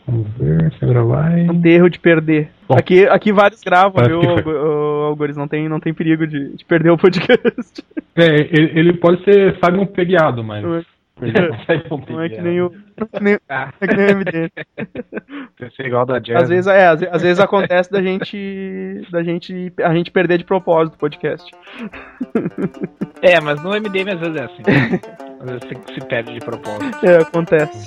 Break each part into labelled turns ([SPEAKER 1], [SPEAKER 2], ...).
[SPEAKER 1] Vamos ver se agora vai.
[SPEAKER 2] Não tem erro de perder.
[SPEAKER 1] Bom,
[SPEAKER 2] aqui vários gravam, viu,
[SPEAKER 1] parece que
[SPEAKER 2] Algores? Não tem perigo de perder o podcast.
[SPEAKER 1] Ele pode ser Simon Pegado, mas.
[SPEAKER 2] Não é que nem o. Não é que nem o MD.
[SPEAKER 3] Deve ser igual da Jazz.
[SPEAKER 2] Às vezes acontece a gente perder de propósito o podcast.
[SPEAKER 3] Mas no MDM às vezes é assim. Às vezes se perde de propósito.
[SPEAKER 2] Acontece.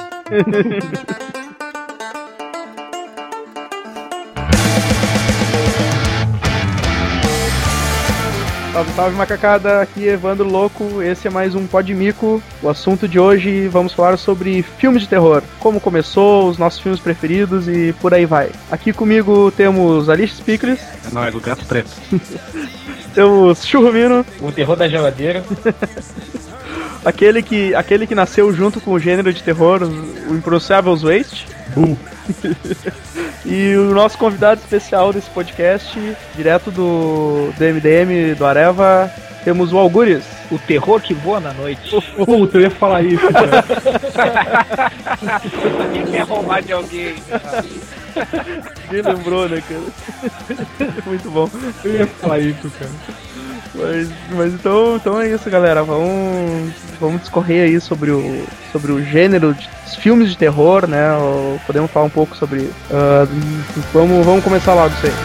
[SPEAKER 2] Salve, salve, macacada, aqui é Evandro Louco, esse é mais um Podmico. O assunto de hoje, vamos falar sobre filmes de terror, como começou, os nossos filmes preferidos e por aí vai. Aqui comigo temos Alice Spickles.
[SPEAKER 3] É nóis, o gato preto.
[SPEAKER 2] Temos Churrumino.
[SPEAKER 3] O terror da geladeira.
[SPEAKER 2] aquele que nasceu junto com o gênero de terror, o Impronunciables Waste. E o nosso convidado especial desse podcast, direto do MDM, do Areva, temos o Algures.
[SPEAKER 3] O terror que voa na noite.
[SPEAKER 1] Puta, eu ia falar isso, cara.
[SPEAKER 3] Alguém quer roubar de alguém.
[SPEAKER 2] Ninguém lembrou, né, cara? Muito bom.
[SPEAKER 1] Eu ia falar isso, cara.
[SPEAKER 2] Mas então é isso, galera. Vamos discorrer aí sobre o gênero de filmes de terror, né? Podemos falar um pouco sobre. Vamos começar logo isso aí.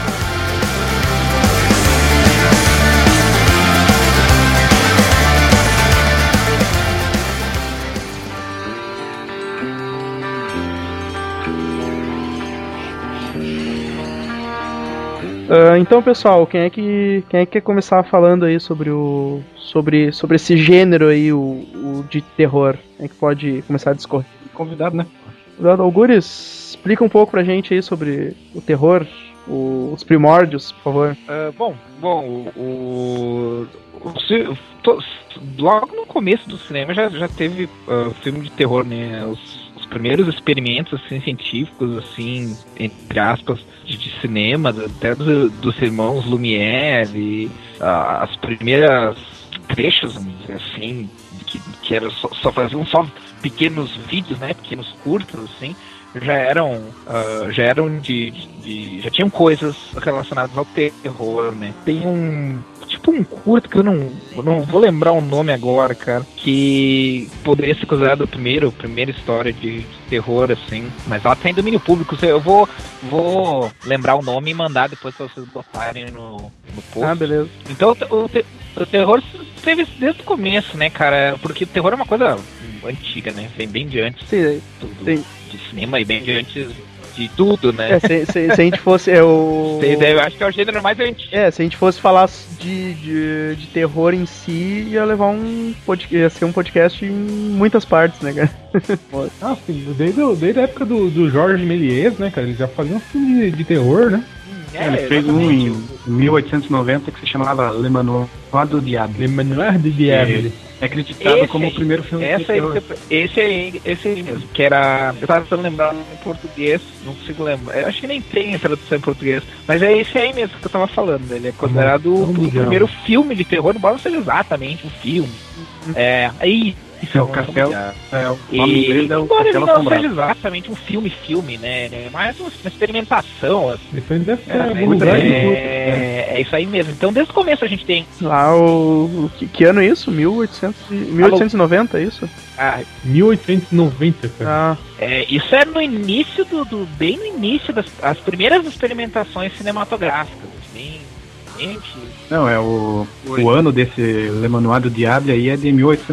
[SPEAKER 2] Então, pessoal, quem é que quer começar falando aí sobre esse gênero aí, o de terror? Quem é que pode começar a discorrer?
[SPEAKER 3] Convidado, né?
[SPEAKER 2] Convidado, Algures, explica um pouco pra gente aí sobre o terror, os primórdios, por favor.
[SPEAKER 3] Logo no começo do cinema já teve filme de terror, né? Os primeiros experimentos assim, científicos, assim, entre aspas, de cinema, até dos irmãos Lumière, e as primeiras trechos, assim, que era só faziam só pequenos vídeos, né, pequenos curtos, assim, já tinham coisas relacionadas ao terror, né. Tem um curto que eu não vou lembrar o nome agora, cara, que poderia ser considerado a primeira história de terror, assim, mas ela tá em domínio público. Eu vou lembrar o nome e mandar depois pra vocês botarem no post.
[SPEAKER 2] Ah, beleza.
[SPEAKER 3] Então o terror teve desde o começo, né, cara, porque o terror é uma coisa antiga, né, vem bem de antes do cinema e bem de antes de tudo, né?
[SPEAKER 2] Se a gente fosse. Eu
[SPEAKER 3] acho que é o gênero mais antigo.
[SPEAKER 2] Se a gente fosse falar de terror em si, ia ser um podcast em muitas partes, né, cara?
[SPEAKER 1] Sim, desde a época do Georges Méliès, né, cara? Ele já fazia um filme de terror, né?
[SPEAKER 4] Ele fez um em 1890 que se chamava Le Manoir du Diable.
[SPEAKER 1] Le Manoir du Diable.
[SPEAKER 4] É acreditado como o primeiro filme de terror.
[SPEAKER 3] Esse aí mesmo, que era... Eu tava tentando lembrar em português, não consigo lembrar. Eu acho que nem tem a tradução em português. Mas é esse aí mesmo que eu tava falando. Ele é considerado o primeiro filme de terror, embora não seja exatamente um filme.
[SPEAKER 4] Isso é o Castelo. O nome dele é o Castelo
[SPEAKER 3] Assombrado. Não seja exatamente um filme, né? É mais uma experimentação. Assim.
[SPEAKER 1] Isso aí deve ser algum lugar.
[SPEAKER 3] É isso aí mesmo. Então, desde o começo a gente tem.
[SPEAKER 2] Lá que ano é isso? 1890, é isso?
[SPEAKER 1] 1890, cara.
[SPEAKER 3] Isso é no início bem no início das primeiras experimentações cinematográficas. Bem antigo.
[SPEAKER 4] Não, o ano desse Le Manoir du Diable aí é de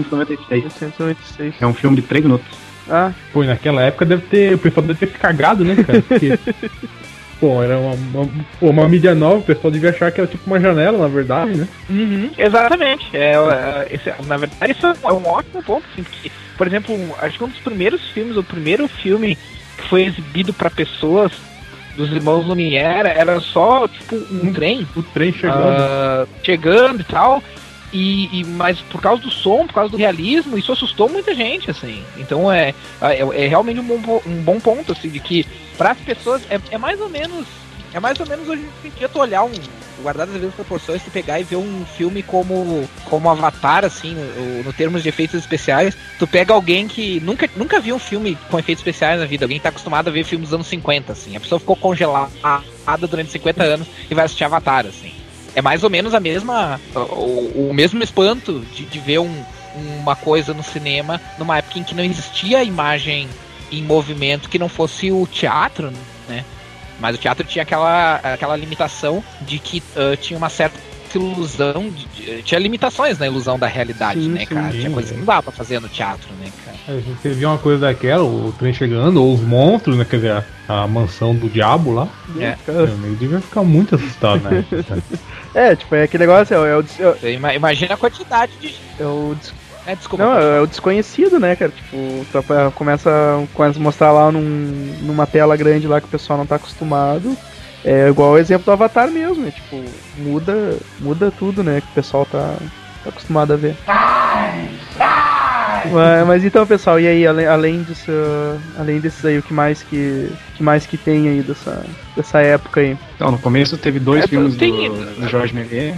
[SPEAKER 4] 1896. É um filme de 3 minutos.
[SPEAKER 1] Pô, naquela época o pessoal deve ter cagado, né, cara? Porque, pô, era uma mídia nova, o pessoal devia achar que era tipo uma janela, na verdade, né?
[SPEAKER 3] Uhum, exatamente. Na verdade, isso é um ótimo ponto, assim, porque, por exemplo, acho que um dos primeiros filmes, o primeiro filme que foi exibido pra pessoas dos irmãos Lumière era só, tipo, um trem.
[SPEAKER 1] O trem chegando.
[SPEAKER 3] Chegando e tal. Mas por causa do som, por causa do realismo, isso assustou muita gente, assim. Então é realmente um bom ponto, assim, de que para as pessoas é mais ou menos hoje em dia tu olhar guardadas as devidas proporções, tu pegar e ver um filme como Avatar, assim, no termos de efeitos especiais, tu pega alguém que nunca viu um filme com efeitos especiais na vida, alguém que tá acostumado a ver filmes dos anos 50, assim, a pessoa ficou congelada durante 50 anos e vai assistir Avatar, assim. É mais ou menos o mesmo espanto de ver uma coisa no cinema numa época em que não existia imagem em movimento que não fosse o teatro, né? Mas o teatro tinha aquela limitação de que tinha uma certa ilusão, tinha limitações na ilusão da realidade, sim, né, cara? Sim, tinha coisa que não dava pra fazer no teatro, né, cara?
[SPEAKER 1] Você viu uma coisa daquela, o trem chegando, ou os monstros, né, quer dizer, a mansão do diabo lá. Eu devia ficar muito assustado, né?
[SPEAKER 2] Tipo, é aquele negócio,
[SPEAKER 3] imagina a quantidade de...
[SPEAKER 2] Desculpa. Não, é o desconhecido, né, cara? Tipo, começa a mostrar lá numa tela grande lá que o pessoal não tá acostumado. É igual o exemplo do Avatar mesmo, né? Tipo, muda tudo, né? Que o pessoal tá acostumado a ver. Mas então, pessoal, e aí, além desses aí, o que mais que tem aí dessa época aí?
[SPEAKER 4] Então, no começo teve dois filmes do Georges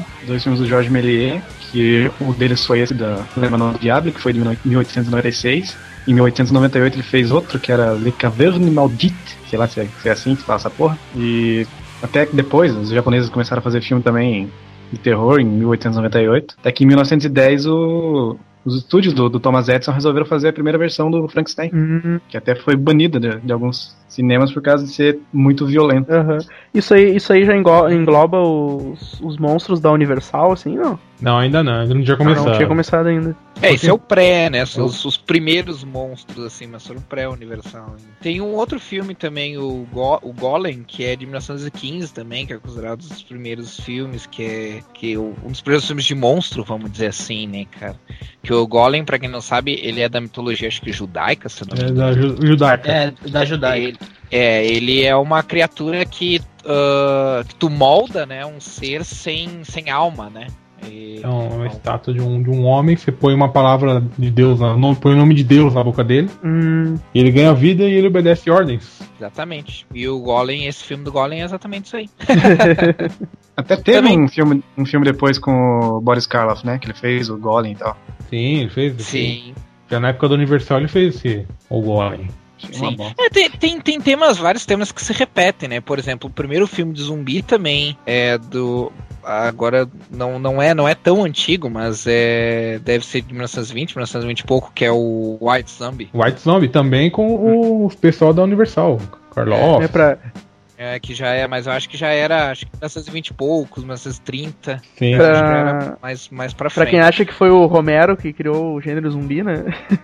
[SPEAKER 4] Méliès, que um deles foi esse da Le Manoir du Diable, que foi de 1896. Em 1898 ele fez outro, que era Les Cavernes Maudites, sei lá se é assim que fala essa porra. E até que depois os japoneses começaram a fazer filme também de terror, em 1898. Até que em 1910 os estúdios do Thomas Edison resolveram fazer a primeira versão do Frankenstein, que até foi banida de alguns cinemas por causa de ser muito violento.
[SPEAKER 2] Isso aí já engloba os monstros da Universal, assim, não?
[SPEAKER 1] Não, ainda não tinha começado.
[SPEAKER 2] Não tinha começado ainda.
[SPEAKER 3] Esse é o pré, né? São os primeiros monstros, assim, mas foram pré-Universal. Tem um outro filme também, o Golem, que é de 1915 também, que é considerado um dos primeiros filmes, que é um dos primeiros filmes de monstro, vamos dizer assim, né, cara? Que o Golem, pra quem não sabe, ele é da mitologia, acho que judaica, se não me engano.
[SPEAKER 2] Da judaica.
[SPEAKER 3] Ele é uma criatura que tu molda, né, um ser sem alma, né?
[SPEAKER 1] É uma estátua de um homem, você põe uma palavra de Deus, põe o nome de Deus na boca dele, e ele ganha vida e ele obedece ordens.
[SPEAKER 3] Exatamente. E o Golem, esse filme do Golem é exatamente isso aí.
[SPEAKER 4] Até teve um filme depois com o Boris Karloff, né? Que ele fez o Golem e tal.
[SPEAKER 1] Sim, ele fez.
[SPEAKER 3] Sim.
[SPEAKER 1] Já na época do Universal ele fez o Golem.
[SPEAKER 3] Sim. Tem vários temas que se repetem, né? Por exemplo, o primeiro filme de zumbi também é do... Agora não é tão antigo, mas deve ser de 1920 e pouco, que é o White Zombie.
[SPEAKER 1] White Zombie também com o pessoal da Universal, Karloff.
[SPEAKER 3] Que já é, mas eu acho que já era, acho que 1920 e poucos, 1930.
[SPEAKER 1] Sim.
[SPEAKER 3] Acho que já era mais pra frente.
[SPEAKER 2] Pra quem acha que foi o Romero que criou o gênero zumbi, né?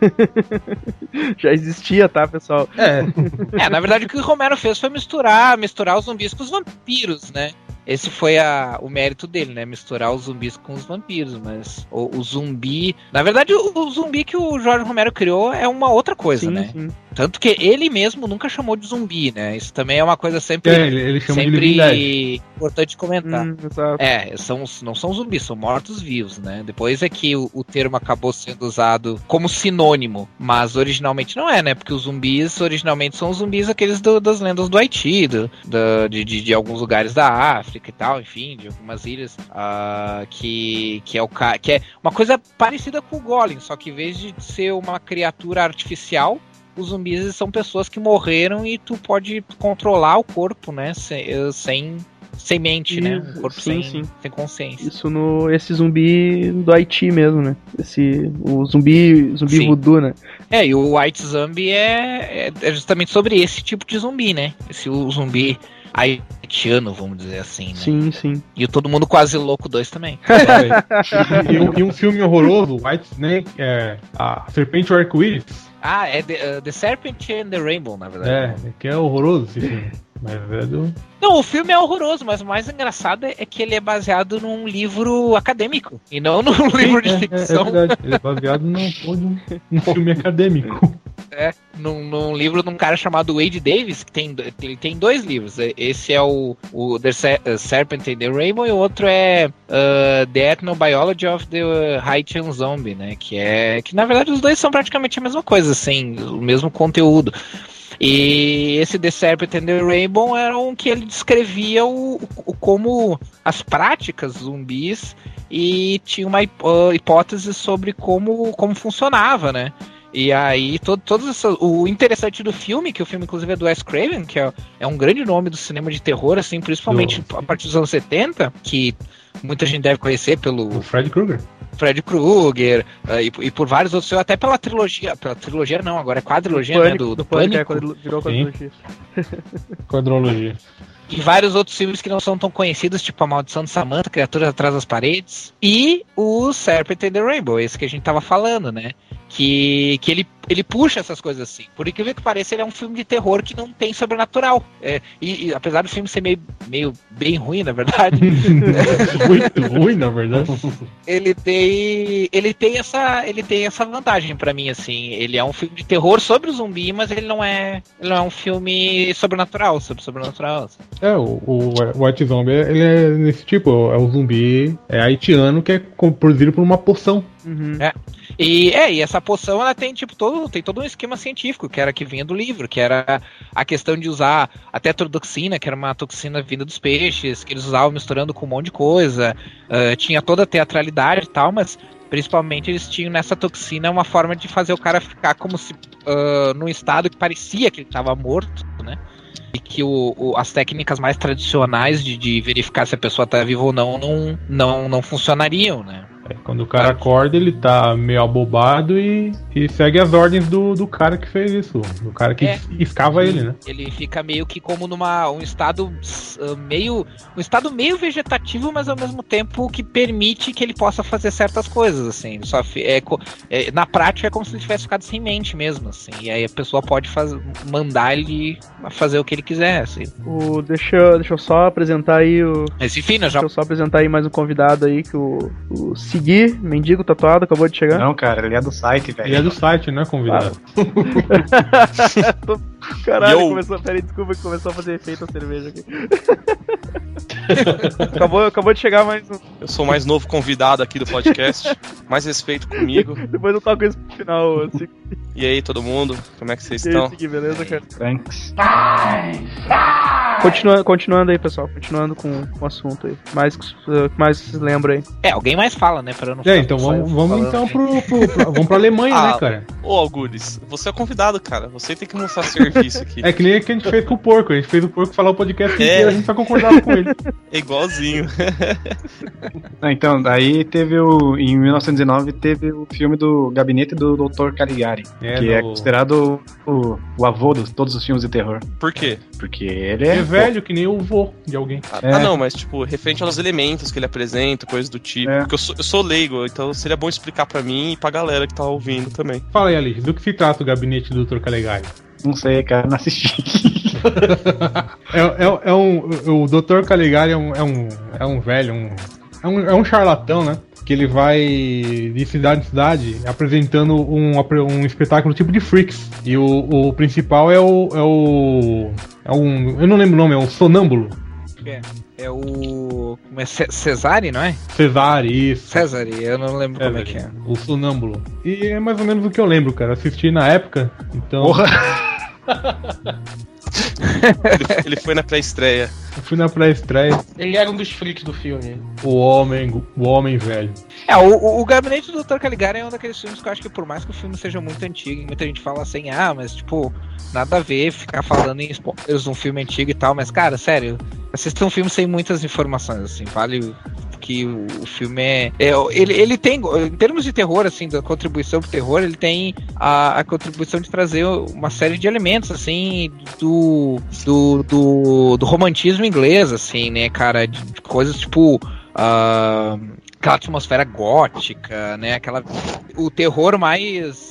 [SPEAKER 2] Já existia, tá, pessoal?
[SPEAKER 3] Na verdade o que o Romero fez foi misturar os zumbis com os vampiros, né? Esse foi o mérito dele, né? Misturar os zumbis com os vampiros, mas o zumbi... Na verdade, o zumbi que o Jorge Romero criou é uma outra coisa, né? Sim. Tanto que ele mesmo nunca chamou de zumbi, né? Isso também é uma coisa sempre,
[SPEAKER 1] ele chama de
[SPEAKER 3] importante comentar.
[SPEAKER 2] Exato.
[SPEAKER 3] Não são zumbis, são mortos-vivos, né? Depois é que o termo acabou sendo usado como sinônimo, mas originalmente não é, né? Porque os zumbis originalmente são os zumbis aqueles das lendas do Haiti, de alguns lugares da África e tal, enfim, de algumas ilhas, que é uma coisa parecida com o Golem, só que em vez de ser uma criatura artificial, os zumbis são pessoas que morreram e tu pode controlar o corpo, né, sem mente, né, um corpo sem consciência.
[SPEAKER 2] Isso esse zumbi do Haiti mesmo, né, o zumbi voodoo, né.
[SPEAKER 3] E o White Zombie é justamente sobre esse tipo de zumbi, né, o zumbi haitiano, vamos dizer assim, né?
[SPEAKER 2] Sim.
[SPEAKER 3] E o Todo Mundo Quase Louco 2 também.
[SPEAKER 1] E um filme horroroso, White Snake, a Serpente e o Arco-Íris.
[SPEAKER 3] É The Serpent and the Rainbow, na verdade.
[SPEAKER 1] Que é horroroso esse filme. Mas
[SPEAKER 3] Não, o filme é horroroso, mas o mais engraçado é que ele é baseado num livro acadêmico e não num livro de ficção.
[SPEAKER 1] É verdade, ele é baseado num filme acadêmico.
[SPEAKER 3] Num livro de um cara chamado Wade Davis, que ele tem 2 livros. Esse é o The Serpent and the Rainbow, e o outro é The Ethnobiology of the Haitian Zombie, né? Que na verdade os dois são praticamente a mesma coisa, assim, o mesmo conteúdo. E esse The Serpent and the Rainbow era um que ele descrevia como as práticas zumbis e tinha uma hipótese sobre como funcionava, né? E aí, o interessante do filme, que o filme inclusive é do Wes Craven, que é um grande nome do cinema de terror, assim, principalmente a partir dos anos 70, que muita gente deve conhecer pelo...
[SPEAKER 1] O Freddy Krueger.
[SPEAKER 3] Freddy Krueger, e por vários outros, até pela trilogia não, agora é quadrilogia, né, do Pânico.
[SPEAKER 2] Quando virou quadrilogia.
[SPEAKER 1] Quadrologia.
[SPEAKER 3] E vários outros filmes que não são tão conhecidos, tipo A Maldição de Samantha, Criaturas Atrás das Paredes, e o Serpent and the Rainbow, esse que a gente tava falando, né? Que ele puxa essas coisas assim. Por incrível que pareça, ele é um filme de terror que não tem sobrenatural. E apesar do filme ser meio bem ruim, na verdade.
[SPEAKER 1] Muito ruim, na verdade.
[SPEAKER 3] Ele tem essa vantagem pra mim, assim. Ele é um filme de terror sobre o zumbi, mas ele não é um filme sobrenatural, sobre sobrenatural. Assim.
[SPEAKER 1] O White Zombie, ele é nesse tipo, é o zumbi haitiano que é produzido por uma poção.
[SPEAKER 2] Uhum.
[SPEAKER 3] E essa poção, ela tem todo um esquema científico, que era que vinha do livro, que era a questão de usar a tetrodoxina, que era uma toxina vinda dos peixes, que eles usavam misturando com um monte de coisa, tinha toda a teatralidade e tal, mas principalmente eles tinham nessa toxina uma forma de fazer o cara ficar como se num estado que parecia que ele estava morto, né? E que as técnicas mais tradicionais de verificar se a pessoa está viva ou não funcionariam, né?
[SPEAKER 1] Quando o cara acorda, ele tá meio abobado e segue as ordens do cara que fez isso, do cara que escava ele, né?
[SPEAKER 3] Ele fica meio que como um estado meio vegetativo, mas ao mesmo tempo que permite que ele possa fazer certas coisas, assim. Na prática é como se ele tivesse ficado sem mente mesmo, assim. E aí a pessoa pode mandar ele fazer o que ele quiser, assim.
[SPEAKER 2] Deixa eu só apresentar aí
[SPEAKER 3] Deixa
[SPEAKER 2] eu só apresentar aí mais um convidado aí, que o Segui, mendigo tatuado, acabou de chegar.
[SPEAKER 4] Não, cara, ele é do site, velho.
[SPEAKER 1] Ele é do site, não é convidado.
[SPEAKER 2] Caralho, desculpa que começou a fazer efeito a cerveja aqui. acabou de chegar mais um.
[SPEAKER 5] Eu sou o mais novo convidado aqui do podcast. Mais respeito comigo.
[SPEAKER 2] Depois eu toco isso pro final, assim.
[SPEAKER 5] E aí, todo mundo? Como é que vocês estão?
[SPEAKER 2] Segui, beleza, cara?
[SPEAKER 4] Thanks.
[SPEAKER 2] Continuando aí, pessoal. Continuando com o assunto aí. Mais vocês lembram aí?
[SPEAKER 3] Alguém mais fala, né? Pra eu não ficar
[SPEAKER 1] então vamos então vamos pra Alemanha, né, cara?
[SPEAKER 5] Ô, Algures, você é convidado, cara. Você tem que mostrar serviço aqui.
[SPEAKER 1] É que nem que a gente fez com o porco. A gente fez o porco falar o podcast inteiro, a gente só concordava com ele.
[SPEAKER 5] É igualzinho.
[SPEAKER 4] Então, daí em 1909 teve o filme do Gabinete do Dr. Caligari, que é considerado o avô de todos os filmes de terror.
[SPEAKER 5] Por quê?
[SPEAKER 4] Porque ele é
[SPEAKER 1] velho, que nem o vô de alguém.
[SPEAKER 5] Não, mas tipo, referente aos elementos que ele apresenta, coisas do tipo. Porque eu sou leigo, então seria bom explicar pra mim e pra galera que tá ouvindo também.
[SPEAKER 1] Fala aí, Alice, do que se trata o Gabinete do Dr. Caligari?
[SPEAKER 4] Não sei, cara, não assisti.
[SPEAKER 1] O Dr. Caligari é um velho, é um charlatão, né? Que ele vai de cidade em cidade apresentando um espetáculo tipo de Freaks. E o principal eu não lembro o nome, é o Sonâmbulo.
[SPEAKER 3] É o... Como é? Cesare, não é?
[SPEAKER 1] Cesare, isso.
[SPEAKER 3] Cesare, eu não lembro como é que é.
[SPEAKER 1] O Sonâmbulo. E é mais ou menos o que eu lembro, cara. Assisti na época, então...
[SPEAKER 4] Porra!
[SPEAKER 5] Ele foi na pré-estreia.
[SPEAKER 1] Eu fui na pré-estreia.
[SPEAKER 6] Ele era um dos freaks do filme.
[SPEAKER 1] O homem velho.
[SPEAKER 3] O Gabinete do Dr. Caligari é um daqueles filmes que eu acho que por mais que o filme seja muito antigo, e muita gente fala assim, mas tipo, nada a ver ficar falando em spoilers de um filme antigo e tal, mas cara, sério, assistam um filme sem muitas informações, assim, vale que o filme ele tem, em termos de terror, assim, da contribuição pro terror, ele tem a contribuição de trazer uma série de elementos, assim, do romantismo inglês, assim, né, cara, de coisas tipo aquela atmosfera gótica, né, o terror mais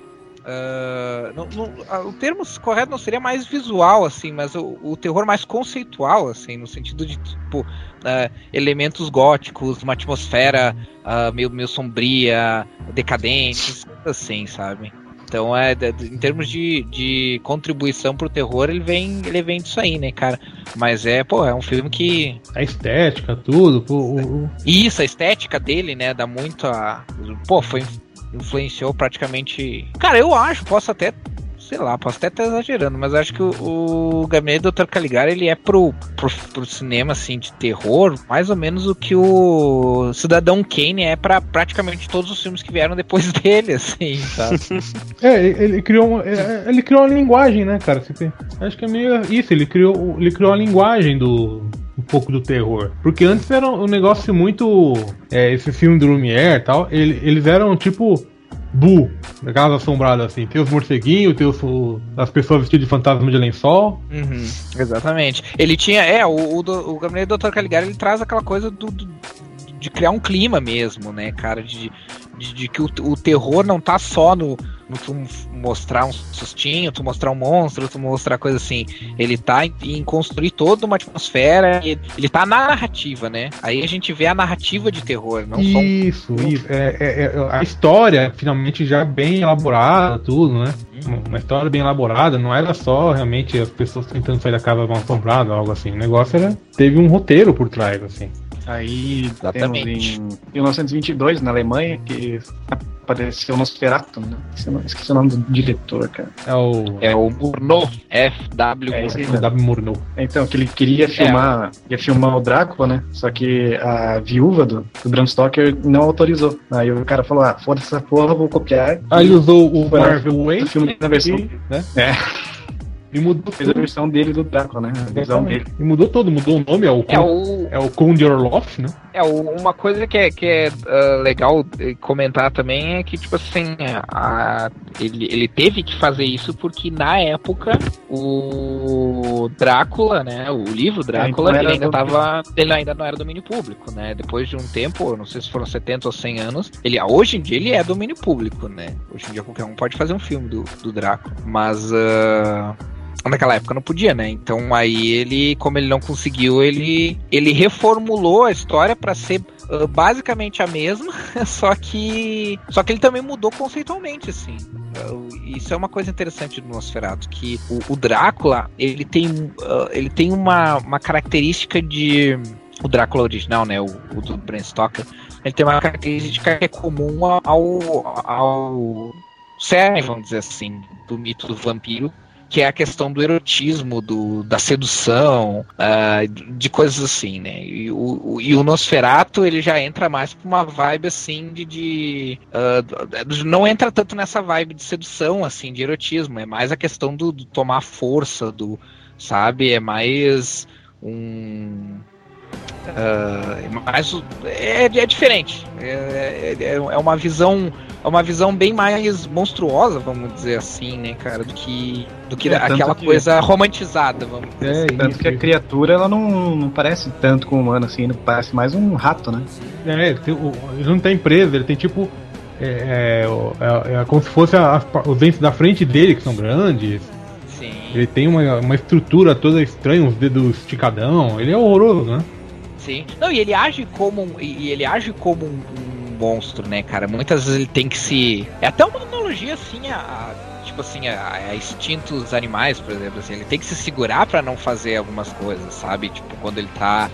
[SPEAKER 3] o termo correto não seria mais visual, assim, mas o terror mais conceitual, assim, no sentido de tipo elementos góticos, uma atmosfera meio sombria, decadente, assim, sabe? Então em termos de contribuição pro terror, ele vem disso aí, né, cara? Mas é um filme que...
[SPEAKER 1] A estética, tudo...
[SPEAKER 3] Isso, a estética dele, né, dá muito influenciou praticamente... Cara, eu acho, posso até sei lá, posso até estar exagerando, mas acho que o Gabinete do Dr. Caligari, ele é pro cinema, assim, de terror, mais ou menos o que o Cidadão Kane é pra praticamente todos os filmes que vieram depois dele, assim, sabe?
[SPEAKER 1] Ele criou uma linguagem, né, cara? Acho que é meio isso, ele criou a linguagem um pouco do terror. Porque antes era um negócio muito... esse filme do Lumière e tal, eles eram tipo... da Casa Assombrada, assim. Tem os morceguinhos, tem as pessoas vestidas de fantasma de lençol.
[SPEAKER 3] Uhum, exatamente. Ele tinha... o Gabinete do Dr. Caligari, ele traz aquela coisa de criar um clima mesmo, né, cara? De que o terror não tá só no tu mostrar um sustinho, tu mostrar um monstro, tu mostrar coisa assim. Ele tá em construir toda uma atmosfera, ele tá na narrativa, né? Aí a gente vê a narrativa de terror, não só
[SPEAKER 1] Isso. A história, finalmente, já bem elaborada, tudo, né? Uma história bem elaborada, não era só realmente as pessoas tentando sair da casa mal assombrada, algo assim. O negócio teve um roteiro por trás, assim.
[SPEAKER 4] Aí temos em 1922, na Alemanha, que apareceu o Nosferatu, né? Esqueci o nome do diretor, cara.
[SPEAKER 3] É o Murnau, F.W.
[SPEAKER 1] Murnau.
[SPEAKER 4] Então, que ele queria filmar o Drácula, né? Só que a viúva do Bram Stoker não autorizou. Aí o cara falou, foda essa porra, vou copiar.
[SPEAKER 1] Aí ele usou o Marvel Way,
[SPEAKER 4] filme na versão,
[SPEAKER 1] né?
[SPEAKER 4] E mudou, fez a versão dele do Drácula, né? A visão dele.
[SPEAKER 1] E mudou o nome, é o Conde Orloff, né?
[SPEAKER 3] Uma coisa que é legal comentar também é que, tipo assim, ele teve que fazer isso porque na época o Drácula, né? O livro Drácula, ele ainda não era domínio público, né? Depois de um tempo, eu não sei se foram 70 ou 100 anos, hoje em dia ele é domínio público, né? Hoje em dia qualquer um pode fazer um filme do Drácula, mas naquela época não podia, né? Então aí como ele não conseguiu, ele reformulou a história pra ser basicamente a mesma, só que ele também mudou conceitualmente, assim. Isso é uma coisa interessante do Nosferatu, que o Drácula, ele tem uma característica de... O Drácula original, né? O do Bram Stoker, ele tem uma característica que é comum ao cerne, vamos dizer assim, do mito do vampiro, que é a questão do erotismo, da sedução, de coisas assim, né? E o Nosferatu, ele já entra mais pra uma vibe, assim, não entra tanto nessa vibe de sedução, assim, de erotismo, é mais a questão do tomar força, sabe? É mais é diferente. É uma visão bem mais monstruosa, vamos dizer assim, né, cara, do que aquela coisa romantizada, vamos dizer assim.
[SPEAKER 4] Tanto que a criatura, ela não parece tanto com o humano, assim, parece mais um rato, né?
[SPEAKER 1] Ele não tem preso, ele tem tipo... É como se fosse os dentes da frente dele, que são grandes.
[SPEAKER 3] Sim.
[SPEAKER 1] Ele tem uma estrutura toda estranha, uns dedos esticadão. Ele é horroroso, né?
[SPEAKER 3] Sim. Não, e ele age como um monstro, né, cara? Muitas vezes ele tem que se... É até uma analogia, assim, a instintos animais, por exemplo, assim. Ele tem que se segurar pra não fazer algumas coisas, sabe? Tipo, quando ele tá...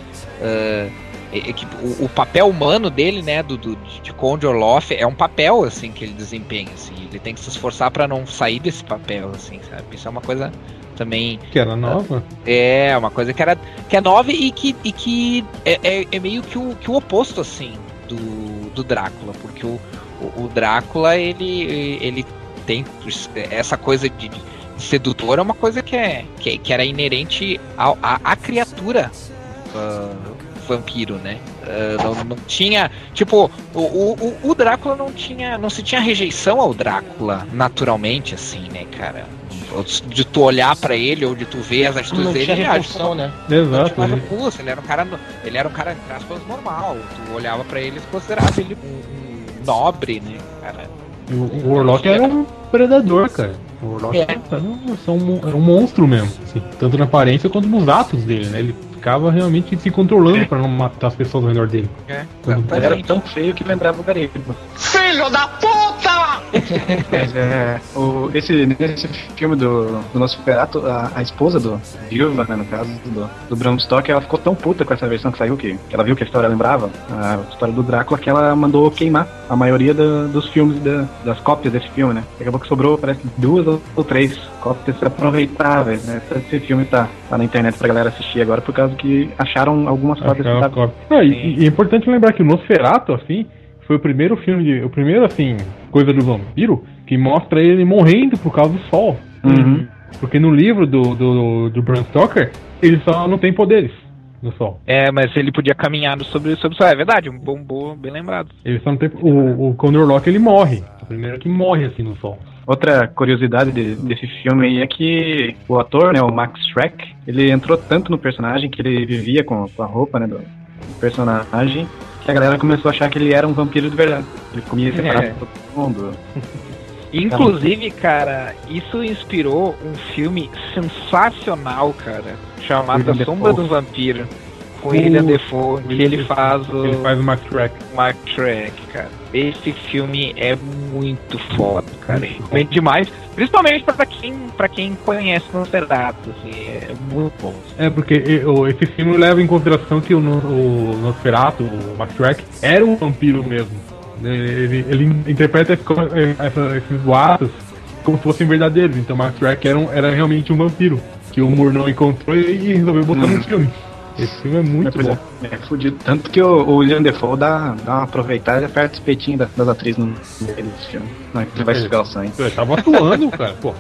[SPEAKER 3] o papel humano dele, né, de Conde Orloff, é um papel, assim, que ele desempenha, assim. Ele tem que se esforçar pra não sair desse papel, assim, sabe? Isso é uma coisa... também...
[SPEAKER 1] Que era nova?
[SPEAKER 3] É, uma coisa que é nova e que é meio que o oposto, assim, do Drácula, porque o Drácula, ele tem essa coisa de sedutor, é uma coisa que era inerente à criatura vampiro, né? Não tinha, tipo, o Drácula não se tinha rejeição ao Drácula naturalmente, assim, né, cara? De tu olhar pra ele ou de tu ver as atitudes dele,
[SPEAKER 6] tinha repulsão, né?
[SPEAKER 1] Exato.
[SPEAKER 3] Não tinha repulsa, ele era um cara entre aspas normal. Tu olhava pra ele e considerava ele um nobre, né, cara?
[SPEAKER 1] E o Orloff era um predador, cara. O Orloff era um monstro mesmo, assim, tanto na aparência quanto nos atos dele, né? Ele ficava realmente se controlando pra não matar as pessoas ao redor dele.
[SPEAKER 4] Ele era tão feio que lembrava o Gariba.
[SPEAKER 6] Filho da puta!
[SPEAKER 4] Nesse filme do Nosferatu, a esposa do Viúva, né, no caso do Bram Stoker, ela ficou tão puta com essa versão que saiu que ela viu que a história lembrava a história do Drácula, que ela mandou queimar a maioria dos filmes, das cópias desse filme, né? Acabou que sobrou, parece, 2 ou 3 cópias aproveitáveis, né? Esse filme tá na internet pra galera assistir agora por causa que acharam algumas cópias.
[SPEAKER 1] E é importante lembrar que o Nosferatu, assim, foi o primeiro filme, assim, coisa do vampiro, que mostra ele morrendo por causa do sol.
[SPEAKER 4] Uhum.
[SPEAKER 1] Porque no livro do Bram Stoker, ele só não tem poderes no sol.
[SPEAKER 3] Mas ele podia caminhar sobre o sol. É verdade, um bom, bem lembrado.
[SPEAKER 1] Ele só não tem. O Condor Lock, ele morre. O primeiro que morre assim no sol.
[SPEAKER 4] Outra curiosidade desse filme aí é que o ator, né, o Max Schreck, ele entrou tanto no personagem que ele vivia com a roupa, né, do personagem, que a galera começou a achar que ele era um vampiro de verdade. Ele comia separado de todo mundo.
[SPEAKER 3] Inclusive, cara, isso inspirou um filme sensacional, cara, chamado A Sombra do Vampiro, com William Dafoe, que ele faz o
[SPEAKER 1] Max Schreck.
[SPEAKER 3] Max Schreck, cara. Esse filme é muito foda, cara. Recomendo demais, principalmente pra quem conhece Nosferatu, assim, é muito bom.
[SPEAKER 1] Porque esse filme leva em consideração que o Nosferatu, o Max Schreck, era um vampiro mesmo. Ele interpreta esses boatos como se fossem verdadeiros. Então Max Schreck era realmente um vampiro que o Moore não encontrou e resolveu botar no filme. Esse filme é muito bom.
[SPEAKER 4] É fudido. Tanto que o William Dafoe dá uma aproveitada e aperta os peitinhos das atrizes no meio desse filme. Não, que vai chegar o sangue.
[SPEAKER 1] Eu tava atuando, cara, pô.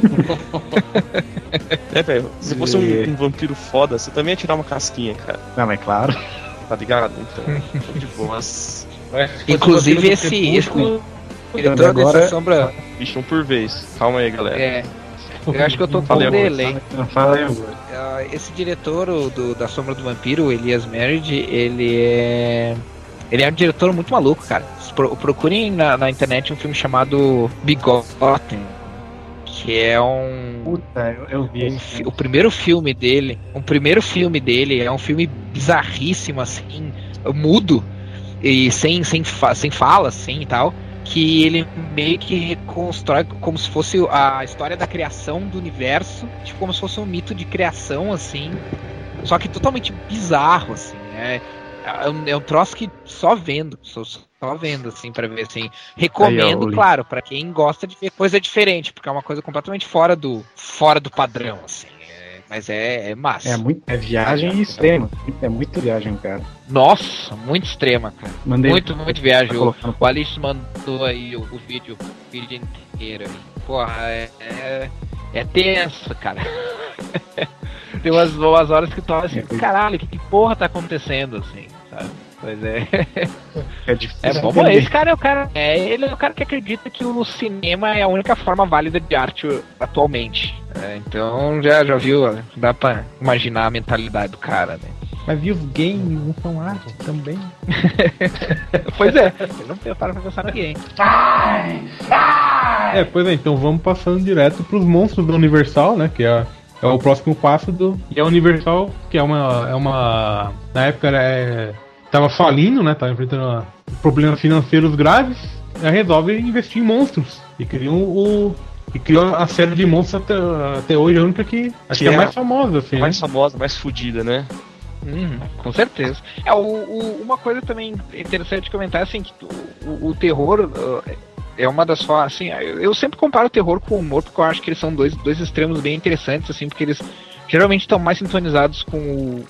[SPEAKER 5] Velho, se fosse um vampiro foda, você também ia tirar uma casquinha, cara.
[SPEAKER 4] Não, mas claro.
[SPEAKER 5] Tá ligado? Então, de boas.
[SPEAKER 3] Inclusive esse diretor dessa sombra.
[SPEAKER 5] Bicho, um por vez. Calma aí, galera.
[SPEAKER 3] Eu acho que eu tô com um delay.
[SPEAKER 4] Fala aí, agora.
[SPEAKER 3] Esse diretor da Sombra do Vampiro, o Elias Meride, ele é um diretor muito maluco, cara. Procurem na internet um filme chamado Bigotten, que é
[SPEAKER 4] eu vi
[SPEAKER 3] o primeiro filme dele. É um filme bizarríssimo, assim, mudo e sem fala, assim, e tal. Que ele meio que reconstrói como se fosse a história da criação do universo, tipo como se fosse um mito de criação, assim, só que totalmente bizarro, assim, é um troço que só vendo, assim, pra ver, assim, recomendo, claro, pra quem gosta de ver coisa diferente, porque é uma coisa completamente fora do padrão, assim. Mas é massa.
[SPEAKER 4] É viagem extrema. É muito viagem, cara.
[SPEAKER 3] Nossa, muito extrema, cara. Muito viagem. O Alice mandou aí o vídeo inteiro. Porra, é tenso, cara. Tem umas horas que tu olha assim, caralho, que porra tá acontecendo, assim, sabe? Pois é.
[SPEAKER 4] É difícil.
[SPEAKER 3] É bom, esse cara é o cara. Ele é o cara que acredita que o cinema é a única forma válida de arte atualmente. Então já viu, dá pra imaginar a mentalidade do cara, né?
[SPEAKER 2] Mas e os games não são arte também?
[SPEAKER 3] Pois é, eu não paro pra pensar no game.
[SPEAKER 1] Pois é, então vamos passando direto pros monstros da Universal, né? Que é o próximo passo e a Universal, que é uma na época tava falindo, né? Tava enfrentando problemas financeiros graves. Ela resolve investir em monstros e criou a série de monstros até hoje, a única que acho que é a mais famosa, assim.
[SPEAKER 5] Mais famosa, mais fodida, né?
[SPEAKER 3] Com certeza. Uma coisa também interessante de comentar, assim, que o terror é uma das formas, assim, eu sempre comparo o terror com o humor, porque eu acho que eles são dois extremos bem interessantes, assim, porque eles geralmente estão mais sintonizados com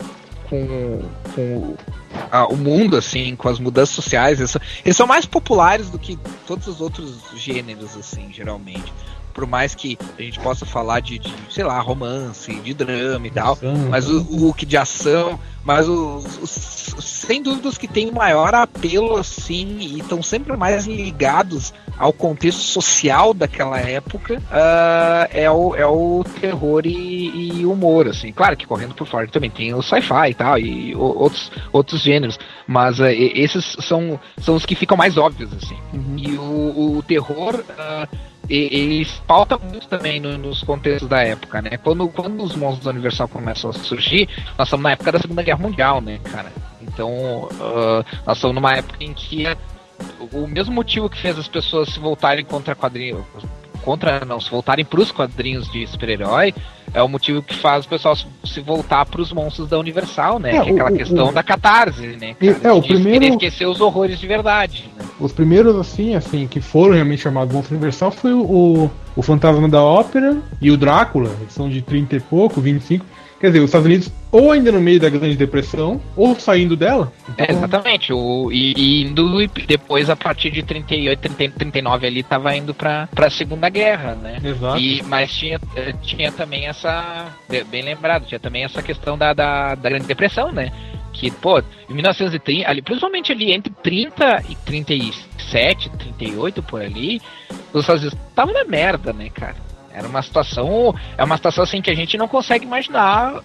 [SPEAKER 3] o mundo, assim, com as mudanças sociais. Eles são mais populares do que todos os outros gêneros, assim, geralmente. Por mais que a gente possa falar de sei lá, romance, de drama e tal, mas o que de ação, mas sem dúvidas que tem maior apelo, assim, e estão sempre mais ligados ao contexto social daquela época, é o terror e humor, assim. Claro que correndo por fora também tem o sci-fi e tal, e outros gêneros, mas esses são os que ficam mais óbvios, assim. E o terror ele pauta muito também nos contextos da época, né? Quando os monstros da Universal começam a surgir, nós estamos na época da Segunda Guerra Mundial, né, cara? Então, nós estamos numa época em que o mesmo motivo que fez as pessoas se voltarem contra quadrinhos. Se voltarem pros quadrinhos de super-herói, é o motivo que faz o pessoal se voltar pros monstros da Universal, né? Que é aquela questão da catarse, né? Cara,
[SPEAKER 1] o primeiro...
[SPEAKER 3] esquecer os horrores de verdade, né?
[SPEAKER 1] Os primeiros, assim, que foram realmente chamados monstros Universal foi o Fantasma da Ópera e o Drácula, eles são de 30 e pouco, 25. Quer dizer, os Estados Unidos ou ainda no meio da Grande Depressão, ou saindo dela. Então...
[SPEAKER 3] exatamente. E indo depois, a partir de 38, 39 ali, tava indo pra Segunda Guerra, né?
[SPEAKER 1] Exato.
[SPEAKER 3] Mas tinha também essa... Bem lembrado, tinha também essa questão da Grande Depressão, né? Que, pô, em 1930, ali, principalmente ali entre 30 e 37, 38 por ali, os Estados Unidos estavam na merda, né, cara? Era uma situação, assim que a gente não consegue imaginar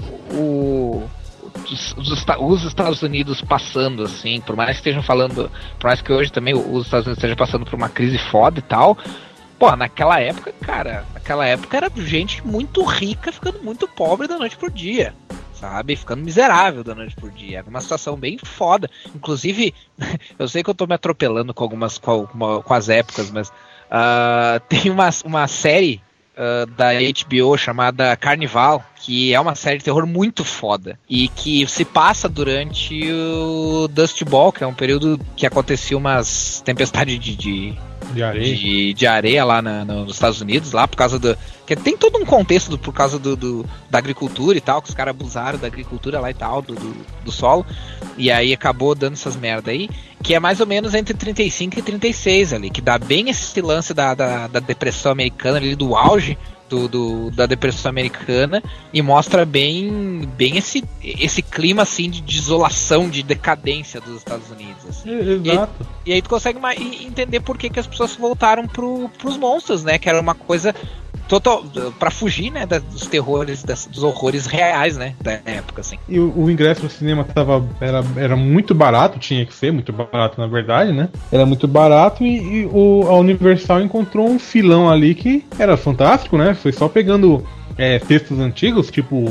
[SPEAKER 3] os Estados Unidos passando, assim, por mais que hoje também os Estados Unidos estejam passando por uma crise foda e tal. Pô, naquela época, cara, era gente muito rica ficando muito pobre da noite pro dia, sabe? Ficando miserável da noite por dia. Era uma situação bem foda. Inclusive, eu sei que eu tô me atropelando com as épocas, mas tem uma série da HBO chamada Carnival, que é uma série de terror muito foda e que se passa durante o Dust Bowl, que é um período que acontecia umas tempestades de areia lá nos Estados Unidos, lá por causa do... que tem todo um contexto por causa da agricultura e tal, que os caras abusaram da agricultura lá e tal, do solo, e aí acabou dando essas merda aí, que é mais ou menos entre 35 e 36 ali, que dá bem esse lance da depressão americana ali, do auge da depressão americana, e mostra bem esse clima assim de desolação, de decadência dos Estados Unidos, assim.
[SPEAKER 1] Exato.
[SPEAKER 3] E aí tu consegue entender por que as pessoas voltaram pros monstros, né? Que era uma coisa total pra fugir, né, dos terrores, dos horrores reais, né, da época, assim.
[SPEAKER 1] E o ingresso no cinema era muito barato, tinha que ser muito barato, na verdade, né? Era muito barato e a Universal encontrou um filão ali que era fantástico, né? Foi só pegando textos antigos, tipo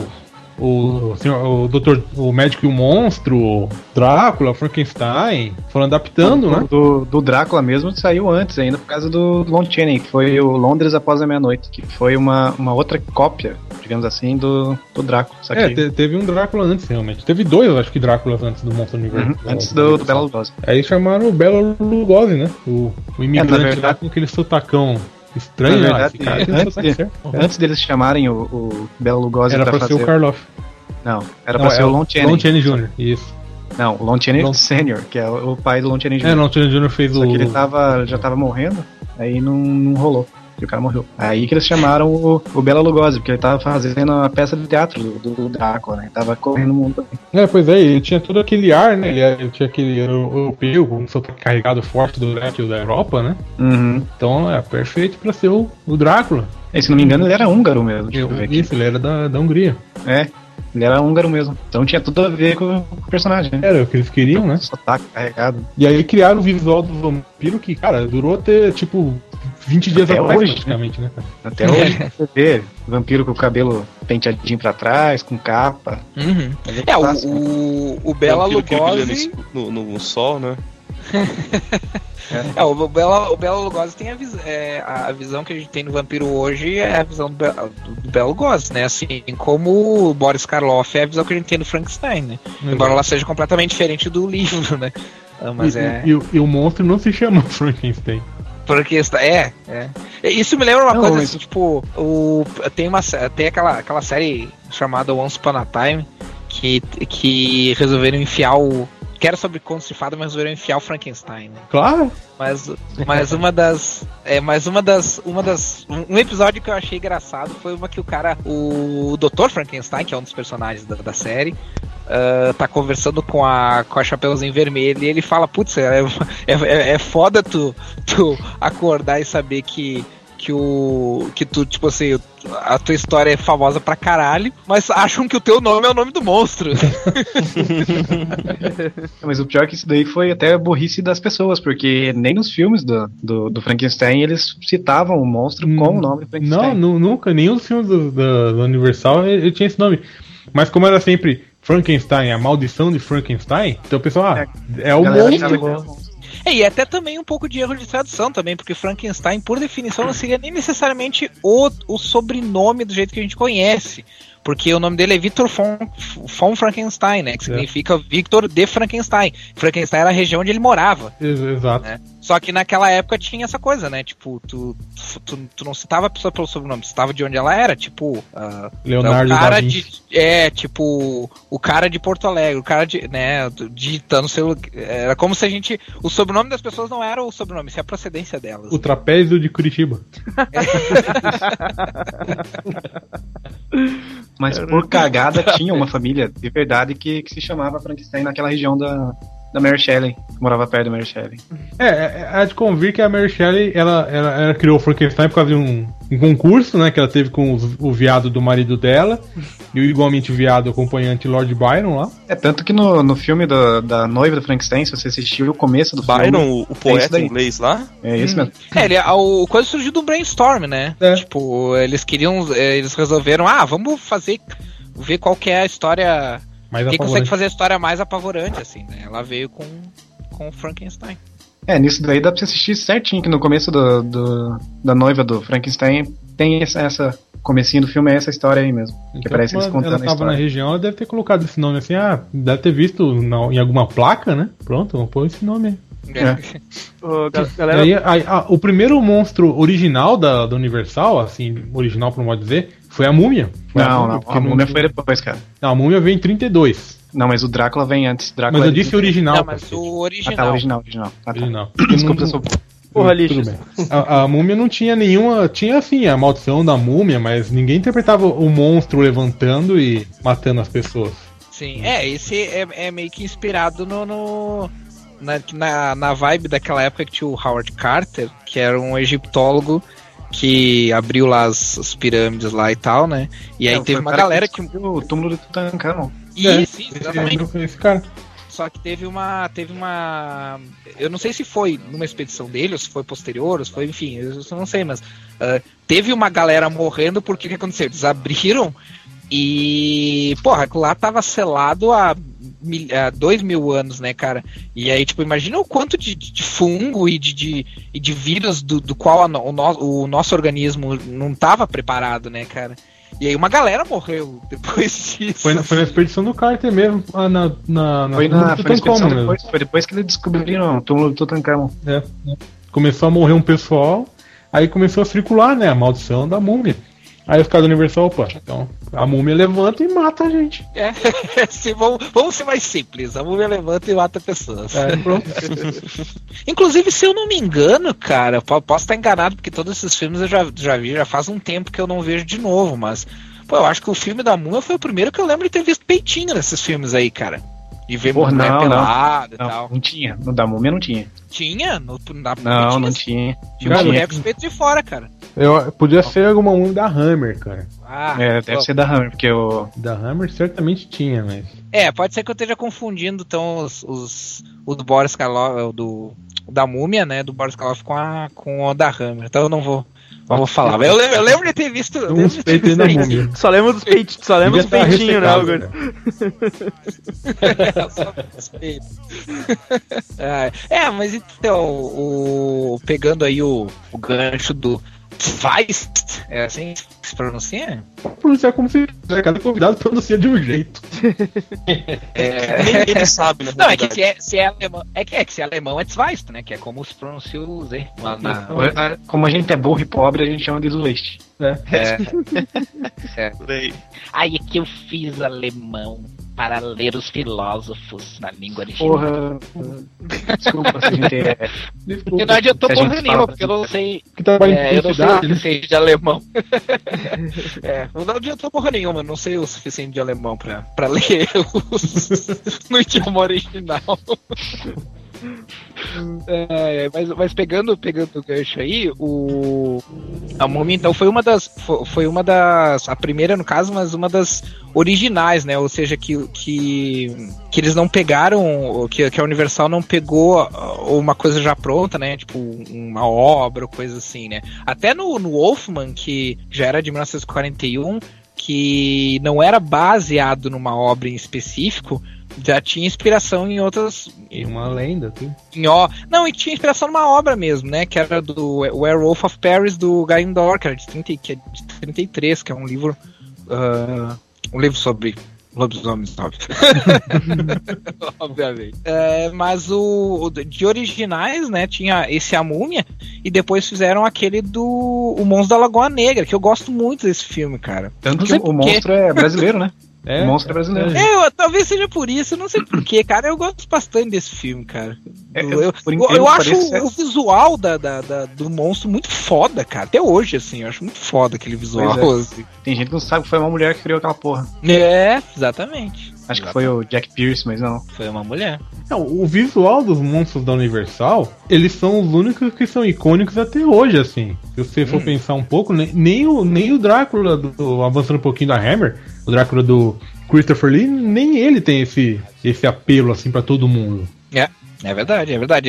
[SPEAKER 1] o Médico e o Monstro, Drácula, Frankenstein, foram adaptando, né?
[SPEAKER 4] Do Drácula mesmo saiu antes ainda, por causa do Lon Chaney, que foi o Londres Após a Meia-Noite, que foi uma outra cópia, digamos assim, do Drácula.
[SPEAKER 1] Teve um Drácula antes, realmente. Teve dois, eu acho que, Dráculas antes do Monstro Universo.
[SPEAKER 4] Antes do Bela Lugosi.
[SPEAKER 1] Aí chamaram o Bela Lugosi, né? O imigrante lá com aquele sotacão estranho,
[SPEAKER 4] na verdade, antes deles chamarem o Bela Lugosi
[SPEAKER 1] era pra ser o Karloff.
[SPEAKER 4] Não, era pra ser o Lon Chaney.
[SPEAKER 1] Lon Chaney Jr., isso.
[SPEAKER 4] Não, o Lon Chaney Sr., que é o pai do Lon Chaney Jr.
[SPEAKER 1] O Lon Chaney Jr. fez
[SPEAKER 4] Só que ele já tava morrendo, aí não rolou. E o cara morreu. Aí que eles chamaram o Bela Lugosi, porque ele tava fazendo a peça de teatro do Drácula, né? Ele tava correndo o mundo também.
[SPEAKER 1] Pois é, ele tinha todo aquele ar, né? Ele tinha aquele europeu, com o seu carregado forte do leste da Europa, né?
[SPEAKER 4] Uhum.
[SPEAKER 1] Então é perfeito pra ser o Drácula.
[SPEAKER 4] Se não me engano, ele era húngaro mesmo.
[SPEAKER 1] Isso, ele era da Hungria.
[SPEAKER 4] Ele era húngaro mesmo. Então tinha tudo a ver com o personagem, né?
[SPEAKER 1] Era o que eles queriam, né?
[SPEAKER 4] Sotaque carregado.
[SPEAKER 1] E aí criaram o visual do vampiro que, cara, durou até, tipo, 20 dias atrás, praticamente, né?
[SPEAKER 4] Até hoje você vê vampiro com o cabelo penteadinho pra trás, com capa.
[SPEAKER 3] Uhum. O Bela Lugosi...
[SPEAKER 5] No sol, né?
[SPEAKER 3] O Bela Lugosi tem a visão que a gente tem no vampiro hoje, é a visão do Bela Lugosi, né? Assim como o Boris Karloff é a visão que a gente tem do Frankenstein, né? Embora ela seja completamente diferente do livro, né? Mas
[SPEAKER 1] e o monstro não se chama Frankenstein.
[SPEAKER 3] Porque isso me lembra uma coisa assim, tipo, tem aquela série chamada Once Upon a Time que resolveram enfiar que era sobre contos de fada, mas resolveram enfiar o Frankenstein, né?
[SPEAKER 1] Claro.
[SPEAKER 3] Um episódio que eu achei engraçado foi uma que o Dr. Frankenstein, que é um dos personagens da série, tá conversando com a Chapeuzinho Vermelho, e ele fala, putz, é foda tu acordar e saber que tu, tipo assim, a tua história é famosa pra caralho, mas acham que o teu nome é o nome do monstro.
[SPEAKER 4] Mas o pior é que isso daí foi até a burrice das pessoas, porque nem nos filmes do Frankenstein eles citavam o monstro com o nome Frankenstein.
[SPEAKER 1] Não, nunca, nenhum dos filmes da Universal ele tinha esse nome. Mas como era sempre Frankenstein, a maldição de Frankenstein, então o pessoal, é o monstro.
[SPEAKER 3] E até também um pouco de erro de tradução também, porque Frankenstein, por definição, não seria nem necessariamente o sobrenome do jeito que a gente conhece. Porque o nome dele é Victor von Frankenstein, né? Que significa Victor de Frankenstein. Frankenstein era a região onde ele morava.
[SPEAKER 1] Exato.
[SPEAKER 3] Né? Só que naquela época tinha essa coisa, né? Tipo, tu não citava a pessoa pelo sobrenome, citava de onde ela era, tipo...
[SPEAKER 1] Leonardo da Vinci.
[SPEAKER 3] Tipo, o cara de Porto Alegre, o cara de... né, digitando seu... Era como se a gente... O sobrenome das pessoas não era o sobrenome, se é a procedência delas.
[SPEAKER 1] O trapézio de Curitiba.
[SPEAKER 4] Mas por cagada tinha uma família de verdade que se chamava Frankenstein naquela região da Mary Shelley, que morava perto da Mary Shelley.
[SPEAKER 1] É de convir que a Mary Shelley, ela criou o Frankenstein por causa de um concurso, né, que ela teve com o viado do marido dela, e o igualmente viado acompanhante Lord Byron lá.
[SPEAKER 4] Tanto que no filme da noiva do Frankenstein, se você assistiu o começo do
[SPEAKER 5] Byron,
[SPEAKER 4] filme...
[SPEAKER 5] o poeta inglês lá?
[SPEAKER 4] É isso mesmo.
[SPEAKER 3] O coisa surgiu do brainstorm, né? Tipo, eles resolveram, vamos ver qual que é a história... Quem consegue fazer a história mais apavorante, assim, né? Ela veio com o Frankenstein.
[SPEAKER 4] Nisso daí dá pra você assistir certinho, que no começo da noiva do Frankenstein tem essa comecinho do filme, é essa história aí mesmo.
[SPEAKER 1] Então,
[SPEAKER 4] que parece eles contando
[SPEAKER 1] ela
[SPEAKER 4] a história.
[SPEAKER 1] tava na região, ela deve ter colocado esse nome assim, deve ter visto em alguma placa, né? Pronto, vamos pôr esse nome aí.
[SPEAKER 2] Galera...
[SPEAKER 1] O primeiro monstro original da Universal, assim, original por modo de dizer, foi a Múmia.
[SPEAKER 4] A Múmia foi depois, cara.
[SPEAKER 1] Não, a Múmia veio em 32.
[SPEAKER 4] Não, mas o Drácula vem antes.
[SPEAKER 1] Mas eu disse original.
[SPEAKER 3] Não, mas o original.
[SPEAKER 4] Original.
[SPEAKER 1] Original.
[SPEAKER 4] Desculpa,
[SPEAKER 2] Porra, lixo.
[SPEAKER 1] A Múmia não tinha nenhuma... Tinha, assim, a maldição da Múmia, mas ninguém interpretava o monstro levantando e matando as pessoas.
[SPEAKER 3] Sim, esse é meio que inspirado na vibe daquela época que tinha o Howard Carter, que era um egiptólogo que abriu lá as pirâmides lá e tal, né? E aí teve uma galera que...
[SPEAKER 4] O túmulo de Tutankhamon.
[SPEAKER 3] Isso, exatamente.
[SPEAKER 1] Esse cara.
[SPEAKER 3] Só que teve uma... Eu não sei se foi numa expedição dele, ou se foi posterior, ou se foi... Enfim, eu não sei, mas... teve uma galera morrendo porque o que aconteceu? Eles abriram e... Porra, lá tava selado há 2.000 anos, né, cara? E aí, tipo, imagina o quanto de fungo e de vírus do qual o nosso organismo não tava preparado, né, cara? E aí uma galera morreu depois disso.
[SPEAKER 1] Foi na expedição do Carter mesmo.
[SPEAKER 4] Foi na expedição depois. Foi depois que eles descobriram o túmulo do Tutankhamon.
[SPEAKER 1] Começou a morrer um pessoal, aí começou a circular, né, a maldição da múmia. Aí os caras do Universal, então a múmia levanta e mata a gente.
[SPEAKER 3] Vamos ser mais simples. A múmia levanta e mata pessoas.
[SPEAKER 1] Pronto.
[SPEAKER 3] Inclusive, se eu não me engano, cara, posso estar enganado, porque todos esses filmes eu já vi, já faz um tempo que eu não vejo de novo, mas eu acho que o filme da múmia foi o primeiro que eu lembro de ter visto peitinho nesses filmes aí, cara. De ver mulher pelada e tal.
[SPEAKER 4] Não tinha. No da múmia não tinha.
[SPEAKER 3] Tinha?
[SPEAKER 4] Não
[SPEAKER 3] Tinha
[SPEAKER 4] tinha.
[SPEAKER 3] uma mulher com os peitos de fora, cara.
[SPEAKER 1] Podia ser alguma múmia da Hammer, cara.
[SPEAKER 4] Deve ser da Hammer, porque o...
[SPEAKER 1] Da Hammer certamente tinha, mas...
[SPEAKER 3] pode ser que eu esteja confundindo, então, o do Boris Karloff, da múmia, né, do Boris Karloff com o da Hammer. Então eu não vou falar. Eu lembro de ter visto...
[SPEAKER 1] Uns peitos da múmia.
[SPEAKER 2] Só lembro dos peitinhos, né, Algar?
[SPEAKER 3] Só dos peitos. Mas então, pegando aí o gancho do Zweist, é assim que se pronuncia?
[SPEAKER 1] Pronunciar como se cada convidado pronuncia de um jeito.
[SPEAKER 5] Ele sabe, né?
[SPEAKER 3] Não, é que se é alemão, se é alemão é Zweist, né? Que é como se pronuncia o Z.
[SPEAKER 4] Como a gente é burro e pobre, a gente chama de Zweist.
[SPEAKER 3] Aí é que eu fiz alemão para ler os filósofos na língua original.
[SPEAKER 4] Porra. Desculpa se a gente
[SPEAKER 3] Porque não adiantou porra nenhuma, porque eu não sei.
[SPEAKER 1] Eu não sei
[SPEAKER 3] o suficiente de alemão. Não adiantou porra nenhuma, eu não sei o suficiente de alemão pra ler no idioma original. Mas pegando o gancho aí, a múmia então foi uma das, a primeira no caso, mas uma das originais, né? Ou seja, que eles não pegaram, que a Universal não pegou uma coisa já pronta, né? Tipo uma obra ou coisa assim, né? Até no Wolfman, que já era de 1941, que não era baseado numa obra em específico, já tinha inspiração em outras...
[SPEAKER 1] Em uma lenda, assim.
[SPEAKER 3] Não, e tinha inspiração numa obra mesmo, né? Que era do Werewolf of Paris, do Guy Endore, que é de 33, que é um livro... um livro sobre lobisomens, óbvio. Obviamente. Mas de originais, né? Tinha esse A Múmia, e depois fizeram aquele o Monstro da Lagoa Negra, que eu gosto muito desse filme, cara.
[SPEAKER 4] Tanto que o monstro é brasileiro, né? O monstro é brasileiro.
[SPEAKER 3] Talvez seja por isso, eu não sei porquê, cara. Eu gosto bastante desse filme, cara. Eu acho o visual do monstro muito foda, cara. Até hoje, assim, eu acho muito foda aquele visual. Assim.
[SPEAKER 4] Tem gente que não sabe que foi uma mulher que criou aquela porra.
[SPEAKER 3] Exatamente.
[SPEAKER 4] Acho que foi o Jack Pierce, mas não.
[SPEAKER 3] Foi uma mulher.
[SPEAKER 1] O visual dos monstros da Universal, eles são os únicos que são icônicos até hoje, assim. Se você for pensar um pouco, nem o Drácula, avançando um pouquinho da Hammer, o Drácula do Christopher Lee, nem ele tem esse apelo, assim, pra todo mundo.
[SPEAKER 3] É verdade.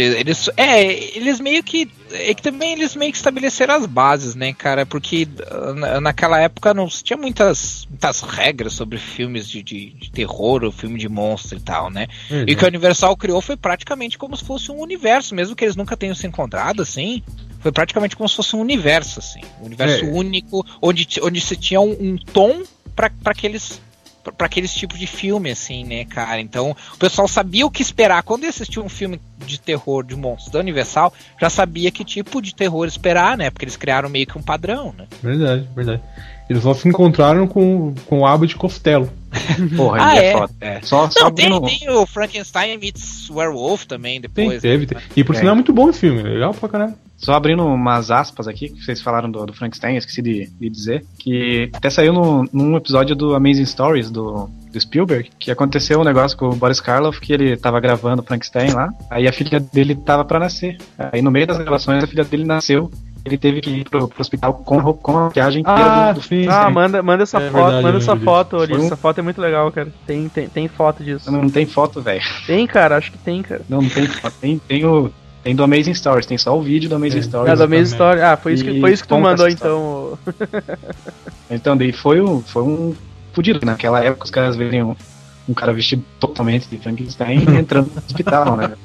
[SPEAKER 3] Eles meio que... É que também eles meio que estabeleceram as bases, né, cara? Porque naquela época não tinha muitas regras sobre filmes de terror ou filme de monstro e tal, né? E o que a Universal criou foi praticamente como se fosse um universo, mesmo que eles nunca tenham se encontrado, assim. Foi praticamente como se fosse um universo, assim. Um universo único, onde se tinha um tom para aqueles tipos de filme, assim, né, cara? Então, o pessoal sabia o que esperar. Quando assistia um filme de terror de monstros da Universal, já sabia que tipo de terror esperar, né? Porque eles criaram meio que um padrão, né?
[SPEAKER 1] Verdade. Eles só se encontraram com o Abbott e Costello.
[SPEAKER 4] Porra, é foda. Só
[SPEAKER 3] tem o Frankenstein meets Werewolf também, depois.
[SPEAKER 1] Teve. E por sinal é muito bom esse filme, legal pra caralho.
[SPEAKER 4] Só abrindo umas aspas aqui, que vocês falaram do Frankenstein, eu esqueci de dizer, que até saiu num episódio do Amazing Stories do Spielberg, que aconteceu um negócio com o Boris Karloff, que ele tava gravando o Frankenstein lá, aí a filha dele tava pra nascer. Aí no meio das gravações a filha dele nasceu, ele teve que ir pro hospital com a maquiagem inteira do
[SPEAKER 2] filme. Manda essa foto, verdade, manda essa foto, Ulisses. Essa foto é muito legal, cara. Tem foto disso.
[SPEAKER 4] Não tem foto, velho.
[SPEAKER 2] Tem, cara, acho que tem, cara.
[SPEAKER 4] Não tem foto. Tem do Amazing Stories, tem só o vídeo do Amazing Stories.
[SPEAKER 2] Do Amazing Stories. Foi isso que tu mandou, então.
[SPEAKER 4] Então, daí foi um fudido. Naquela época os caras verem um cara vestido totalmente de Frankenstein entrando no hospital, né?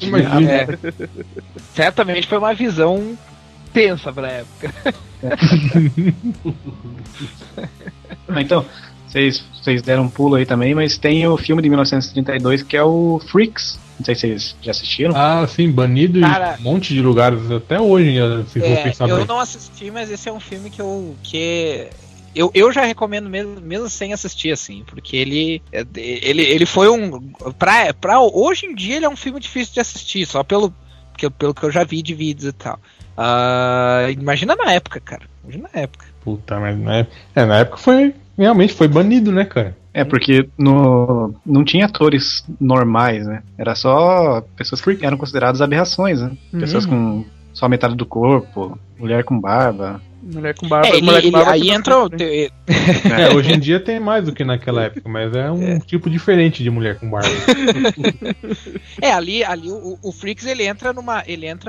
[SPEAKER 3] Certamente foi uma visão tensa pra época.
[SPEAKER 4] Então, vocês deram um pulo aí também, mas tem o filme de 1932 que é o Freaks. Não sei se vocês já assistiram.
[SPEAKER 1] Sim, banido em um monte de lugares até hoje, se for pensar
[SPEAKER 3] eu
[SPEAKER 1] bem.
[SPEAKER 3] não assisti, mas esse é um filme que eu já recomendo mesmo sem assistir, assim, porque ele foi pra hoje em dia ele é um filme difícil de assistir, só pelo que eu já vi de vídeos e tal. Imagina na época, cara.
[SPEAKER 1] Puta, mas na época realmente foi banido, né, cara?
[SPEAKER 4] Porque não tinha atores normais, né? Era só pessoas que eram consideradas aberrações, né? Pessoas com só metade do corpo, mulher com barba.
[SPEAKER 2] Mulher com barba.
[SPEAKER 3] Aí entra.
[SPEAKER 1] Hoje em dia tem mais do que naquela época, mas é um tipo diferente de mulher com barba.
[SPEAKER 3] Ali o Freaks ele entra numa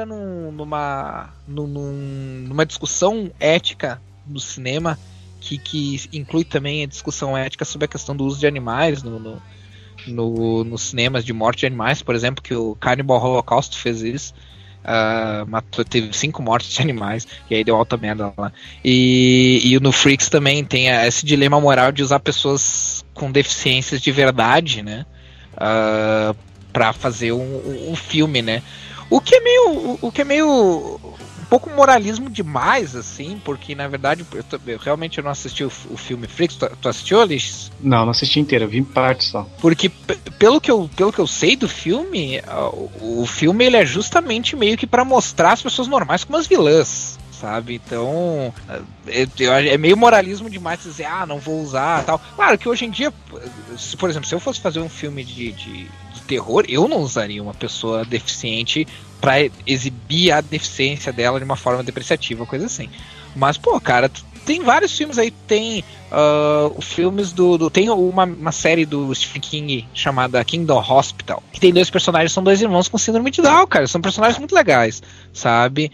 [SPEAKER 3] discussão ética do cinema que inclui também a discussão ética sobre a questão do uso de animais nos cinemas de morte de animais, por exemplo, que o Cannibal Holocaust fez isso. Teve 5 mortes de animais e aí deu alta merda lá. E no Freaks também tem esse dilema moral de usar pessoas com deficiências de verdade, né, pra fazer um filme, né, o que é meio um pouco moralismo demais, assim, porque na verdade eu realmente não assisti o filme Freaks. Tu assistiu, Alice?
[SPEAKER 4] Não assisti inteiro, eu vi parte só.
[SPEAKER 3] Porque pelo que eu sei do filme, o filme ele é justamente meio que pra mostrar as pessoas normais como as vilãs, sabe? Então é meio moralismo demais dizer, não vou usar tal. Claro que hoje em dia, por exemplo, se eu fosse fazer um filme de terror, eu não usaria uma pessoa deficiente pra exibir a deficiência dela de uma forma depreciativa, coisa assim. Mas, cara, tem vários filmes aí, tem filmes tem uma série do Stephen King chamada Kingdom Hospital, que tem 2 personagens, são 2 irmãos com síndrome de Down, cara, são personagens muito legais, sabe?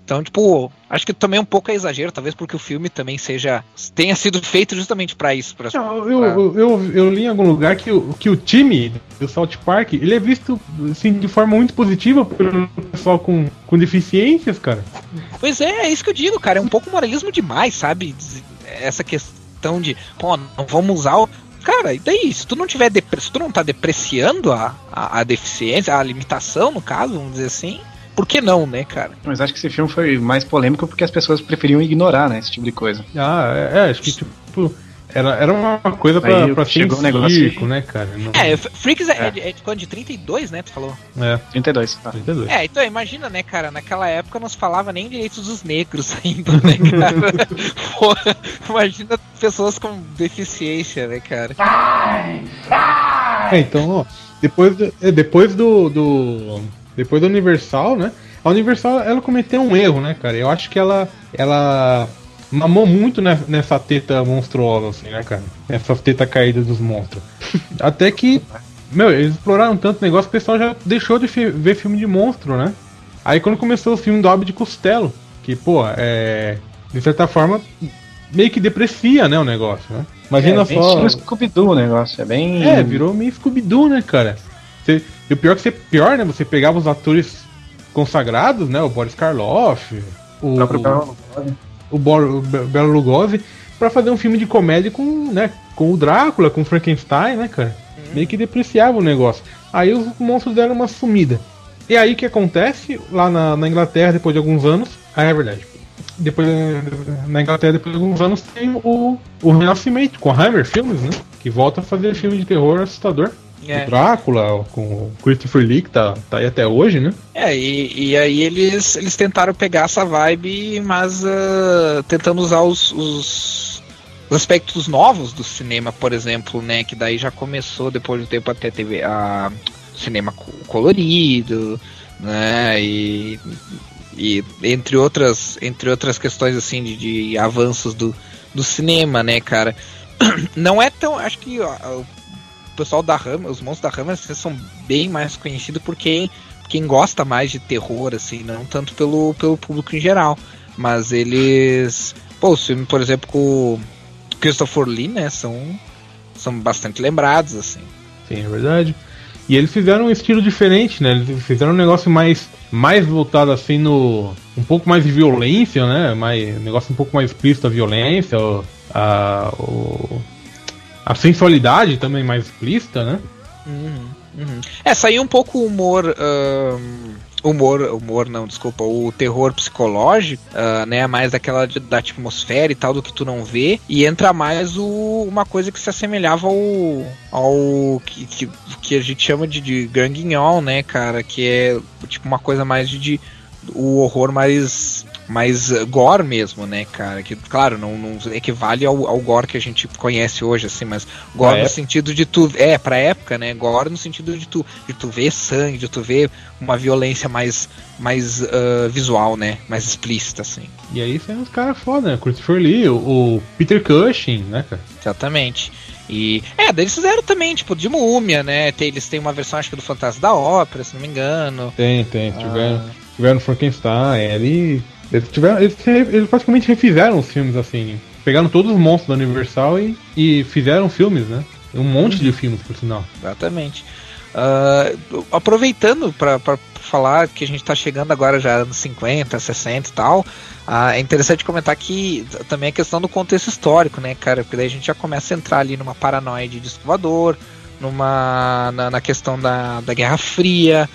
[SPEAKER 3] Então, tipo, acho que também um pouco é exagero, talvez porque o filme também tenha sido feito justamente pra isso.
[SPEAKER 1] Eu li em algum lugar que o time do South Park, ele é visto assim, de forma muito positiva pelo pessoal com deficiências, cara.
[SPEAKER 3] Pois é isso que eu digo, cara, é um pouco moralismo demais, sabe? Essa questão de, pô, não vamos usar o... Cara, e daí? Se tu não tiver se tu não tá depreciando a deficiência, a limitação, no caso, vamos dizer assim, por que não, né, cara?
[SPEAKER 4] Mas acho que esse filme foi mais polêmico porque as pessoas preferiam ignorar, né, esse tipo de coisa.
[SPEAKER 1] Acho que, tipo, era uma coisa pra ser um negócio, né, cara? Não...
[SPEAKER 3] Freaks é de 32, né, tu falou?
[SPEAKER 4] 32, tá.
[SPEAKER 1] 32.
[SPEAKER 3] Então imagina, né, cara, naquela época não se falava nem direitos dos negros ainda, né, cara? Pô, imagina pessoas com deficiência, né, cara?
[SPEAKER 1] Então, ó, depois do Universal, né? A Universal, ela cometeu um erro, né, cara? Eu acho que ela mamou muito nessa teta monstruosa, assim, né, cara? Essas tetas caídas dos monstros. Até que, eles exploraram tanto negócio que o pessoal já deixou de ver filme de monstro, né? Aí quando começou o filme do Abbott de Costello, que, pô, de certa forma, meio que deprecia, né, o negócio, né? Imagina só...
[SPEAKER 4] É Scooby-Doo o negócio, é bem...
[SPEAKER 1] virou meio Scooby-Doo, né, cara? E o pior, né? Você pegava os atores consagrados, né? O Boris Karloff, o Bela Lugosi, pra fazer um filme de comédia com o Drácula, com o Frankenstein, né, cara? Meio que depreciava o negócio. Aí os monstros deram uma sumida. E aí o que acontece? Lá na Inglaterra, depois de alguns anos... é verdade. Na Inglaterra, depois de alguns anos, tem o renascimento com a Hammer Films, né? Que volta a fazer filme de terror assustador. O Drácula, com o Christopher Lee, que tá aí até hoje, né?
[SPEAKER 3] E aí eles tentaram pegar essa vibe, mas tentando usar os aspectos novos do cinema, por exemplo, né? Que daí já começou, depois do tempo até teve a cinema colorido, né? E entre outras questões assim de avanços do cinema, né, cara? Não é tão... Acho que o pessoal da Hammer, os monstros da Hammer são bem mais conhecidos porque quem gosta mais de terror, assim, não tanto pelo público em geral. Mas eles... Pô, os filmes, por exemplo, com o Christopher Lee, né, são bastante lembrados, assim.
[SPEAKER 1] Sim, é verdade. E eles fizeram um estilo diferente, né? Eles fizeram um negócio mais voltado, assim, um pouco mais de violência, né? Um negócio um pouco mais explícito da violência, a sensualidade também mais explícita, né?
[SPEAKER 3] Saiu um pouco o humor não, desculpa, o terror psicológico, né, mais da atmosfera e tal, do que tu não vê, e entra mais uma coisa que se assemelhava ao que a gente chama de Grand Guignol, né, cara, que é tipo uma coisa mais de o horror mais gore mesmo, né, cara, que claro, não equivale ao gore que a gente conhece hoje, assim, mas gore no sentido de pra época, né, gore no sentido de tu ver sangue, de tu ver uma violência mais visual, né, mais explícita, assim.
[SPEAKER 1] E aí tem uns caras foda, né, Christopher Lee, o Peter Cushing, né, cara.
[SPEAKER 3] Exatamente. E, daí eles fizeram também, tipo, de Múmia, né, eles têm uma versão, acho que do Fantasma da Ópera, se não me engano.
[SPEAKER 1] Tiveram Frankenstein, eles praticamente refizeram os filmes, assim. Pegaram todos os monstros da Universal e fizeram filmes, né? Um monte de filmes, por sinal.
[SPEAKER 3] Exatamente. Aproveitando para falar que a gente tá chegando agora já nos 50, 60 e tal, é interessante comentar que também a questão do contexto histórico, né, cara? Porque daí a gente já começa a entrar ali numa paranoia de disco voador, na questão da Guerra Fria,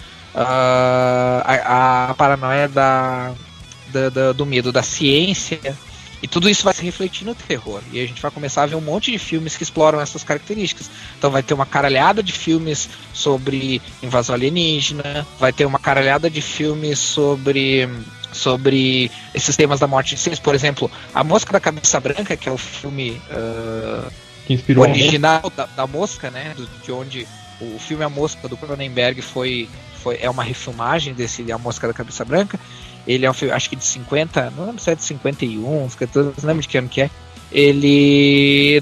[SPEAKER 3] a paranoia do medo da ciência, e tudo isso vai se refletir no terror, e a gente vai começar a ver um monte de filmes que exploram essas características. Então vai ter uma caralhada de filmes sobre invasão alienígena, vai ter uma caralhada de filmes sobre esses temas da morte de ciência. Por exemplo, A Mosca da Cabeça Branca, que é o filme
[SPEAKER 1] que inspirou
[SPEAKER 3] original da Mosca, né, de onde o filme A Mosca do Cronenberg é uma refilmagem desse A Mosca da Cabeça Branca. Ele é um filme, acho que de 50, não lembro se é de 51, 52, não lembro de que ano que é. Ele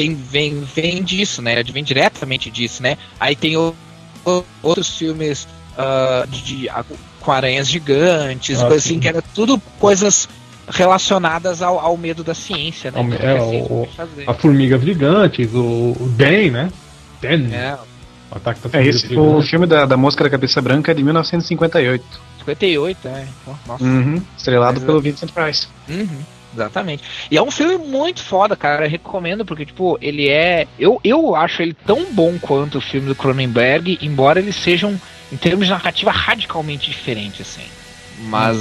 [SPEAKER 3] vem disso, né? Ele vem diretamente disso, né? Aí tem outros filmes com aranhas gigantes, coisas assim, que era tudo coisas relacionadas ao medo da ciência, né?
[SPEAKER 1] A formiga gigantes, o Dan, né? Dan.
[SPEAKER 4] O ataque da o filme da Mosca da Cabeça Branca é de 1958.
[SPEAKER 3] 58, Nossa.
[SPEAKER 4] Estrelado pelo Vincent Price.
[SPEAKER 3] Exatamente. E é um filme muito foda, cara. Eu recomendo, porque, tipo, ele é. Eu acho ele tão bom quanto o filme do Cronenberg, embora eles sejam, em termos de narrativa, radicalmente diferentes, assim. Mas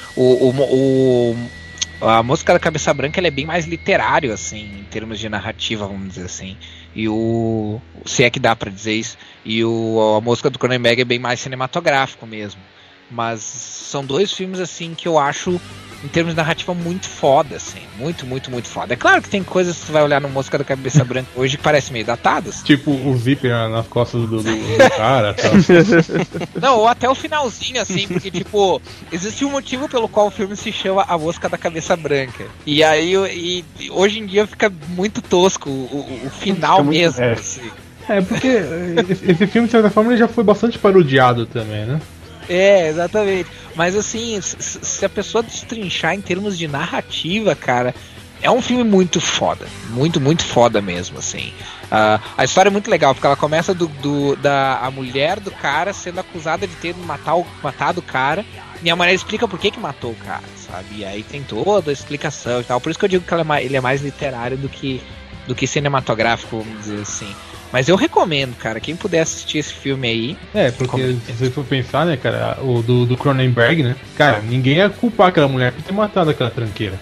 [SPEAKER 3] a Mosca da Cabeça Branca ele é bem mais literário, assim, em termos de narrativa, vamos dizer assim. E se é que dá pra dizer isso. E a Mosca do Cronenberg é bem mais cinematográfico mesmo. Mas são dois filmes, assim, que eu acho, em termos de narrativa, muito foda, assim. Muito, muito, muito foda. É claro que tem coisas que você vai olhar no Mosca da Cabeça Branca hoje que parecem meio datadas.
[SPEAKER 1] Tipo o zíper nas costas do cara. Tal.
[SPEAKER 3] Não, ou até o finalzinho, assim, porque, tipo, existe um motivo pelo qual o filme se chama A Mosca da Cabeça Branca. E aí, hoje em dia fica muito tosco o final mesmo, assim.
[SPEAKER 1] Porque esse filme, de certa forma, ele já foi bastante parodiado também, né?
[SPEAKER 3] Exatamente. Mas assim, se a pessoa destrinchar em termos de narrativa, cara, é um filme muito foda. Muito, muito foda mesmo, assim. A história é muito legal, porque ela começa da mulher do cara sendo acusada de ter matado o cara, e a mulher explica por que matou o cara, sabe? E aí tem toda a explicação e tal. Por isso que eu digo que ele é mais literário do que cinematográfico, vamos dizer assim. Mas eu recomendo, cara, quem puder assistir esse filme aí.
[SPEAKER 1] Porque se você for pensar, né, cara, o do Cronenberg, né? Cara, ninguém ia culpar aquela mulher por ter matado aquela tranqueira.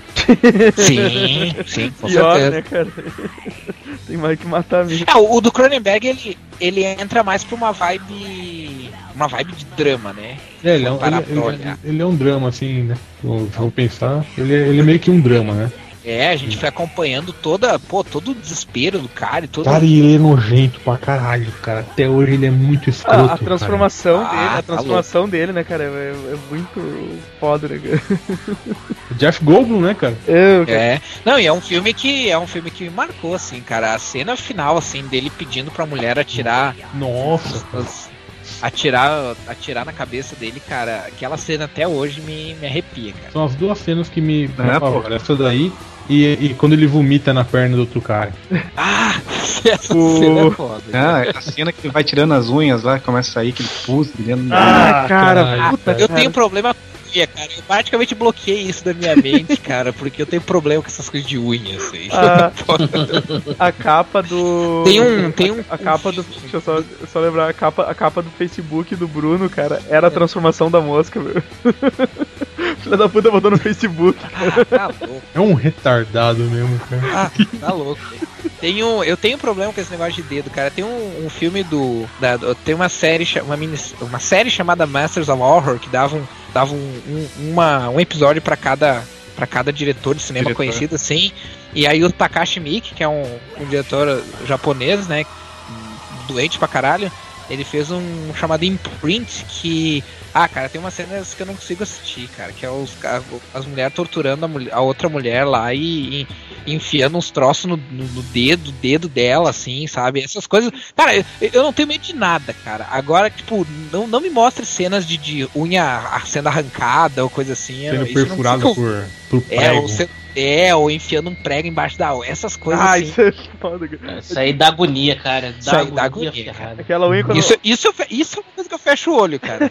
[SPEAKER 3] Sim, com certeza.
[SPEAKER 2] Né, cara? Tem mais que matar mesmo.
[SPEAKER 3] O do Cronenberg, ele entra mais pra uma vibe de drama, né?
[SPEAKER 1] Ele é um drama, assim, né? Vou pensar, ele é meio que um drama, né?
[SPEAKER 3] A gente foi acompanhando todo o desespero do cara e todo.
[SPEAKER 1] Cara, e ele é nojento pra caralho, cara. Até hoje ele é muito escroto.
[SPEAKER 2] A transformação dele, né, cara, é muito foda, né, cara?
[SPEAKER 1] O Jeff Goldblum, né, cara?
[SPEAKER 3] Não, e é um filme que me marcou, assim, cara. A cena final, assim, dele pedindo pra mulher atirar.
[SPEAKER 1] Nossa.
[SPEAKER 3] Atirar na cabeça dele, cara. Aquela cena até hoje me arrepia, cara.
[SPEAKER 1] São as duas cenas que me apavoram. Essa daí e quando ele vomita na perna do outro cara.
[SPEAKER 3] Essa cena é foda.
[SPEAKER 4] A cena que ele vai tirando as unhas lá, começa a sair aquele pus dentro.
[SPEAKER 2] Cara, puta.
[SPEAKER 3] Eu tenho problema com unha, cara. Eu praticamente bloqueei isso da minha mente, cara, porque eu tenho problema com essas coisas de unha, assim.
[SPEAKER 2] A capa do.
[SPEAKER 3] Tem um.
[SPEAKER 2] A capa do. Deixa eu só lembrar, a capa do Facebook do Bruno, cara, era a transformação da mosca, meu. Filha da puta botou no Facebook.
[SPEAKER 3] Tá louco.
[SPEAKER 1] É um retardado mesmo, cara.
[SPEAKER 3] Tá louco. Eu tenho problema com esse negócio de dedo, cara. Tem um filme tem uma série chamada Masters of Horror que dava um episódio pra cada diretor de cinema conhecido, assim. E aí o Takashi Miike, que é um diretor japonês, né, doente pra caralho, ele fez um chamado Imprint que... cara, tem umas cenas que eu não consigo assistir, cara, que é as mulheres torturando a outra mulher lá e enfiando uns troços no dedo dela, assim, sabe? Essas coisas... Cara, eu não tenho medo de nada, cara. Agora, tipo, não me mostre cenas de unha sendo arrancada ou coisa assim.
[SPEAKER 1] Sendo perfurado por prego.
[SPEAKER 3] Ou enfiando um prego embaixo da unha. Essas coisas assim.
[SPEAKER 2] Isso é foda, cara.
[SPEAKER 6] Isso aí dá agonia, cara.
[SPEAKER 3] Dá agonia, cara.
[SPEAKER 2] Aquela unha quando...
[SPEAKER 3] Isso é uma coisa que eu fecho o olho, cara.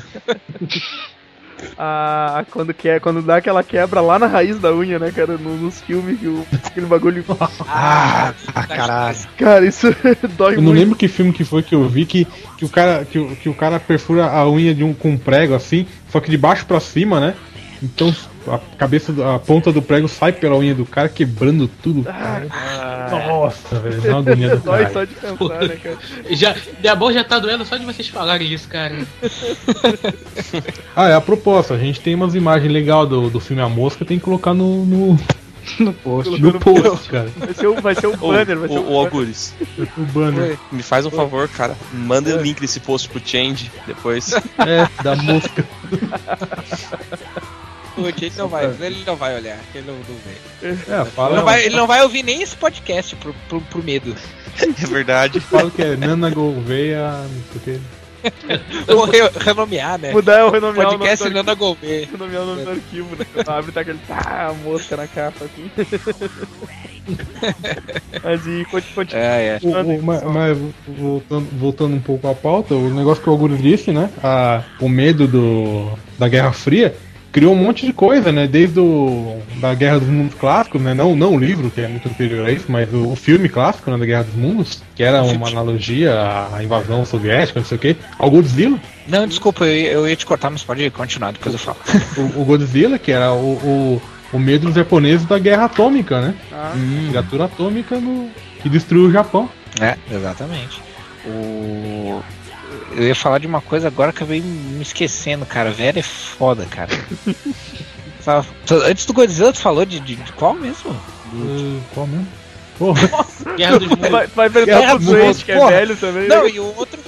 [SPEAKER 2] Quando dá aquela quebra lá na raiz da unha, né, cara, nos filmes que aquele bagulho.
[SPEAKER 4] Caralho.
[SPEAKER 2] Cara, isso dói muito.
[SPEAKER 1] Eu não lembro que filme que foi que eu vi que o cara perfura a unha com um prego assim, só que de baixo pra cima, né? Então a ponta do prego sai pela unha do cara, quebrando tudo, cara. Nossa, velho, dá uma agonia do
[SPEAKER 2] dói
[SPEAKER 1] cara.
[SPEAKER 2] só de pensar, né, cara?
[SPEAKER 6] Já tá doendo só de vocês falarem isso, cara.
[SPEAKER 1] É a proposta. A gente tem umas imagens legais do filme A Mosca, tem que colocar no post. No post, cara.
[SPEAKER 2] Vai ser o banner,
[SPEAKER 5] o Algures.
[SPEAKER 1] O banner.
[SPEAKER 5] Me faz um favor, cara. Manda o link desse post pro Change depois.
[SPEAKER 1] Da mosca.
[SPEAKER 3] Ele não vai olhar, ele não vê. Ele não vai ouvir nem esse podcast pro medo.
[SPEAKER 5] É verdade.
[SPEAKER 1] Falo que é Nana Gouveia, não sei o que.
[SPEAKER 3] Vou renomear, né?
[SPEAKER 2] Mudar o renomear
[SPEAKER 3] podcast Nana Gourmet.
[SPEAKER 2] Renomear o nome do arquivo, né? Abre e tá aquele a mosca na capa aqui. Mas e continua.
[SPEAKER 1] Mas voltando um pouco à pauta, o negócio que o Augusto disse, né? O medo da Guerra Fria criou um monte de coisa, né? Desde da Guerra dos Mundos clássicos, né? Não o livro, que é muito superior a isso, mas o filme clássico, né? Da Guerra dos Mundos, que era uma analogia à invasão soviética, não sei o quê. Ao Godzilla.
[SPEAKER 3] Não, desculpa, eu ia te cortar, mas pode continuar, depois eu falo.
[SPEAKER 1] O Godzilla, que era o medo dos japoneses da guerra atômica, né? Criatura atômica que destruiu o Japão.
[SPEAKER 3] Exatamente. Eu ia falar de uma coisa agora que eu acabei me esquecendo, cara. Vera é foda, cara. Antes do Godzilla, tu falou de qual mesmo?
[SPEAKER 1] Qual mesmo? Porra.
[SPEAKER 6] Guerra dos Mundos.
[SPEAKER 2] Vai perguntar pro Twitch, que é velho também.
[SPEAKER 3] Não, e o outro...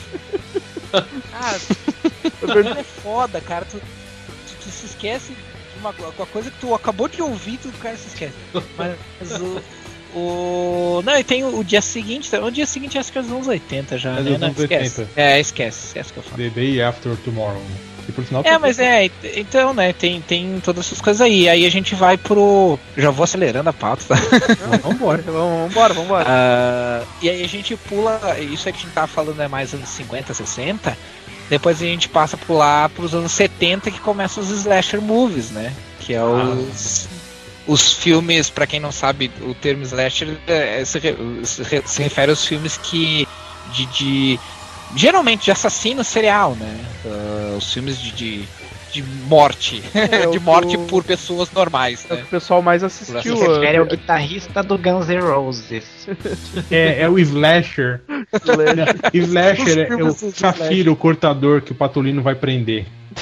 [SPEAKER 3] é foda, cara. Tu se esquece de uma coisa que tu acabou de ouvir, tu cara se esquece. Mas não, e tem o dia seguinte. O dia seguinte acho que é dos anos 80 já, né? Não, esquece. Esquece que eu falo.
[SPEAKER 1] The Day After Tomorrow. E por sinal,
[SPEAKER 3] mas então, né, tem todas essas coisas aí. Aí a gente vai pro... Já vou acelerando a pauta, tá?
[SPEAKER 2] Vambora.
[SPEAKER 3] E aí a gente pula... Isso é que a gente tava falando, é mais anos 50, 60. Depois a gente passa por lá pros anos 70, que começam os slasher movies, né? Que é os filmes, pra quem não sabe, o termo slasher se refere aos filmes que geralmente de assassino serial, né? Os filmes de morte, de morte por pessoas normais, né?
[SPEAKER 2] É o que o pessoal mais assistiu.
[SPEAKER 7] Se refere ao guitarrista do Guns N' Roses.
[SPEAKER 1] É o slasher. Slasher é o Safira, o cortador que o Patolino vai prender.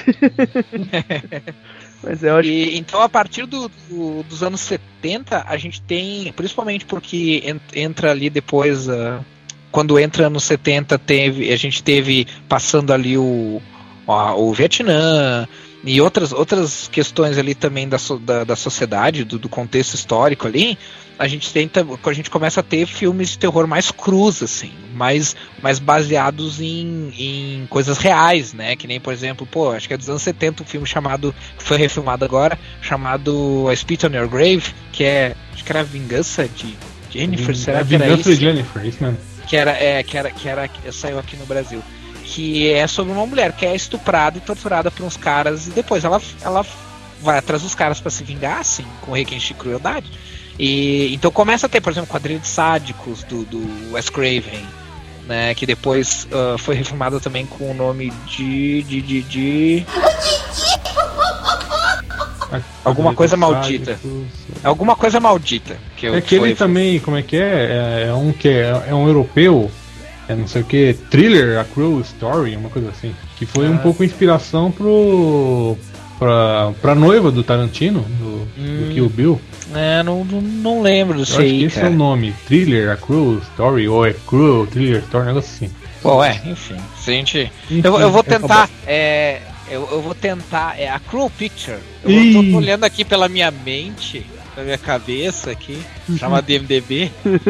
[SPEAKER 2] Mas eu acho
[SPEAKER 3] então a partir dos anos 70 a gente tem, principalmente porque entra ali depois, quando entra nos 70 a gente teve passando ali o Vietnã e outras questões ali também da sociedade, do contexto histórico ali. A gente começa a ter filmes de terror mais crus, assim, mais baseados em coisas reais, né? Que nem, por exemplo, acho que é dos anos 70 um filme que foi refilmado agora, chamado A Spit on Your Grave, que acho que era A Vingança de Jennifer, será que era isso?
[SPEAKER 1] Vingança de Jennifer, isso mesmo.
[SPEAKER 3] Que saiu aqui no Brasil. Que é sobre uma mulher que é estuprada e torturada por uns caras, e depois ela vai atrás dos caras pra se vingar, assim, com requinte de crueldade. E então começa a ter, por exemplo, Quadrilha de Sádicos do Wes Craven, né, que depois foi refilmado também com o nome de alguma coisa maldita. Alguma coisa maldita.
[SPEAKER 1] Aquele também, como é que é? É um europeu, não sei o que, Thriller, A Cruel Story, uma coisa assim. Que foi um pouco inspiração pra noiva do Tarantino, do Kill Bill.
[SPEAKER 3] Não lembro disso aí,
[SPEAKER 1] acho que esse é o nome, Thriller, A Cruel Story, ou é Cruel Thriller Story, um negócio assim.
[SPEAKER 3] Enfim, se a gente... Eu vou tentar, eu vou tentar, a Cruel Picture, eu tô olhando aqui pela minha mente, pela minha cabeça aqui, chamada DMDB.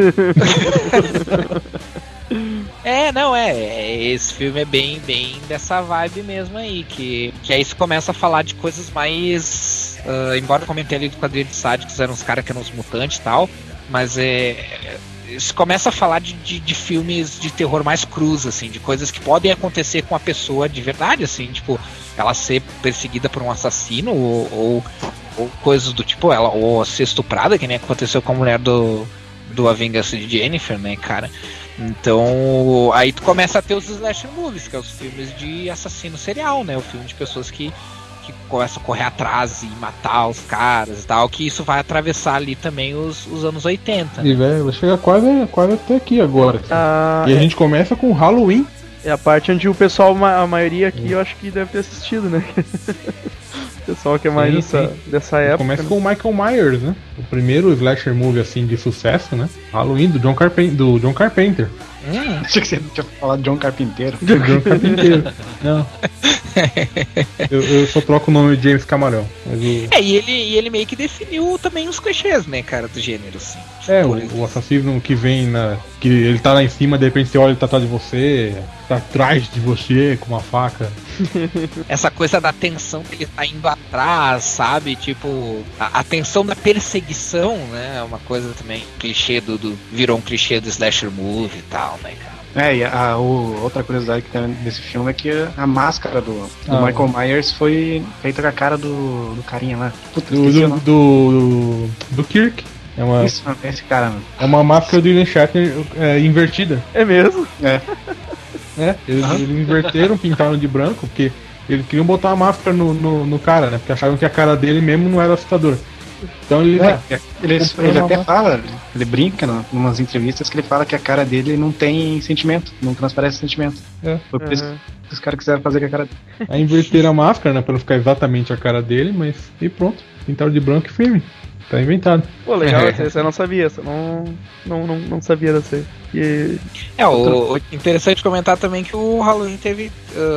[SPEAKER 3] Esse filme é bem dessa vibe mesmo aí, que aí se começa a falar de coisas mais... embora eu comentei ali do Quadrilha de Sádicos, eram os caras que eram os mutantes e tal, mas se começa a falar de filmes de terror mais crus, assim, de coisas que podem acontecer com a pessoa de verdade, assim, tipo, ela ser perseguida por um assassino ou coisas do tipo, ou ser estuprada, que nem aconteceu com a mulher do A Vingança de Jennifer, né, cara? Então, aí tu começa a ter os slasher movies, que é os filmes de assassino serial, né? O filme de pessoas que começam a correr atrás e matar os caras e tal, que isso vai atravessar ali também os anos 80.
[SPEAKER 1] E vai chegar quase até aqui agora. Assim. E a gente começa com Halloween.
[SPEAKER 2] É a parte onde o pessoal, a maioria aqui, eu acho que deve ter assistido, né? O pessoal que é mais dessa época.
[SPEAKER 1] Começa com o Michael Myers, né? O primeiro slasher movie assim de sucesso, né? Halloween, do John Carpenter.
[SPEAKER 4] Achei que você tinha falado John Carpinteiro.
[SPEAKER 1] John Carpinteiro. Não. eu só troco o nome de James Camarão. Mas
[SPEAKER 3] e ele meio que definiu também os clichês, né, cara, do gênero, assim.
[SPEAKER 1] O assassino que vem que ele tá lá em cima, de repente você olha, ele tá atrás de você, tá atrás de você com uma faca.
[SPEAKER 3] Essa coisa da tensão que ele tá indo atrás, sabe? Tipo, a tensão da perseguição, né? É uma coisa também, clichê virou um clichê do slasher movie e tal, né, cara?
[SPEAKER 4] Outra curiosidade que tem desse filme é que a máscara do Michael Myers foi feita com a cara do carinha lá. Puta,
[SPEAKER 1] do Kirk.
[SPEAKER 4] Isso, esse cara, mano.
[SPEAKER 1] É uma máscara do William Shatner invertida.
[SPEAKER 2] É mesmo?
[SPEAKER 1] Eles inverteram, pintaram de branco, porque eles queriam botar uma máscara no cara, né? Porque achavam que a cara dele mesmo não era assustadora. Então ele
[SPEAKER 4] até fala, ele brinca em umas entrevistas que ele fala que a cara dele não tem sentimento, não transparece sentimento. Foi por isso que os caras quiseram fazer com a cara dele.
[SPEAKER 1] Aí inverteram a máscara, né? Pra não ficar exatamente a cara dele, mas. E pronto, pintaram de branco e firme. Tá inventado.
[SPEAKER 2] Pô, legal, essa eu não sabia, essa não sabia dessa.
[SPEAKER 3] O interessante comentar também que o Halloween teve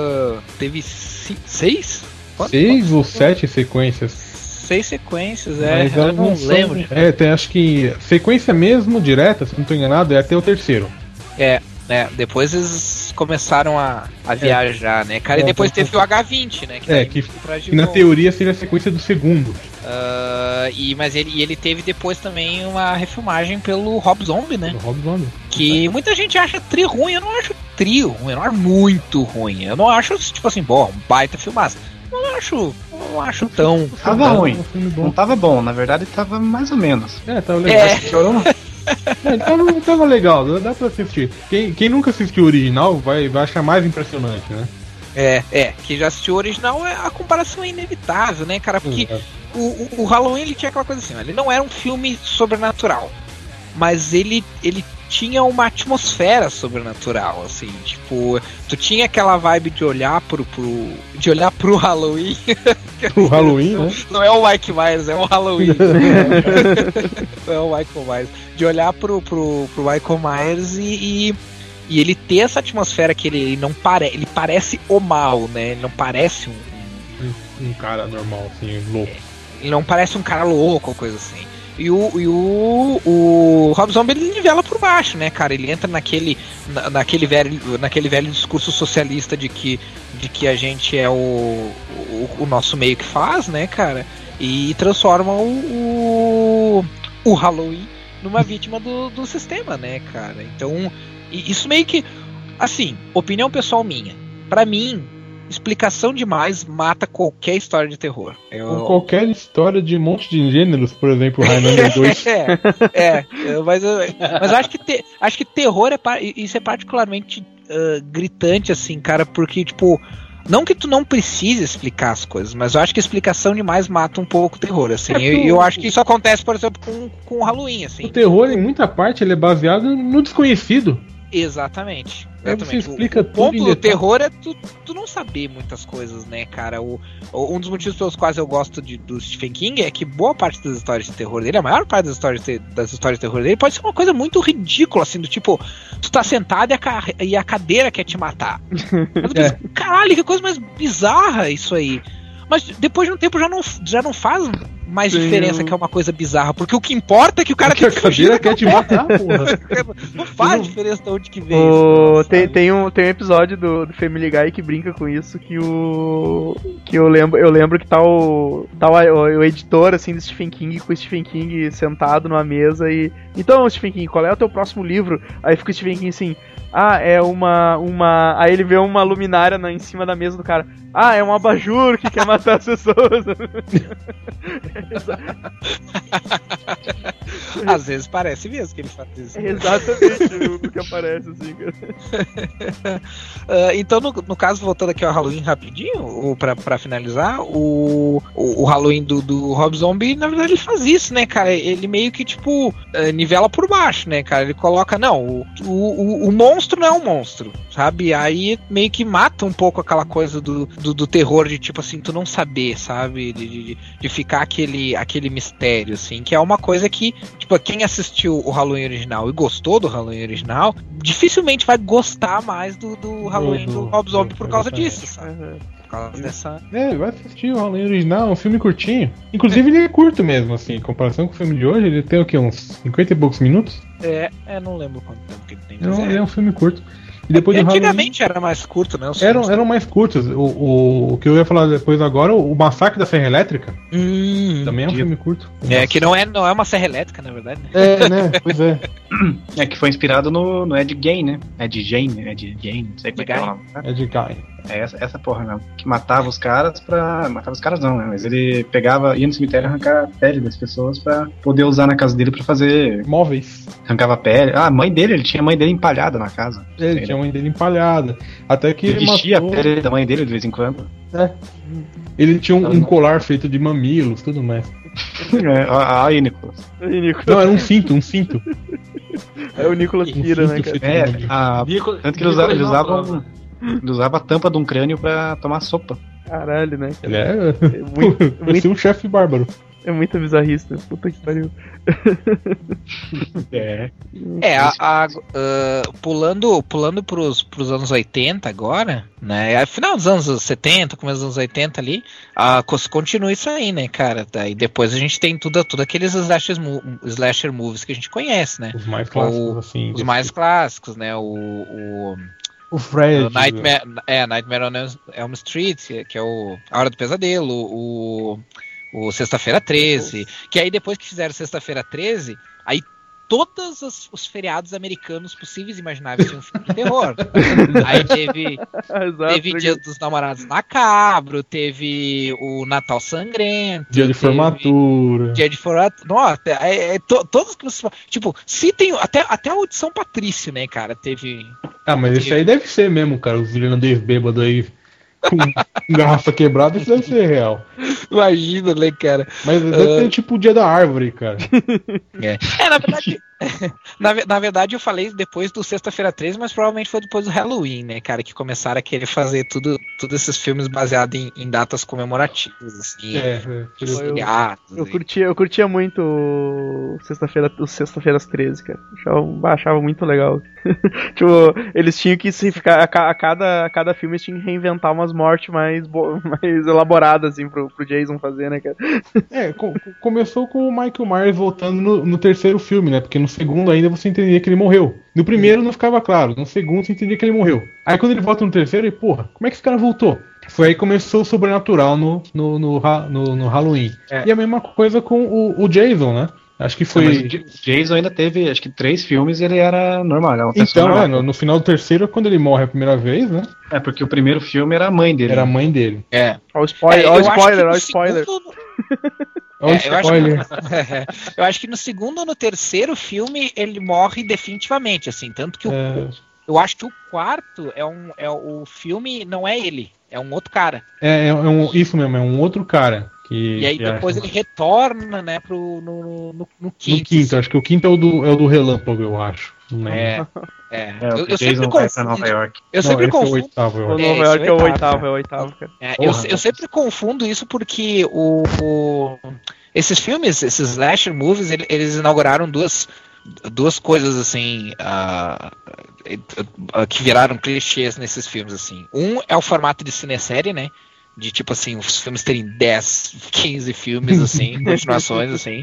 [SPEAKER 3] 6?
[SPEAKER 1] 6 ou 7 sequências?
[SPEAKER 3] 6 sequências,
[SPEAKER 1] mas
[SPEAKER 3] eu não lembro.
[SPEAKER 1] Tem, acho que sequência mesmo, direta, se não tô enganado, é até o terceiro.
[SPEAKER 3] Depois eles começaram a viajar, né, cara, e depois teve o H20, né,
[SPEAKER 1] que na teoria seria a sequência do segundo.
[SPEAKER 3] Mas ele teve depois também uma refilmagem pelo Rob Zombie, né?
[SPEAKER 1] Rob Zombie.
[SPEAKER 3] Que muita gente acha ruim, eu não acho ruim, eu não acho muito ruim. Eu não acho, tipo assim, um baita filmaço. Não acho tão...
[SPEAKER 4] Tava ruim, não tava bom, na verdade tava mais ou menos.
[SPEAKER 1] Tava legal. Tava legal, dá pra assistir. Quem nunca assistiu o original vai achar mais impressionante, né?
[SPEAKER 3] Quem já assistiu o original, a comparação é inevitável, né, cara? Porque o Halloween, ele tinha aquela coisa assim, ele não era um filme sobrenatural, mas ele tinha uma atmosfera sobrenatural, assim, tipo, tu tinha aquela vibe de olhar pro Halloween.
[SPEAKER 1] O Halloween, né?
[SPEAKER 3] Não é o Mike Myers, é o Halloween. Não é o Michael Myers. De olhar pro Michael Myers e ele ter essa atmosfera que ele parece o mal, né? Ele não parece
[SPEAKER 1] um cara normal, assim, louco.
[SPEAKER 3] Ele não parece um cara louco ou coisa assim. E o Rob Zombie, ele nivela por baixo, né, cara? Ele entra naquele velho discurso socialista de que a gente é o nosso meio que faz, né, cara? E transforma o Halloween numa vítima do sistema, né, cara? Então, isso meio que, assim, opinião pessoal minha. Pra mim, explicação demais mata qualquer história de terror.
[SPEAKER 1] Qualquer história de um monte de gêneros, por exemplo, Highlander 2.
[SPEAKER 3] Mas acho que terror isso é particularmente gritante, assim, cara, porque, tipo, não que tu não precise explicar as coisas, mas eu acho que a explicação demais mata um pouco o terror, assim. Eu acho que isso acontece, por exemplo, com o Halloween, assim.
[SPEAKER 1] O terror, em muita parte, ele é baseado no desconhecido.
[SPEAKER 3] Exatamente.
[SPEAKER 1] Você explica tudo.
[SPEAKER 3] O ponto do terror é tu não saber muitas coisas, né, cara? Um dos motivos pelos quais eu gosto do Stephen King é que boa parte das histórias de terror dele, a maior parte das histórias de terror dele, pode ser uma coisa muito ridícula, assim, do tipo, tu tá sentado e a cadeira quer te matar. Caralho, que coisa mais bizarra isso aí. Mas depois de um tempo já não faz mais diferença que é uma coisa bizarra, porque o que importa é que o cara
[SPEAKER 1] tem que fugir da quer te matar, porra.
[SPEAKER 3] Não faz diferença de onde que vem isso.
[SPEAKER 2] Tem um episódio do Family Guy que brinca com isso, que eu lembro que tá o editor, assim, do Stephen King, com o Stephen King sentado numa mesa e... Então, Stephen King, qual é o teu próximo livro? Aí fica o Stephen King assim... é uma... Aí ele vê uma luminária em cima da mesa do cara. É um abajur que quer matar as pessoas.
[SPEAKER 3] Às vezes parece mesmo que ele faz isso.
[SPEAKER 2] É exatamente o que aparece, assim, cara.
[SPEAKER 3] Então, no caso, voltando aqui ao Halloween rapidinho, pra finalizar, o Halloween do Rob Zombie, na verdade, ele faz isso, né, cara? Ele meio que, tipo, nivela por baixo, né, cara? Ele coloca, não, o monstro
[SPEAKER 8] monstro não é um monstro, sabe? Aí meio que mata um pouco aquela coisa do terror de tipo assim, tu não saber, sabe? De ficar aquele mistério, assim, que é uma coisa que, tipo, quem assistiu o Halloween original e gostou do Halloween original, dificilmente vai gostar mais do Halloween do Rob Zombie por causa disso, sabe? Por causa dessa...
[SPEAKER 1] vai assistir o Halloween original, é um filme curtinho. Inclusive ele é curto mesmo, assim, em comparação com o filme de hoje, ele tem o quê? Uns 50 e poucos minutos?
[SPEAKER 8] Não lembro quanto tempo que ele tem.
[SPEAKER 1] Ele é um filme curto. E depois
[SPEAKER 8] antigamente era mais curto, né?
[SPEAKER 1] Eram mais curtos. O que eu ia falar depois agora, o Massacre da Serra Elétrica, também é um filme curto.
[SPEAKER 8] Que não é uma serra elétrica, na verdade.
[SPEAKER 1] Né? Pois é.
[SPEAKER 4] É que foi inspirado no Ed Gein, né? Ed Gein, não sei como é que é o nome.
[SPEAKER 1] Ed Gein.
[SPEAKER 4] É essa porra mesmo. Que matava os caras matava os caras não, né? Mas ele ia no cemitério arrancar a pele das pessoas pra poder usar na casa dele pra fazer...
[SPEAKER 1] móveis.
[SPEAKER 4] Arrancava a pele. A mãe dele, ele tinha a mãe dele empalhada na casa.
[SPEAKER 1] Ele tinha a mãe dele empalhada. Até que ele
[SPEAKER 4] vestia
[SPEAKER 1] matou...
[SPEAKER 4] a pele da mãe dele de vez em quando.
[SPEAKER 1] Ele tinha um colar feito de mamilos, tudo mais.
[SPEAKER 4] Aí, Nicolas.
[SPEAKER 1] Não, era um cinto.
[SPEAKER 2] É o Nicolas Pira, né, cara?
[SPEAKER 4] Tanto que ele usava a tampa de um crânio pra tomar sopa.
[SPEAKER 2] Caralho, né?
[SPEAKER 1] Ele vai ser um chefe bárbaro.
[SPEAKER 2] É muito bizarrista, puta que pariu.
[SPEAKER 8] Pulando pros anos 80 agora, né? Final dos anos 70, começo dos anos 80 ali, continua isso aí, né, cara? Daí depois a gente tem tudo aqueles slasher movies que a gente conhece, né?
[SPEAKER 1] Os mais clássicos, assim.
[SPEAKER 8] Os mais clássicos, né? O
[SPEAKER 1] Fred.
[SPEAKER 8] Nightmare on Elm Street, que é A Hora do Pesadelo, o Sexta-feira 13, que aí depois que fizeram Sexta-feira 13, aí todos os feriados americanos possíveis e imagináveis tinham um filme de terror. Aí teve Dia dos Namorados Macabro, teve o Natal Sangrento,
[SPEAKER 1] Dia de Formatura.
[SPEAKER 8] Nossa, todos que você... Tipo, se tem até a audição Patrício, né, cara, teve...
[SPEAKER 1] Mas esse aí deve ser mesmo, cara, os irlandês bêbados aí com garrafa quebrada, isso deve ser real.
[SPEAKER 8] Imagina, né, cara?
[SPEAKER 1] Mas deve ser tipo o Dia da Árvore, cara.
[SPEAKER 8] Na verdade... Na verdade, eu falei depois do Sexta-feira 13, mas provavelmente foi depois do Halloween, né, cara? Que começaram a querer fazer todos esses filmes baseados em datas comemorativas, assim.
[SPEAKER 2] Eu curtia muito o Sexta-feiras 13, cara. Achava muito legal. Tipo, eles tinham que ficar. A cada filme eles tinham que reinventar umas mortes mais elaboradas, assim, pro Jason fazer, né, cara?
[SPEAKER 1] Começou com o Michael Myers voltando no terceiro filme, né? Porque no segundo ainda você entendia que ele morreu. No primeiro não ficava claro, no segundo você entendia que ele morreu. Aí quando ele volta no terceiro, ele, porra, como é que esse cara voltou? Foi aí que começou o sobrenatural no Halloween. E a mesma coisa com o Jason, né? Acho que foi...
[SPEAKER 4] Mas o Jason ainda teve, acho que 3 filmes e ele era normal. Era uma pessoa
[SPEAKER 1] normal. No final do terceiro é quando ele morre a primeira vez, né?
[SPEAKER 4] Porque o primeiro filme era a mãe dele.
[SPEAKER 1] Era a mãe dele.
[SPEAKER 2] Olha o spoiler.
[SPEAKER 8] Eu acho que no segundo ou no terceiro filme ele morre definitivamente, assim, tanto que eu acho que o quarto o filme não é ele, é um outro cara.
[SPEAKER 1] Isso mesmo, é um outro cara.
[SPEAKER 8] E aí depois ele retorna, né, no quinto.
[SPEAKER 1] No quinto, acho que o quinto é o do Relâmpago, eu acho.
[SPEAKER 8] Eu sempre confundo. Nova York. Eu sempre confundo.
[SPEAKER 2] O Nova York é o oitavo, cara.
[SPEAKER 8] Eu sempre confundo isso porque esses filmes, esses slasher movies, eles inauguraram duas coisas assim que viraram clichês nesses filmes, assim. Um é o formato de cinesérie, né? De tipo assim, os filmes terem 10, 15 filmes, assim, continuações, assim.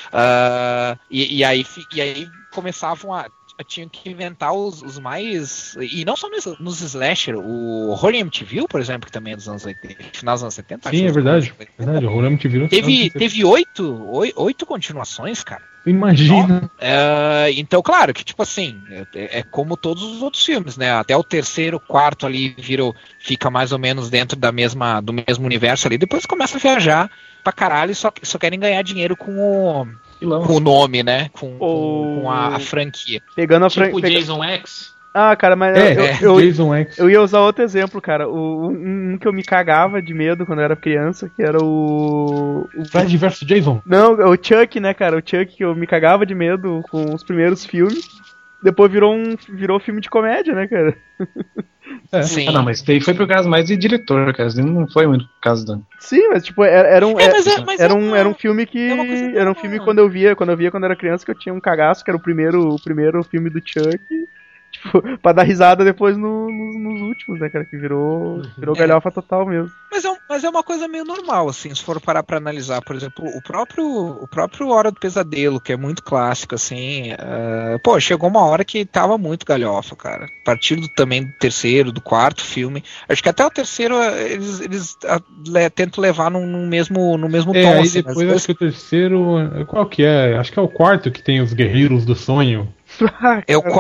[SPEAKER 8] E aí começavam tinham que inventar os mais... E não só nos slasher, o Horror MTV, por exemplo, que também é dos anos 80, final dos anos 70.
[SPEAKER 1] Sim, é verdade. O Horror MTV
[SPEAKER 8] teve 8 continuações, cara.
[SPEAKER 1] Imagina.
[SPEAKER 8] Então, claro, que tipo assim, é como todos os outros filmes, né? Até o terceiro, quarto ali fica mais ou menos dentro do mesmo universo ali. Depois começa a viajar pra caralho e só querem ganhar dinheiro com o nome, né? Com a franquia.
[SPEAKER 2] Pegando a
[SPEAKER 6] tipo Jason X.
[SPEAKER 2] Cara, mas
[SPEAKER 1] Jason X.
[SPEAKER 2] Eu ia usar outro exemplo, cara. Um que eu me cagava de medo quando eu era criança, que era o
[SPEAKER 1] Fred vs Jason.
[SPEAKER 2] Não, o Chuck, né, cara? O Chuck, que eu me cagava de medo com os primeiros filmes. depois virou filme de comédia, né, cara?
[SPEAKER 4] Sim. Não, mas daí foi por causa mais de diretor, cara. Não foi muito por causa da...
[SPEAKER 2] Sim, mas tipo, era um filme que... Era um filme quando eu via quando era criança, que eu tinha um cagaço, que era o primeiro filme do Chuck. Tipo, pra dar risada depois nos últimos, né, cara? Que virou galhofa total mesmo.
[SPEAKER 8] Mas é uma coisa meio normal, assim, se for parar pra analisar. Por exemplo, o próprio Hora do Pesadelo, que é muito clássico, assim. Chegou uma hora que tava muito galhofa, cara. A partir também do terceiro, do quarto filme. Acho que até o terceiro eles tentam levar no mesmo tom.
[SPEAKER 1] Aí
[SPEAKER 8] assim,
[SPEAKER 1] depois acho que o terceiro. Qual que é? Acho que é o quarto que tem os Guerreiros do Sonho.
[SPEAKER 8] É o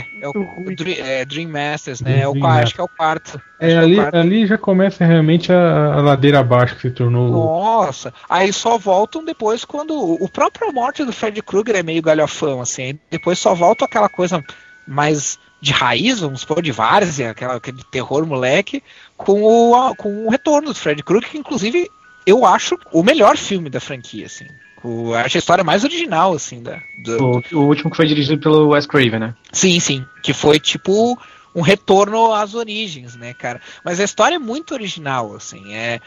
[SPEAKER 8] Dream Masters, né? Acho que é o quarto.
[SPEAKER 1] Ali já começa realmente a ladeira abaixo que se tornou.
[SPEAKER 8] Nossa, aí só voltam depois quando o próprio morte do Freddy Krueger é meio galhofão, assim. Depois só volta aquela coisa mais de raiz, vamos supor, de várzea, aquele terror moleque, com o retorno do Freddy Krueger, que inclusive eu acho o melhor filme da franquia, assim. Acho a história mais original, assim,
[SPEAKER 4] o último que foi dirigido pelo Wes Craven, né?
[SPEAKER 8] Sim, que foi tipo um retorno às origens, né, cara? Mas a história é muito original, assim,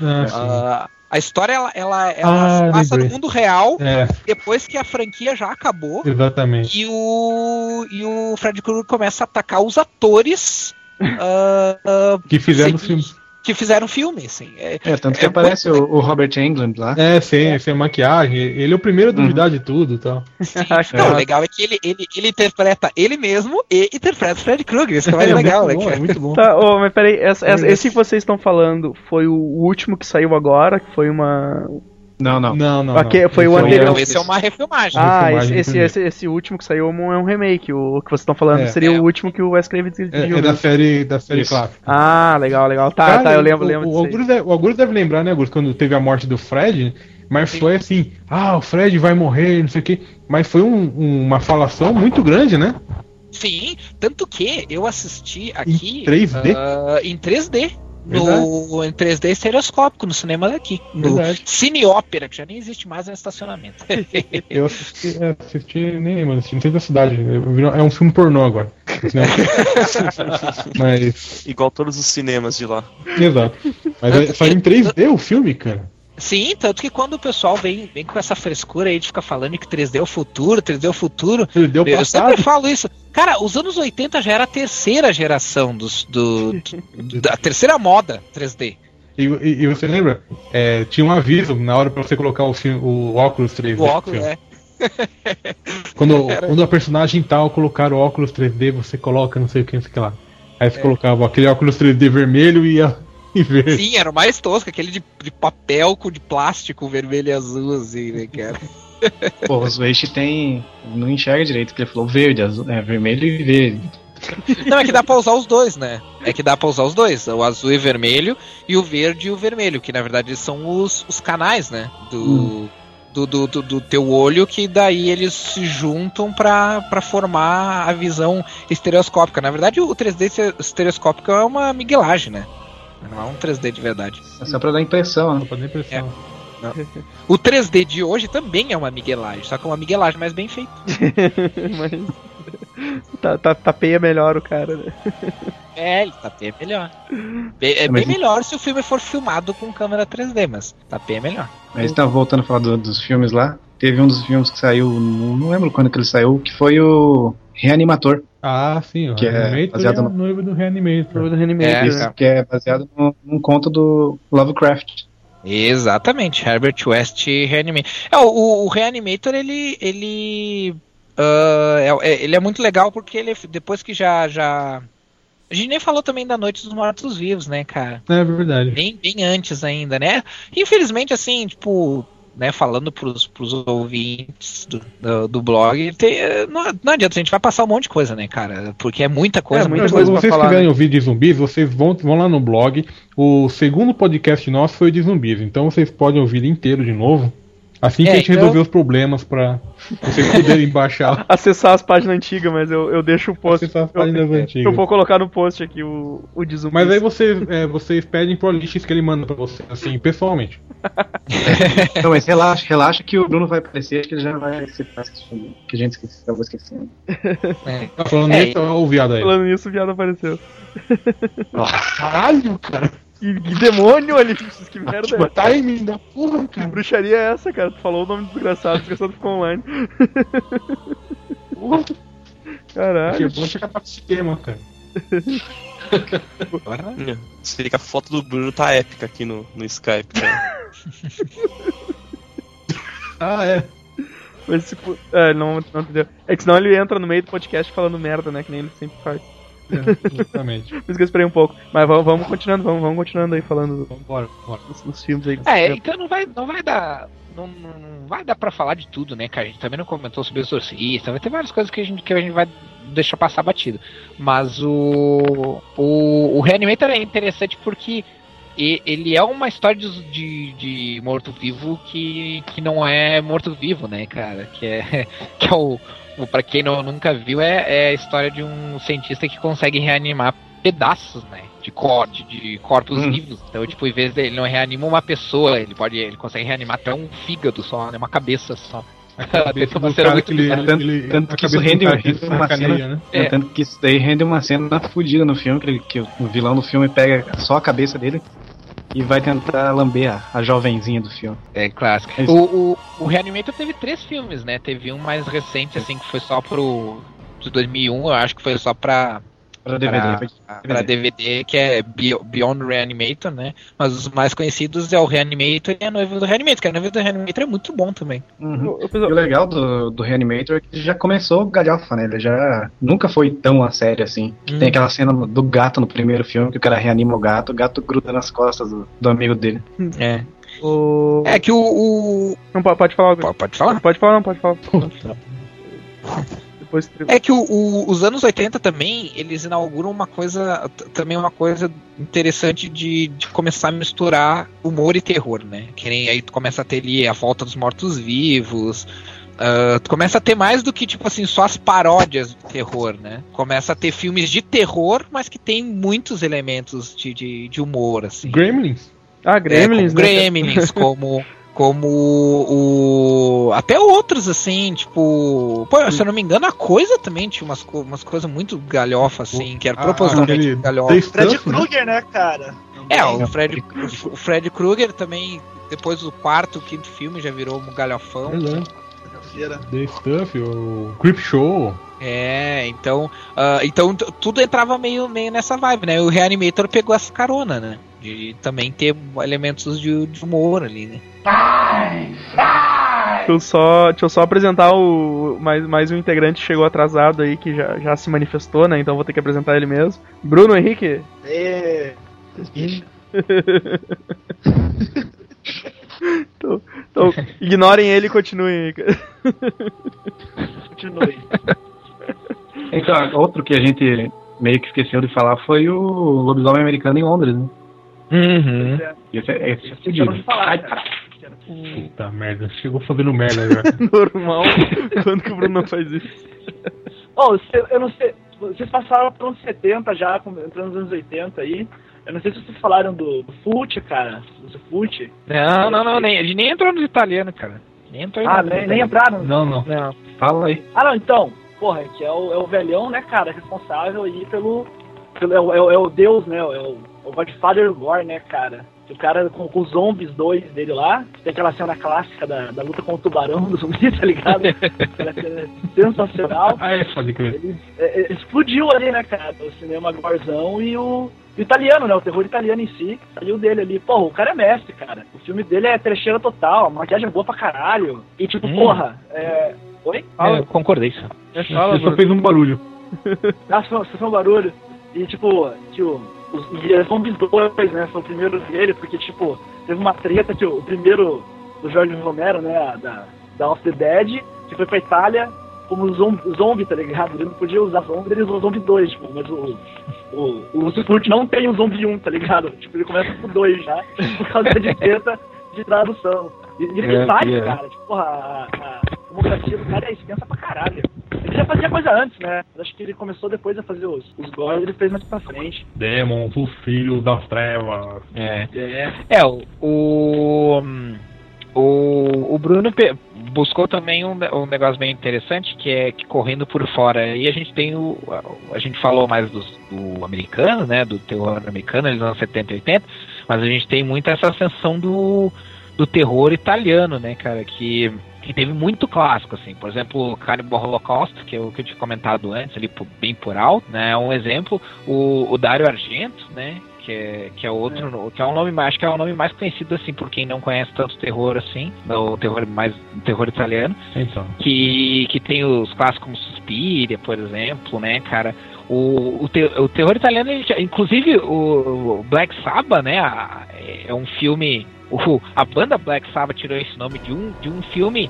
[SPEAKER 8] a história, ela passa no mundo real, depois que a franquia já acabou.
[SPEAKER 1] Exatamente.
[SPEAKER 8] E o Freddy Krueger começa a atacar os atores
[SPEAKER 1] que fizeram o filme.
[SPEAKER 8] Que fizeram filme, assim.
[SPEAKER 4] Tanto que aparece o Robert Englund lá.
[SPEAKER 1] Sem maquiagem. Ele é o primeiro a duvidar de tudo e tal.
[SPEAKER 8] O legal é que ele interpreta ele mesmo e interpreta o Freddy Krueger. Isso que é mais legal, né?
[SPEAKER 1] É muito bom.
[SPEAKER 2] Tá, mas peraí, esse que vocês estão falando foi o último que saiu agora, que foi uma...
[SPEAKER 4] Não.
[SPEAKER 2] Foi o anterior.
[SPEAKER 8] Esse é uma refilmagem.
[SPEAKER 2] Esse último que saiu é um remake. O que vocês estão falando seria o último que o Wes Craven dirigiu.
[SPEAKER 1] É da série clássica.
[SPEAKER 2] Legal. Tá, eu lembro
[SPEAKER 1] o Augusto deve lembrar, né, Augusto, quando teve a morte do Fred, mas foi assim, o Fred vai morrer, não sei o quê. Mas foi uma falação muito grande, né?
[SPEAKER 8] Sim, tanto que eu assisti aqui...
[SPEAKER 1] Em 3D?
[SPEAKER 8] Em 3D. Em 3D estereoscópico, no cinema daqui. No Cine Ópera, que já nem existe mais no estacionamento.
[SPEAKER 1] Eu assisti, nem lembro, não sei da cidade. É um filme pornô agora. Mas...
[SPEAKER 5] Igual todos os cinemas de lá.
[SPEAKER 1] Exato. Mas saiu em 3D o filme, cara.
[SPEAKER 8] Sim, tanto que quando o pessoal vem com essa frescura aí de ficar falando que 3D é o futuro, eu sempre falo isso. Cara, os anos 80 já era a terceira geração da terceira moda 3D.
[SPEAKER 1] E você lembra? Tinha um aviso na hora pra você colocar o óculos 3D.
[SPEAKER 8] O óculos,
[SPEAKER 1] Quando a personagem tal colocar o óculos 3D, você coloca não sei o que lá. Aí você colocava aquele óculos 3D vermelho e ia...
[SPEAKER 8] Sim, era o mais tosco, aquele de papel de plástico vermelho e azul, assim, né, cara?
[SPEAKER 4] Pô, o Switch não enxerga direito, porque ele falou verde, azul, vermelho e verde.
[SPEAKER 8] Não, é que dá pra usar os dois, né? O azul e vermelho, e o verde e o vermelho, que na verdade são os canais, né? Do teu olho, que daí eles se juntam pra formar a visão estereoscópica. Na verdade, o 3D estereoscópico é uma miguelagem, né? Não é um 3D de verdade.
[SPEAKER 4] É só pra dar impressão, né?
[SPEAKER 1] Só pra dar impressão.
[SPEAKER 8] O 3D de hoje também é uma miguelagem, só que é uma miguelagem mais bem feita.
[SPEAKER 2] Mas tapeia melhor o cara, né?
[SPEAKER 8] Ele tapeia melhor. Bem melhor se o filme for filmado com câmera 3D, mas tapeia melhor.
[SPEAKER 4] Mas tá voltando a falar dos filmes lá. Teve um dos filmes que saiu, não lembro quando que ele saiu, que foi o Reanimator.
[SPEAKER 1] Sim, o
[SPEAKER 4] que
[SPEAKER 1] Reanimator é o noivo do Reanimator.
[SPEAKER 4] Que é baseado num conto do Lovecraft.
[SPEAKER 8] Exatamente, Herbert West Reanimator. O Reanimator, ele é muito legal porque ele, depois que já... A gente nem falou também da Noite dos Mortos-Vivos, né, cara?
[SPEAKER 1] É verdade.
[SPEAKER 8] Bem antes ainda, né? Infelizmente, assim, tipo... Né, falando pros ouvintes do blog, não adianta, a gente vai passar um monte de coisa, né, cara? Porque é muita coisa, muita coisa pra falar.
[SPEAKER 1] Se vocês quiserem ouvir de zumbis, vocês vão lá no blog. O segundo podcast nosso foi de zumbis, então vocês podem ouvir inteiro de novo. Assim que a gente resolver os problemas pra vocês poderem baixar.
[SPEAKER 2] Acessar as páginas antigas, mas eu deixo o post.
[SPEAKER 1] Acessar as páginas antigas.
[SPEAKER 2] Eu vou colocar no post aqui o Desumbice.
[SPEAKER 1] Mas aí vocês pedem pro Alix que ele manda pra você, assim, pessoalmente.
[SPEAKER 4] Não, mas relaxa que o Bruno vai aparecer, que ele já vai citar esse filme, que a gente esqueceu, acabou esquecendo.
[SPEAKER 1] Falando nisso, o viado aí.
[SPEAKER 2] Falando nisso, o viado apareceu.
[SPEAKER 1] Caralho, cara.
[SPEAKER 2] Que demônio, Alix, que merda é essa?
[SPEAKER 1] Timing da porra,
[SPEAKER 2] Que
[SPEAKER 1] cara.
[SPEAKER 2] bruxaria é essa, cara? Tu falou o nome do desgraçado ficou online.
[SPEAKER 1] Porra.
[SPEAKER 2] Caralho.
[SPEAKER 1] Que bom chegar pra esquema, cara.
[SPEAKER 5] Você vê que a foto do Bruno tá épica aqui no Skype, cara.
[SPEAKER 1] É.
[SPEAKER 2] Mas tipo, não entendeu. É que senão ele entra no meio do podcast falando merda, né? Que nem ele sempre faz.
[SPEAKER 1] Exatamente.
[SPEAKER 2] Por isso que eu esperei um pouco. Mas vamos continuando aí falando
[SPEAKER 1] Bora.
[SPEAKER 2] dos filmes aí.
[SPEAKER 8] Então não vai dar. Não vai dar pra falar de tudo, né, cara? A gente também não comentou sobre o Exorcista, vai ter várias coisas que a gente vai deixar passar batido. Mas o Reanimator é interessante porque ele é uma história de morto-vivo que não é morto-vivo, né, cara? Que é pra quem nunca viu, é a história de um cientista que consegue reanimar pedaços, né? De corpos vivos. Então, tipo, em vez de ele não reanima uma pessoa, ele consegue reanimar até um fígado só, né? Uma cabeça só.
[SPEAKER 4] Tanto que isso rende uma cena, né? Tanto que isso daí rende uma cena fodida no filme, que o vilão do filme pega só a cabeça dele e vai tentar lamber a jovenzinha do filme.
[SPEAKER 8] É clássico. O Reanimator teve 3 filmes, né? Teve um mais recente, assim, que foi só de 2001, eu acho que foi só pra DVD, que é Beyond Reanimator, né? Mas os mais conhecidos é o Reanimator e a Noiva do Reanimator, que a Noiva do Reanimator é muito bom também.
[SPEAKER 4] Uhum. E o legal do Reanimator é que ele já começou galhofa, né? Ele já nunca foi tão a sério assim. Tem aquela cena do gato no primeiro filme, que o cara reanima o gato gruda nas costas do amigo dele.
[SPEAKER 8] É. É que
[SPEAKER 2] Não, pode falar.
[SPEAKER 8] Pode falar?
[SPEAKER 2] Pode falar, não, pode falar.
[SPEAKER 8] É que os anos 80 também, eles inauguram uma coisa interessante de começar a misturar humor e terror, né? Que nem aí tu começa a ter ali a volta dos mortos-vivos, tu começa a ter mais do que, tipo assim, só as paródias do terror, né? Começa a ter filmes de terror, mas que tem muitos elementos de humor, assim.
[SPEAKER 1] Gremlins?
[SPEAKER 2] Gremlins,
[SPEAKER 8] né? Gremlins, como até outros, assim, tipo... Pô, se eu não me engano, a Coisa também tinha umas coisas muito galhofa, assim, que era propositalmente galhofa.
[SPEAKER 9] O Fred Krueger, né, cara?
[SPEAKER 8] O Fred Krueger também, depois do 4º, 5º filme, já virou um galhofão.
[SPEAKER 1] The Stuff, o Creepshow.
[SPEAKER 8] Então tudo entrava meio nessa vibe, né? O Reanimator pegou essa carona, né? De também ter elementos de humor ali, né?
[SPEAKER 2] Deixa eu só apresentar mais um integrante que chegou atrasado aí, que já se manifestou, né? Então vou ter que apresentar ele mesmo. Bruno Henrique. Então, ignorem ele e continuem.
[SPEAKER 9] Continue.
[SPEAKER 4] Então, outro que a gente meio que esqueceu de falar foi o Lobisomem Americano em Londres, né?
[SPEAKER 8] Uhum.
[SPEAKER 4] Esse é fudido.
[SPEAKER 1] Puta merda, chegou fazendo merda agora.
[SPEAKER 2] Normal. Quando que o Bruno não faz isso?
[SPEAKER 9] Eu não sei. Vocês passaram para anos 70 já, entrando nos anos 80 aí. Eu não sei se vocês falaram do Fute, cara. Do Fute.
[SPEAKER 8] Não, ele nem entrou nos italianos, cara. Nem
[SPEAKER 9] entraram?
[SPEAKER 1] Não.
[SPEAKER 4] Fala aí.
[SPEAKER 9] Não, então. Porra, que é o velhão, né, cara, responsável aí é o deus, né, é o Godfather Gore, né, cara. O cara com os zombies 2 dele lá, tem aquela cena clássica da luta com o tubarão do zumbi, tá ligado? Aquela cena sensacional.
[SPEAKER 1] Pode crer.
[SPEAKER 9] Ele explodiu ali, né, cara, o cinema gorzão e o italiano, né, o terror italiano em si, saiu dele ali. Porra, o cara é mestre, cara. O filme dele é trecheira total, a maquiagem é boa pra caralho. E tipo, porra, Oi?
[SPEAKER 8] Eu concordei.
[SPEAKER 1] Você só fez um barulho.
[SPEAKER 9] Só fez um barulho. E tipo, os Zombies 2, né, são o primeiro dele, porque tipo, teve uma treta que o primeiro do Jorge Romero, né, da Off the Dead, que foi pra Itália como zombie, tá ligado? Ele não podia usar zombie, ele usou zombie 2, tipo, mas o Furt não tem o zombie 1, tá ligado? Tipo, ele começa com 2 já, por causa de treta de tradução. E ele faz, cara. Tipo, porra, a filmografia do cara é extensa pra caralho. Ele já fazia coisa antes, né? Eu acho que ele começou depois a fazer os gore, ele fez mais pra frente.
[SPEAKER 1] Demons, os filhos das trevas.
[SPEAKER 3] O Bruno buscou também um negócio bem interessante, que é que correndo por fora. Aí a gente tem a gente falou mais do americano, né? Do terror americano, nos anos 70 e 80, mas a gente tem muito essa ascensão do terror italiano, né, cara? Que teve muito clássico, assim. Por exemplo, Cannibal Holocaust, que é o que eu tinha comentado antes, ali bem por alto, né? É um exemplo. O Dario Argento, né? Que é outro, que é um nome mais, acho que é o nome mais conhecido, assim, por quem não conhece tanto terror assim, o terror italiano.
[SPEAKER 1] Então.
[SPEAKER 3] Que tem os clássicos como Suspiria, por exemplo, né, cara? O terror italiano, inclusive o Black Sabbath, né? É um filme. A banda Black Sabbath tirou esse nome de um filme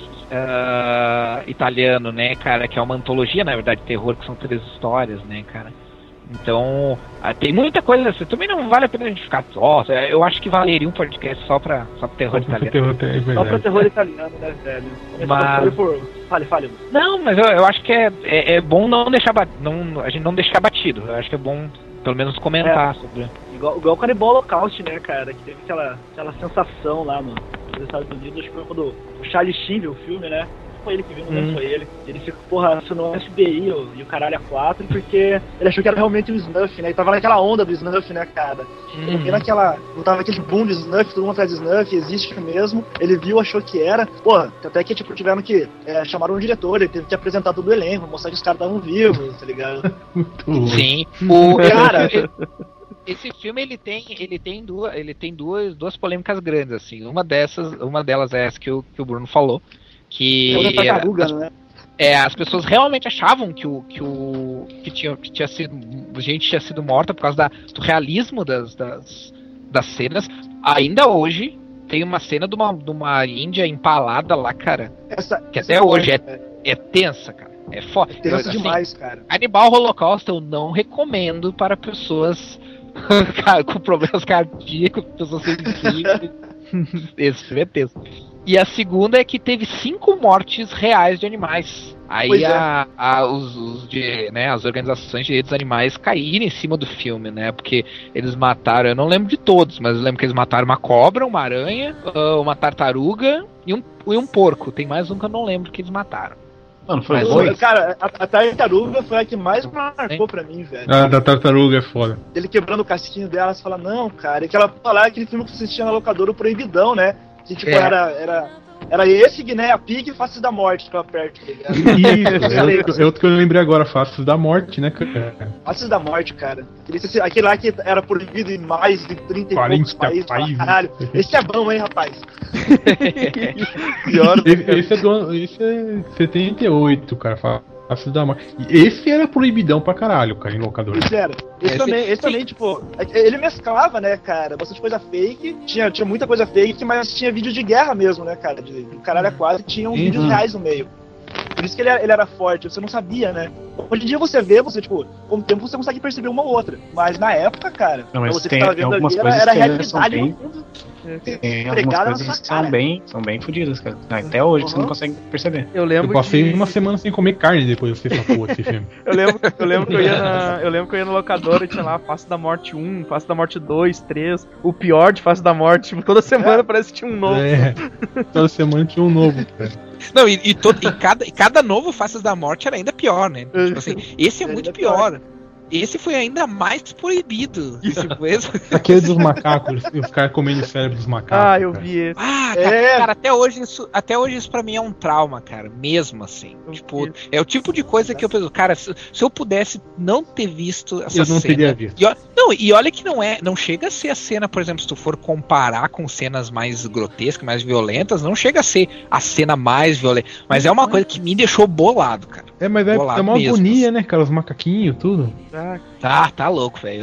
[SPEAKER 3] italiano, né, cara? Que é uma antologia, na verdade, de terror, que são 3 histórias, né, cara? Então, tem muita coisa assim. Também não vale a pena a gente ficar. Eu acho que valeria um podcast só pra terror italiano.
[SPEAKER 9] Só pra terror italiano, né, velho?
[SPEAKER 3] Mas...
[SPEAKER 9] Fale.
[SPEAKER 3] Não, mas eu acho que é bom não deixar a gente não deixar batido. Eu acho que é bom pelo menos comentar sobre.
[SPEAKER 9] Igual o Cannibal Holocaust, né, cara? Que teve aquela sensação lá nos Estados Unidos. Acho que foi quando o Charlie Sheen viu o filme, né? Foi ele que viu, não foi ele. Ele ficou, porra, assinou o FBI e o caralho a 4, porque ele achou que era realmente o Snuff, né? Ele tava naquela onda do Snuff, né, cara? Ele viu tava aquele boom de Snuff, todo mundo atrás de Snuff, existe mesmo. Ele viu, achou que era. Porra, até que, tipo, tiveram que chamaram um diretor, ele teve que apresentar todo o elenco, mostrar que os caras estavam vivos, tá ligado?
[SPEAKER 3] Sim. Cara... Esse filme ele tem duas polêmicas grandes, assim. Uma delas é essa que o Bruno falou, que as pessoas realmente achavam que tinha sido morta por causa do realismo das cenas. Ainda hoje tem uma cena de uma índia empalada lá, cara, que até hoje é tensa, cara. É foda.
[SPEAKER 9] É tenso demais, cara.
[SPEAKER 3] Cannibal Holocaust eu não recomendo para pessoas com problemas cardíacos, pessoas sensíveis. Esse filme é tenso. E a segunda é que teve 5 mortes reais de animais. Aí as organizações de direitos animais caíram em cima do filme, né? Porque eles mataram, eu não lembro de todos, mas eu lembro que eles mataram uma cobra, uma aranha, uma tartaruga e um porco. Tem mais um que eu não lembro que eles mataram.
[SPEAKER 4] Mano, foi dois.
[SPEAKER 9] Cara, a tartaruga foi a que mais marcou pra mim, velho.
[SPEAKER 1] A da tartaruga é foda.
[SPEAKER 9] Ele quebrando o casquinho dela, você fala, não, cara. E aquele filme que você assistia na locadora, o Proibidão, né? Que tipo, era esse, Guiné, a Pig e Faces da Morte que tava perto, tá ligado?
[SPEAKER 1] Isso, é outro que eu lembrei agora, Faces da Morte, né, cara?
[SPEAKER 9] Faces da Morte, cara. Aquele lá que era proibido em mais de 30 e poucos países. Caralho, esse é bom, hein, rapaz?
[SPEAKER 1] Esse é 78, cara. Faces da Morte. Esse era proibidão pra caralho, cara, em locador.
[SPEAKER 9] Esse era. Esse também, tipo, ele mesclava, né, cara, bastante coisa fake, tinha muita coisa fake, mas tinha vídeo de guerra mesmo, né, cara, de caralho a 4, tinha uns vídeos reais no meio. Por isso que ele era forte, você não sabia, né? Hoje em dia você vê, tipo, com o tempo você consegue perceber uma ou outra, mas na época, cara,
[SPEAKER 4] mas
[SPEAKER 9] você que tava vendo ali, era a realidade do mundo.
[SPEAKER 4] Tem algumas coisas que são bem fodidas, cara. Até hoje você não consegue perceber.
[SPEAKER 1] Eu passei uma semana sem comer carne depois de assistir essa porra desse filme.
[SPEAKER 2] Eu lembro que eu ia na locadora e tinha lá Face da Morte 1, Face da Morte 2, 3, o pior de Face da Morte. Tipo, toda semana parece que tinha um novo.
[SPEAKER 1] Toda semana tinha um novo, cara.
[SPEAKER 3] Não, e cada novo Faces da Morte era ainda pior, né? Tipo assim, esse é muito pior. Esse foi ainda mais proibido.
[SPEAKER 1] Aquele dos macacos, os caras comendo o cérebro dos macacos.
[SPEAKER 2] Eu vi esse.
[SPEAKER 3] Cara, até hoje isso pra mim é um trauma, cara. Mesmo assim. Tipo, é o tipo de coisa que eu penso, cara, se eu pudesse não ter visto essa cena.
[SPEAKER 1] Eu não teria visto.
[SPEAKER 3] E olha que não chega a ser a cena, por exemplo, se tu for comparar com cenas mais grotescas, mais violentas, não chega a ser a cena mais violenta. Mas é uma coisa que me deixou bolado, cara.
[SPEAKER 1] Mas é uma agonia, né, cara? Os macaquinhos, tudo.
[SPEAKER 3] Tá louco, velho.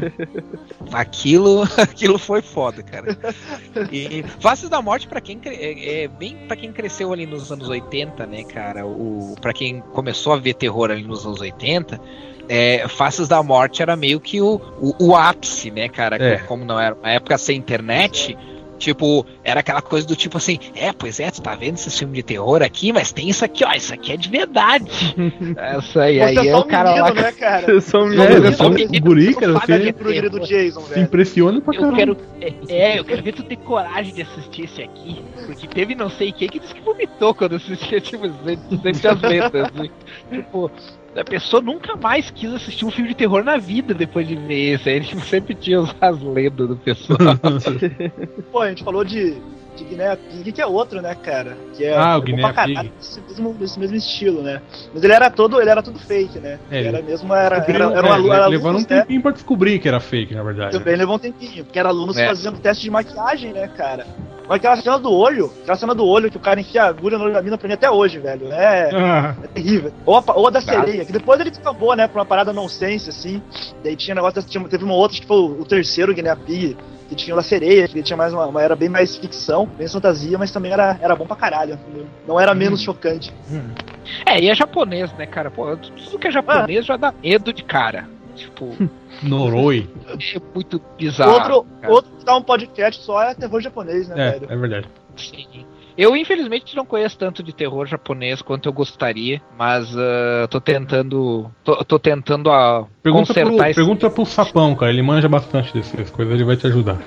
[SPEAKER 3] Aquilo foi foda, cara. E Faces da Morte, pra quem pra quem cresceu ali nos anos 80, né, cara? Pra quem começou a ver terror ali nos anos 80, Faces da Morte era meio que o ápice, né, cara? Como não era uma época sem internet,
[SPEAKER 8] Tipo, era aquela coisa do tipo assim, pois é, tu tá vendo esse filme de terror aqui, mas tem isso aqui, ó, isso aqui é de verdade. Essa aí, aí é o cara
[SPEAKER 9] menino,
[SPEAKER 8] lá.
[SPEAKER 9] Né, cara?
[SPEAKER 1] Você só um guri, cara, você
[SPEAKER 9] do Jason,
[SPEAKER 1] se impressiona pra caralho.
[SPEAKER 8] Eu quero ver tu ter coragem de assistir esse aqui, porque teve não sei quem que disse que vomitou quando assistia, tipo, sempre as vendas, assim. Tipo, a pessoa nunca mais quis assistir um filme de terror na vida depois de ver esse. Aí tipo, sempre tinha as lendas do pessoal.
[SPEAKER 9] Pô, a gente falou de Guinea Pig, que é outro, né, cara? Que é
[SPEAKER 1] o Guinea Pig.
[SPEAKER 9] Desse mesmo estilo, né? Mas ele era todo fake, né?
[SPEAKER 1] Levou um tempinho pra descobrir que era fake, na verdade.
[SPEAKER 9] Também levou um tempinho, porque era alunos fazendo teste de maquiagem, né, cara? Mas aquela cena do olho que o cara enfia a agulha no olho da mina pra mim até hoje, velho. É terrível. Ou a da sereia, que depois ele descambou, né, pra uma parada nonsense, assim. Daí tinha negócio, teve uma outra, que foi o terceiro Guinea Pig, que tinha o da sereia, que tinha mais era bem mais ficção, bem fantasia, mas também era bom pra caralho, entendeu? Não era menos chocante.
[SPEAKER 8] E é japonês, né, cara? Pô, tudo que é japonês já dá medo de cara. Tipo...
[SPEAKER 1] Noroi.
[SPEAKER 8] É muito bizarro.
[SPEAKER 9] Outro que dá um podcast só é terror japonês, né, velho?
[SPEAKER 1] É verdade.
[SPEAKER 8] Sim. Eu, infelizmente, não conheço tanto de terror japonês quanto eu gostaria, mas tô tentando consertar isso.
[SPEAKER 1] Pergunta pro Sapão, cara, ele manja bastante dessas coisas, ele vai te ajudar.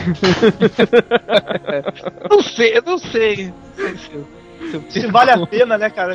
[SPEAKER 8] Não sei.
[SPEAKER 9] Se vale a pena, né, cara?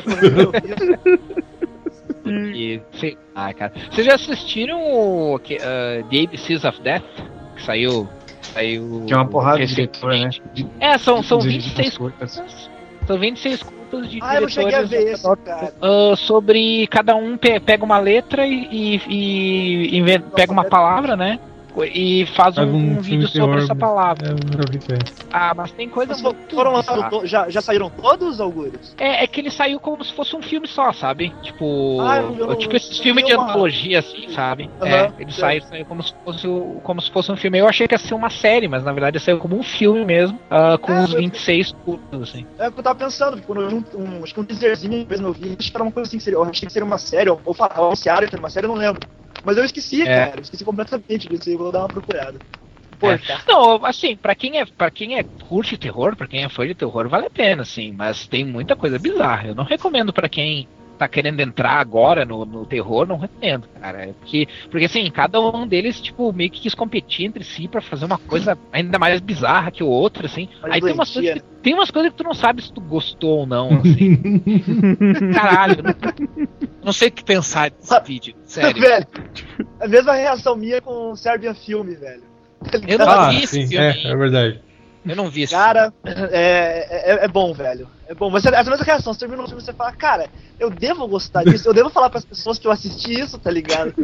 [SPEAKER 8] Cara. Vocês já assistiram o The ABCs of Death? Que saiu.
[SPEAKER 4] Que é uma porrada de diretor, né?
[SPEAKER 8] São 26 curtas. São 26 curtas de diretores.
[SPEAKER 9] Eu não cheguei a ver isso, cara.
[SPEAKER 8] Sobre cada um pega uma letra e pega uma palavra, né? E faz um vídeo sobre essa palavra. Mas tem coisa muito...
[SPEAKER 9] Foram lançados, já saíram todos, Augusto?
[SPEAKER 8] É que ele saiu como se fosse um filme só, sabe? Tipo, tipo esses filmes de antologia, assim, sabe? Ele saiu como se fosse um filme. Eu achei que ia ser uma série, mas na verdade saiu como um filme mesmo, com uns 26 curtos, assim.
[SPEAKER 9] É o que eu tava pensando, porque quando eu vi acho que um teaserzinho mesmo eu vi, acho que era uma coisa assim, eu achei que seria uma série, ou anunciaram que era uma série, eu não lembro. Mas eu esqueci, cara. Eu esqueci completamente disso. Eu vou dar uma procurada.
[SPEAKER 8] Não, assim, pra quem curte terror, pra quem é fã de terror, vale a pena, assim. Mas tem muita coisa bizarra. Eu não recomendo pra quem tá querendo entrar agora no terror, não recomendo, cara. Porque assim, cada um deles, tipo, meio que quis competir entre si pra fazer uma coisa ainda mais bizarra que o outro, assim. Aí tem umas coisas que tu não sabe se tu gostou ou não, assim. Caralho, não sei o que pensar desse vídeo, sério.
[SPEAKER 9] Velho, a mesma reação minha com o Serbian Filme, velho.
[SPEAKER 8] Eu não vi esse filme.
[SPEAKER 1] É verdade.
[SPEAKER 8] Eu não vi esse
[SPEAKER 9] filme. É bom, velho. É bom. Mas essa mesma reação, você termina um filme e você fala, cara, eu devo gostar disso, eu devo falar pras pessoas que eu assisti isso, tá ligado?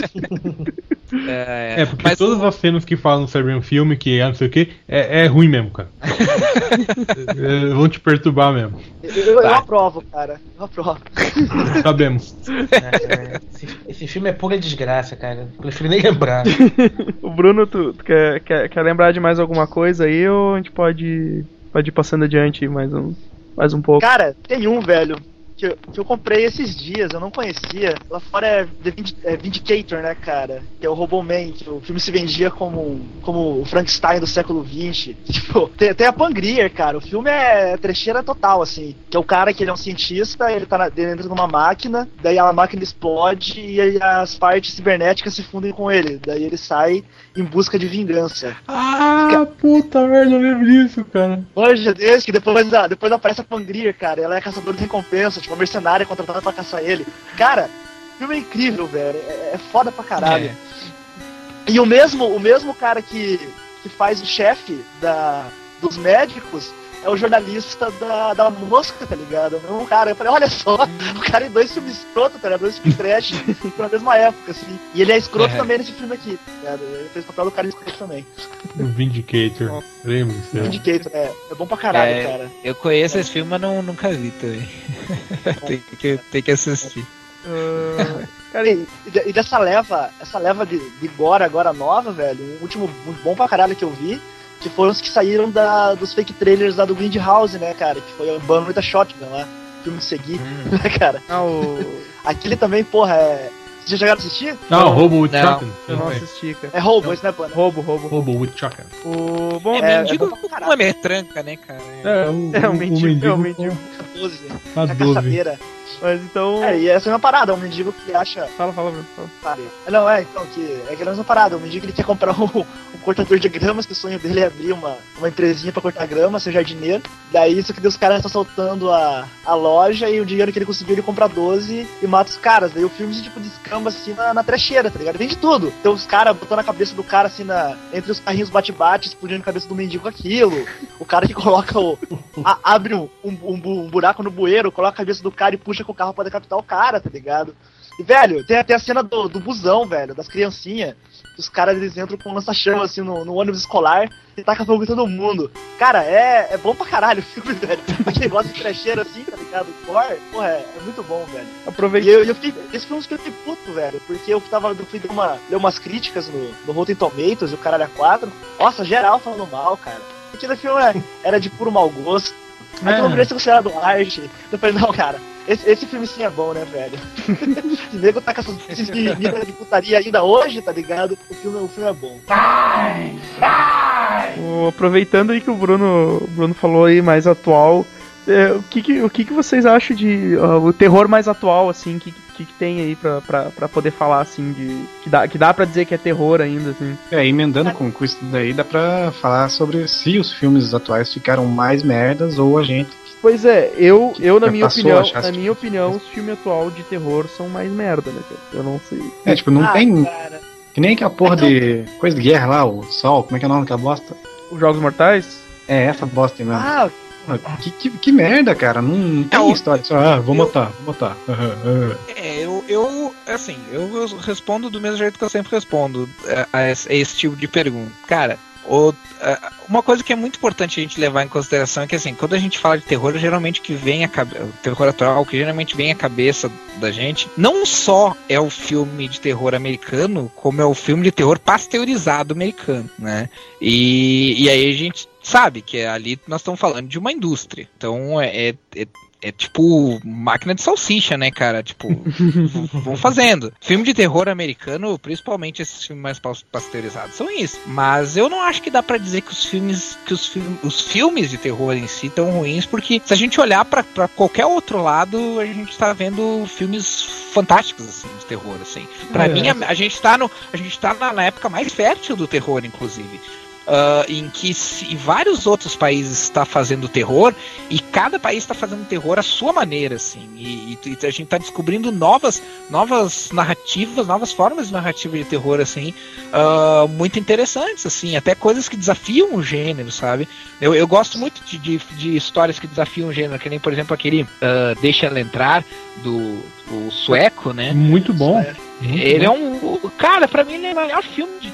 [SPEAKER 1] Porque todas as cenas que falam sobre um filme, que não sei o que, é ruim mesmo, cara. Vão te perturbar mesmo.
[SPEAKER 9] Eu aprovo, cara. Eu aprovo.
[SPEAKER 1] Sabemos.
[SPEAKER 7] Esse filme é pura desgraça, cara. Eu prefiro nem lembrar.
[SPEAKER 2] O Bruno, tu quer lembrar de mais alguma coisa aí, ou a gente pode ir passando adiante mais um pouco?
[SPEAKER 9] Cara, tem um, velho, que eu comprei esses dias, eu não conhecia. Lá fora é Vindicator, né, cara? Que é o Roboman, que o filme se vendia como o Frankenstein do século XX. Tipo, tem a Pangrier, cara. O filme é trecheira total, assim. Que é o cara que ele é um cientista, ele tá dentro de uma máquina, daí a máquina explode e aí as partes cibernéticas se fundem com ele. Daí ele sai em busca de vingança.
[SPEAKER 1] Puta merda, eu lembro disso, cara.
[SPEAKER 9] Manja desse, que depois aparece a Pangrier, cara. Ela é caçadora de recompensa, tipo, uma mercenária contratada pra caçar ele. Cara, o filme é incrível, velho. É foda pra caralho. E o mesmo cara que faz o chefe dos médicos é o jornalista da mosca, tá ligado? É o mesmo cara. Eu falei, olha só, o cara em 2 filmes escroto, tá ligado? 2 filmes trash na mesma época, assim. E ele é escroto também nesse filme aqui, tá ligado? Ele fez o papel do cara escroto também.
[SPEAKER 1] O Vindicator. Lembro disso.
[SPEAKER 9] Vindicator, é bom pra caralho, cara.
[SPEAKER 8] Eu conheço esse filme, mas nunca vi também. tem que assistir.
[SPEAKER 9] Cara, e dessa leva de gore agora nova, velho, um último muito bom pra caralho que eu vi, que foram os que saíram dos fake trailers lá do Grindhouse, né, cara? Que foi o Banner da Shotgun lá, filme de seguir, né, cara? Aquele também, porra, Vocês já chegaram a assistir?
[SPEAKER 1] Não, Hobo with
[SPEAKER 8] Não.
[SPEAKER 1] Chucken.
[SPEAKER 2] Eu não assisti, cara.
[SPEAKER 9] É Roubo, esse não é bom, né?
[SPEAKER 2] Roubo.
[SPEAKER 1] With Chucken.
[SPEAKER 2] Bom,
[SPEAKER 8] mendigo não é metranca, né, cara?
[SPEAKER 2] um mendigo.
[SPEAKER 9] 12.
[SPEAKER 1] A
[SPEAKER 9] A
[SPEAKER 1] 12.
[SPEAKER 9] caçadeira.
[SPEAKER 2] Mas então...
[SPEAKER 9] E essa é uma parada, um mendigo que acha...
[SPEAKER 2] Fala, Bruno.
[SPEAKER 9] Sabe? Não, então, é aquela mesma parada, um mendigo ele quer comprar um cortador de gramas, que o sonho dele é abrir uma empresinha pra cortar grama, ser jardineiro. Daí isso que os caras estão assaltando a loja e o dinheiro que ele conseguiu ele compra 12 e mata os caras. Daí o filme tipo descamba assim na trecheira, tá ligado? Tem de tudo. Tem os caras botando a cabeça do cara assim entre os carrinhos bate-bate, explodindo a cabeça do mendigo com aquilo. O cara que coloca abre um buraco no bueiro, coloca a cabeça do cara e puxa com o carro pra decapitar o cara, tá ligado? E, velho, tem até a cena do busão, velho, das criancinhas. Os caras, eles entram com um lança-chama, assim, no ônibus escolar e taca fogo em todo mundo. Cara, é bom pra caralho o filme, velho. Pra quem gosta de trecheiro assim, tá ligado? Porra, é muito bom, velho.
[SPEAKER 2] Aproveitei.
[SPEAKER 9] Esse foi um que eu fiquei puto, velho, porque eu fui ler umas críticas no Rotten Tomatoes e o caralho A4. Nossa, geral falando mal, cara. Porque o filme era de puro mau gosto. Aquilo não merece considerado arte. Eu falei, não, cara, esse filme sim é bom, né, velho? Se o nego tá com esses níveis de putaria ainda hoje, tá ligado? O filme é bom.
[SPEAKER 2] Aproveitando aí que o Bruno falou aí mais atual, o que vocês acham de o terror mais atual, assim, que tem aí pra poder falar, assim, que dá pra dizer que é terror ainda, assim?
[SPEAKER 4] Emendando com isso daí, dá pra falar sobre se os filmes atuais ficaram mais merdas ou a gente...
[SPEAKER 2] Pois é, na minha opinião, os filmes atual de terror são mais merda, né, cara? Eu não sei.
[SPEAKER 4] Não tem... Cara. Que nem aquela porra de coisa de guerra lá, o Sol, como é que é o nome daquela bosta?
[SPEAKER 2] Os Jogos Mortais?
[SPEAKER 4] Essa bosta aí mesmo. Que merda, cara. Não tem história. Só, vou matar.
[SPEAKER 8] Eu respondo do mesmo jeito que eu sempre respondo a esse tipo de pergunta. Cara, uma coisa que é muito importante a gente levar em consideração é que, assim, quando a gente fala de terror, geralmente que vem terror atual, que geralmente vem à cabeça da gente, não só é o filme de terror americano, como é o filme de terror pasteurizado americano, né? E aí a gente sabe que ali nós estamos falando de uma indústria. Então é tipo máquina de salsicha, né, cara? Tipo, vão fazendo. Filme de terror americano, principalmente esses filmes mais pasteurizados, são isso. Mas eu não acho que dá pra dizer que os filmes de terror em si estão ruins, porque se a gente olhar pra qualquer outro lado, a gente tá vendo filmes fantásticos, assim, de terror, assim. Pra mim, a gente tá na época mais fértil do terror, inclusive. Em que vários outros países está fazendo terror e cada país está fazendo terror à sua maneira, assim, e a gente está descobrindo novas narrativas, novas formas de narrativa de terror, assim, muito interessantes, assim, até coisas que desafiam o gênero, sabe? Eu gosto muito de histórias que desafiam o gênero, que nem, por exemplo, aquele Deixa Ela Entrar, do sueco, né?
[SPEAKER 1] Muito bom.
[SPEAKER 8] Ele é cara, pra mim ele é o melhor filme de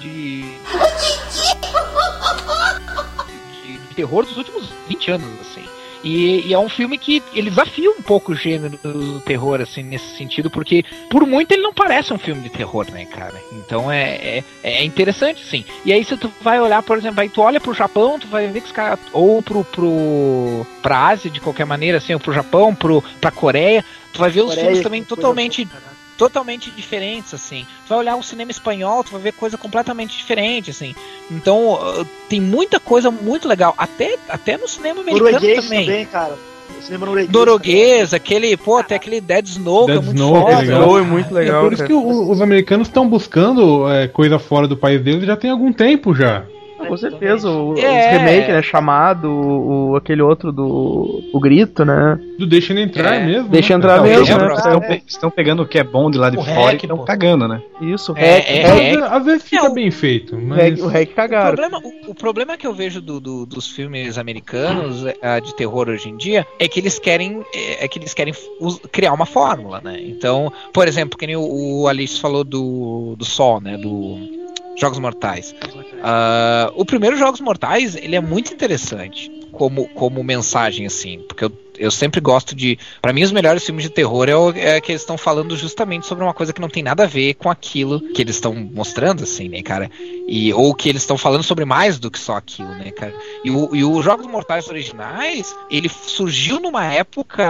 [SPEAKER 8] terror dos últimos 20 anos, assim. E é um filme que ele desafia um pouco o gênero do terror, assim, nesse sentido, porque por muito ele não parece um filme de terror, né, cara? Então é interessante, sim. E aí se tu vai olhar, por exemplo, aí tu olha pro Japão, tu vai ver que os caras, ou pra Ásia, de qualquer maneira, assim, ou pro Japão, pra Coreia, tu vai ver os filmes também totalmente diferentes, assim. Tu vai olhar o cinema espanhol, tu vai ver coisa completamente diferente, assim. Então, tem muita coisa muito legal. Até no cinema americano também,
[SPEAKER 9] cara. O cinema
[SPEAKER 8] norueguês, até aquele Dead Snow, que é muito
[SPEAKER 1] foda.
[SPEAKER 2] É muito legal.
[SPEAKER 1] Por isso que os americanos estão buscando coisa fora do país deles já tem algum tempo já.
[SPEAKER 2] Com certeza, os remakes, né, chamado, aquele outro o Grito, né?
[SPEAKER 1] Do Deixa Ele Entrar mesmo.
[SPEAKER 2] Deixa Entrar mesmo,
[SPEAKER 4] né? Estão pegando o que é bom de lá de fora e estão cagando, né?
[SPEAKER 2] Isso,
[SPEAKER 1] às vezes fica bem feito. Mas...
[SPEAKER 2] O REC cagaram.
[SPEAKER 8] O problema que eu vejo dos filmes americanos de terror hoje em dia é que eles querem criar uma fórmula, né? Então, por exemplo, que nem o Alice falou do Sol, né? Do Jogos Mortais. O primeiro Jogos Mortais, ele é muito interessante como mensagem, assim, porque eu sempre gosto de... Pra mim, os melhores filmes de terror é que eles estão falando justamente sobre uma coisa que não tem nada a ver com aquilo que eles estão mostrando, assim, né, cara? Ou que eles estão falando sobre mais do que só aquilo, né, cara? E os Jogos Mortais originais, ele surgiu numa época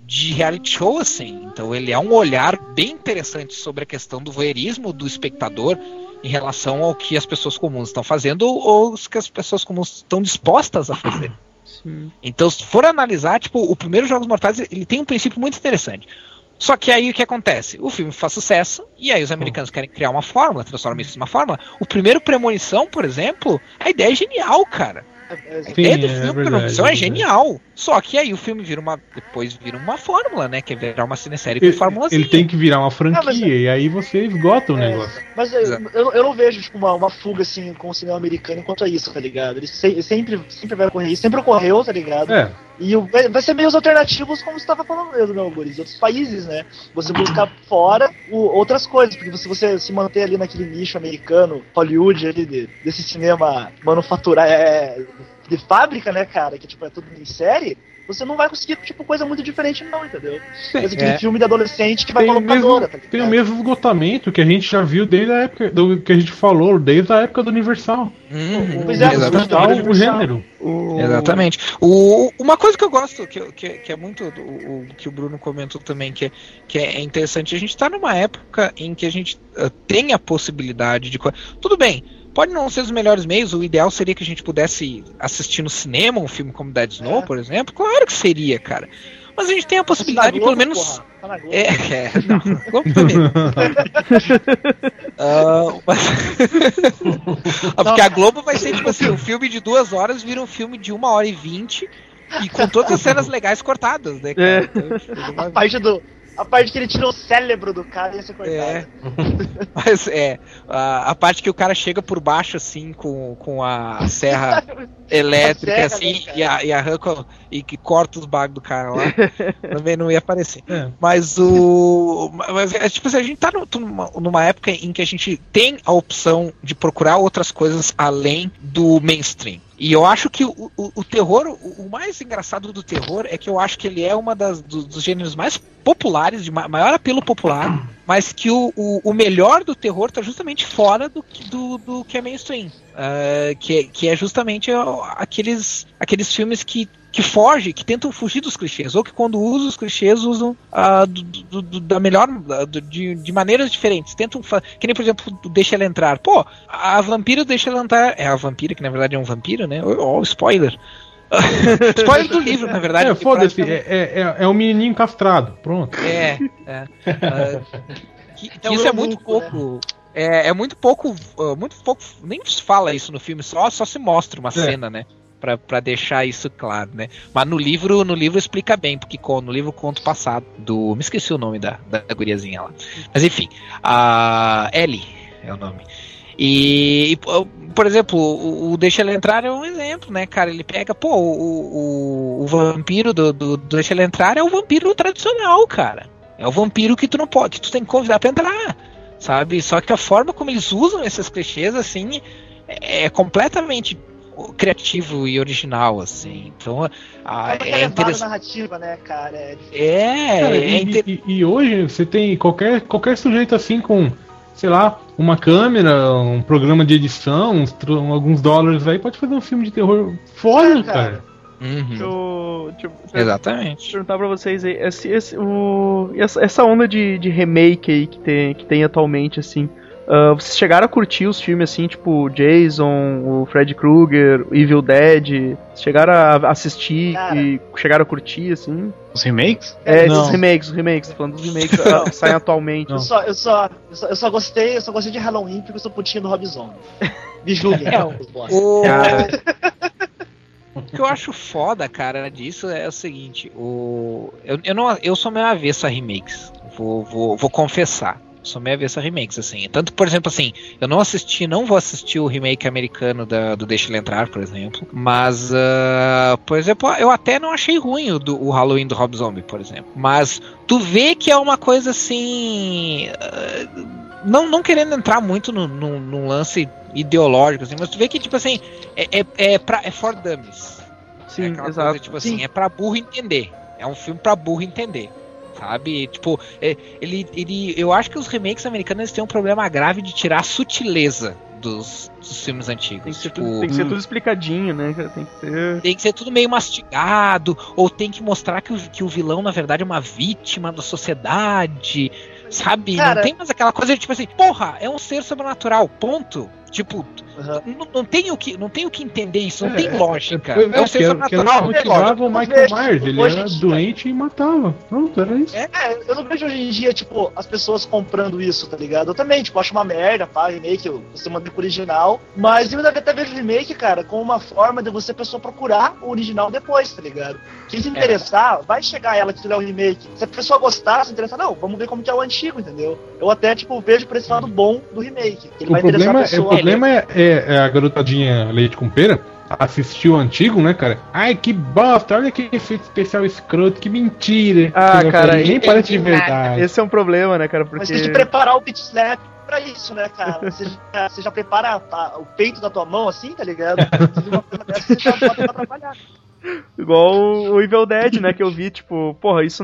[SPEAKER 8] de reality show, assim. Então ele é um olhar bem interessante sobre a questão do voyeurismo do espectador em relação ao que as pessoas comuns estão fazendo ou o que as pessoas comuns estão dispostas a fazer. Sim. Então, se for analisar, tipo, o primeiro Jogos Mortais, ele tem um princípio muito interessante. Só que aí o que acontece? O filme faz sucesso, e aí os americanos querem criar uma fórmula, transformar isso em uma fórmula. O primeiro Premonição, por exemplo, a ideia é genial, cara. A ideia do filme Premonição é genial. Só que aí o filme depois vira uma fórmula, né? Que é virar uma cinesérie com fórmulazinha.
[SPEAKER 1] Ele tem que virar uma franquia, e aí você esgota o negócio.
[SPEAKER 9] Mas eu não vejo tipo, uma fuga assim com o cinema americano enquanto a isso, tá ligado? Ele sempre vai ocorrer isso, sempre ocorreu, tá ligado? E vai ser meios alternativos, como você estava falando mesmo, meu Boris, de outros países, né? Você buscar fora outras coisas, porque se você se manter ali naquele nicho americano, Hollywood, ali, desse cinema manufaturar, de fábrica, né, cara, que tipo, é tudo em série, você não vai conseguir, tipo, coisa muito diferente não, entendeu? Mas aquele filme de adolescente que vai pra locadora, tá ligado?
[SPEAKER 1] Tem o mesmo esgotamento que a gente já viu desde a época, do que a gente falou, desde a época do Universal.
[SPEAKER 8] Pois é,
[SPEAKER 1] o gênero.
[SPEAKER 8] Exatamente. Uma coisa que eu gosto, que é muito o que o Bruno comentou também, que é interessante, a gente tá numa época em que a gente tem a possibilidade de... Tudo bem, pode não ser os melhores meios, o ideal seria que a gente pudesse assistir no cinema um filme como Dead Snow, por exemplo. Claro que seria, cara. Mas a gente tem a possibilidade de pelo menos... Não, Globo também. Porque a Globo vai ser tipo assim, um filme de 2 horas vira um filme de 1h20 e com todas as cenas legais cortadas, né, cara? Então,
[SPEAKER 9] a parte que ele tirou o cérebro do cara ia ser cortada.
[SPEAKER 8] Mas a parte que o cara chega por baixo, assim, com a serra elétrica, assim, e arranca e que corta os bagos do cara lá, também não ia aparecer. Mas tipo assim, a gente tá numa época em que a gente tem a opção de procurar outras coisas além do mainstream. E eu acho que o terror, o mais engraçado do terror é que eu acho que ele é uma dos gêneros mais populares, de maior apelo popular, mas que o melhor do terror tá justamente fora do que é mainstream. Que é justamente aqueles filmes que tentam fugir dos clichês, ou que quando usam os clichês usam da melhor, de maneiras diferentes, tentam que nem por exemplo Deixa Ela Entrar, pô, a vampira Deixa Ela Entrar, é a vampira que na verdade é um vampiro, né, spoiler spoiler do livro, na verdade.
[SPEAKER 1] Foda-se, é um menininho castrado, pronto.
[SPEAKER 8] Isso é muito pouco. É muito pouco, nem se fala isso no filme, só se mostra uma cena, né? Pra deixar isso claro, né? Mas no livro explica bem, porque no livro conta o passado me esqueci o nome da guriazinha lá. Mas enfim, a Ellie é o nome. E por exemplo, o Deixa Ela Entrar é um exemplo, né, cara? Ele pega, o vampiro do Deixa Ela Entrar é o vampiro tradicional, cara. É o vampiro que tu não pode, que tu tem que convidar pra entrar, sabe? Só que a forma como eles usam esses clichês, assim, é completamente criativo e original, assim. Então,
[SPEAKER 9] é interessante. Narrativa, né, cara?
[SPEAKER 1] E hoje você tem qualquer sujeito assim com, sei lá, uma câmera, um programa de edição, alguns dólares aí, pode fazer um filme de terror foda, cara.
[SPEAKER 8] Exatamente.
[SPEAKER 2] Perguntar pra vocês aí, essa onda de remake aí que tem atualmente, assim, vocês chegaram a curtir os filmes assim, tipo Jason, o Freddy Krueger, Evil Dead? Vocês chegaram a assistir e chegaram a curtir, assim?
[SPEAKER 4] Os remakes?
[SPEAKER 2] Esses remakes, falando dos remakes que saem atualmente.
[SPEAKER 9] Eu só gostei de Halloween porque eu sou putinho do Rob Zombie. Me julguem,
[SPEAKER 8] O que eu acho foda, cara, disso é o seguinte, eu sou meio avesso a remakes, vou confessar. Sou meio avesso a remakes, assim. Tanto, por exemplo, assim, eu não vou assistir o remake americano do Deixa Ele Entrar, por exemplo. Mas, por exemplo, eu até não achei ruim o Halloween do Rob Zombie, por exemplo. Mas tu vê que é uma coisa assim... Não querendo entrar muito num lance ideológico, assim, mas tu vê que, tipo assim, é for dummies.
[SPEAKER 2] Sim,
[SPEAKER 8] exato. Coisa, tipo assim, é pra burro entender. É um filme pra burro entender. Sabe, tipo, eu acho que os remakes americanos têm um problema grave de tirar a sutileza dos filmes antigos.
[SPEAKER 2] Tem que ser tudo explicadinho, né?
[SPEAKER 8] Tem que ser tudo meio mastigado, ou tem que mostrar que o vilão, na verdade, é uma vítima da sociedade, sabe? Cara, não tem mais aquela coisa de tipo assim, porra, é um ser sobrenatural, ponto. Tipo, não tem o que entender isso, não tem lógica.
[SPEAKER 1] É um ser sobrenatural. Motivava o Michael Myers, ele era doente e matava. Pronto, era isso.
[SPEAKER 9] Eu não vejo hoje em dia, tipo, as pessoas comprando isso, tá ligado? Eu também, tipo, acho uma merda, pá, remake, você manda pro original, mas eu até vejo remake, cara, como uma forma de você, pessoa, procurar o original depois, tá ligado? Quem se interessar, vai chegar ela que fizer o remake. Se a pessoa gostar, se interessar, não, vamos ver como que é o antigo, entendeu? Eu até, tipo, vejo por esse lado bom do remake. Ele vai interessar a pessoa.
[SPEAKER 1] O problema é a garotadinha leite com pera assistiu o antigo, né, cara? Ai, que bosta, olha que efeito especial escroto, que mentira.
[SPEAKER 2] Cara,
[SPEAKER 1] nem parece de verdade.
[SPEAKER 2] Esse é um problema, né, cara? Porque...
[SPEAKER 9] Mas tem que preparar o beat slap pra isso, né, cara? Você já prepara o peito da tua mão assim, tá ligado? Uma coisa dessa, você já pode atrapalhar.
[SPEAKER 2] Igual o Evil Dead, né, que eu vi, tipo, porra, isso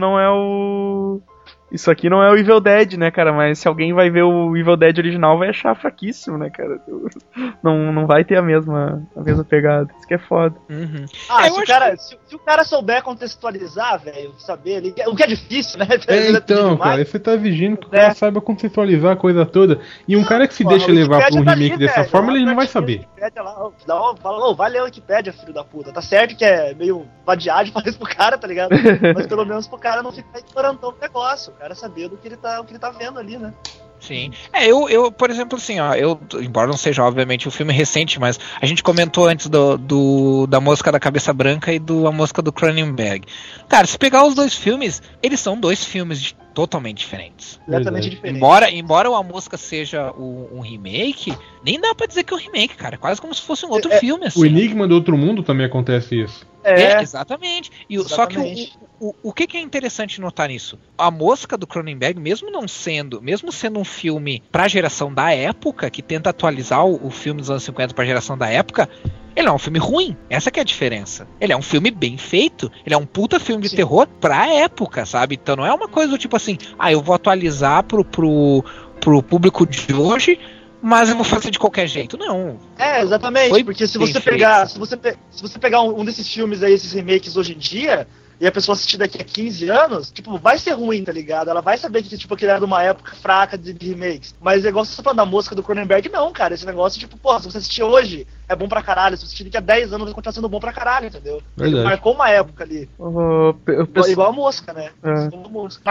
[SPEAKER 2] Isso aqui não é o Evil Dead, né, cara? Mas se alguém vai ver o Evil Dead original, vai achar fraquíssimo, né, cara? Não vai ter a mesma pegada. Isso que é foda.
[SPEAKER 8] Uhum.
[SPEAKER 9] Se o cara souber contextualizar, velho, saber... O que é difícil, né?
[SPEAKER 1] Então, cara, você tá exigindo que o cara saiba contextualizar a coisa toda. E um cara que se deixa levar pra um remake dessa forma, ele não vai saber.
[SPEAKER 9] Fala, vai ler a Wikipédia, filho da puta. Tá certo que é meio vadiagem fazer isso pro cara, tá ligado? Mas pelo menos pro cara não ficar ignorantão do negócio. O cara saber do que ele tá vendo ali, né?
[SPEAKER 8] Sim. Eu, por exemplo, assim, ó, embora não seja, obviamente, um filme recente, mas a gente comentou antes da Mosca da Cabeça Branca e A Mosca do Cronenberg. Cara, se pegar os dois filmes, eles são dois filmes totalmente diferentes.
[SPEAKER 9] Completamente diferentes.
[SPEAKER 8] Embora o A Mosca seja um remake, nem dá pra dizer que é um remake, cara. Quase como se fosse um outro filme, assim.
[SPEAKER 1] O Enigma do Outro Mundo também acontece isso.
[SPEAKER 8] Exatamente. Só que o que é interessante notar nisso? A Mosca do Cronenberg, mesmo sendo um filme pra geração da época, que tenta atualizar o filme dos anos 50 pra geração da época, ele não é um filme ruim. Essa que é a diferença. Ele é um filme bem feito, ele é um puta filme de terror pra época, sabe? Então não é uma coisa do tipo assim, eu vou atualizar pro público de hoje, mas eu vou fazer de qualquer jeito. Não.
[SPEAKER 9] Exatamente, porque se você pegar um desses filmes aí, esses remakes hoje em dia, e a pessoa assistir daqui a 15 anos, tipo, vai ser ruim, tá ligado? Ela vai saber que, tipo, aquele era de uma época fraca de remakes. Mas o negócio, você tá falando da Mosca do Cronenberg, não, cara. Esse negócio, tipo, se você assistir hoje, é bom pra caralho. Se você assistir daqui a 10 anos, vai continuar sendo bom pra caralho, entendeu?
[SPEAKER 1] Verdade.
[SPEAKER 9] Ele marcou uma época ali. Igual a Mosca, né? Igual a Mosca.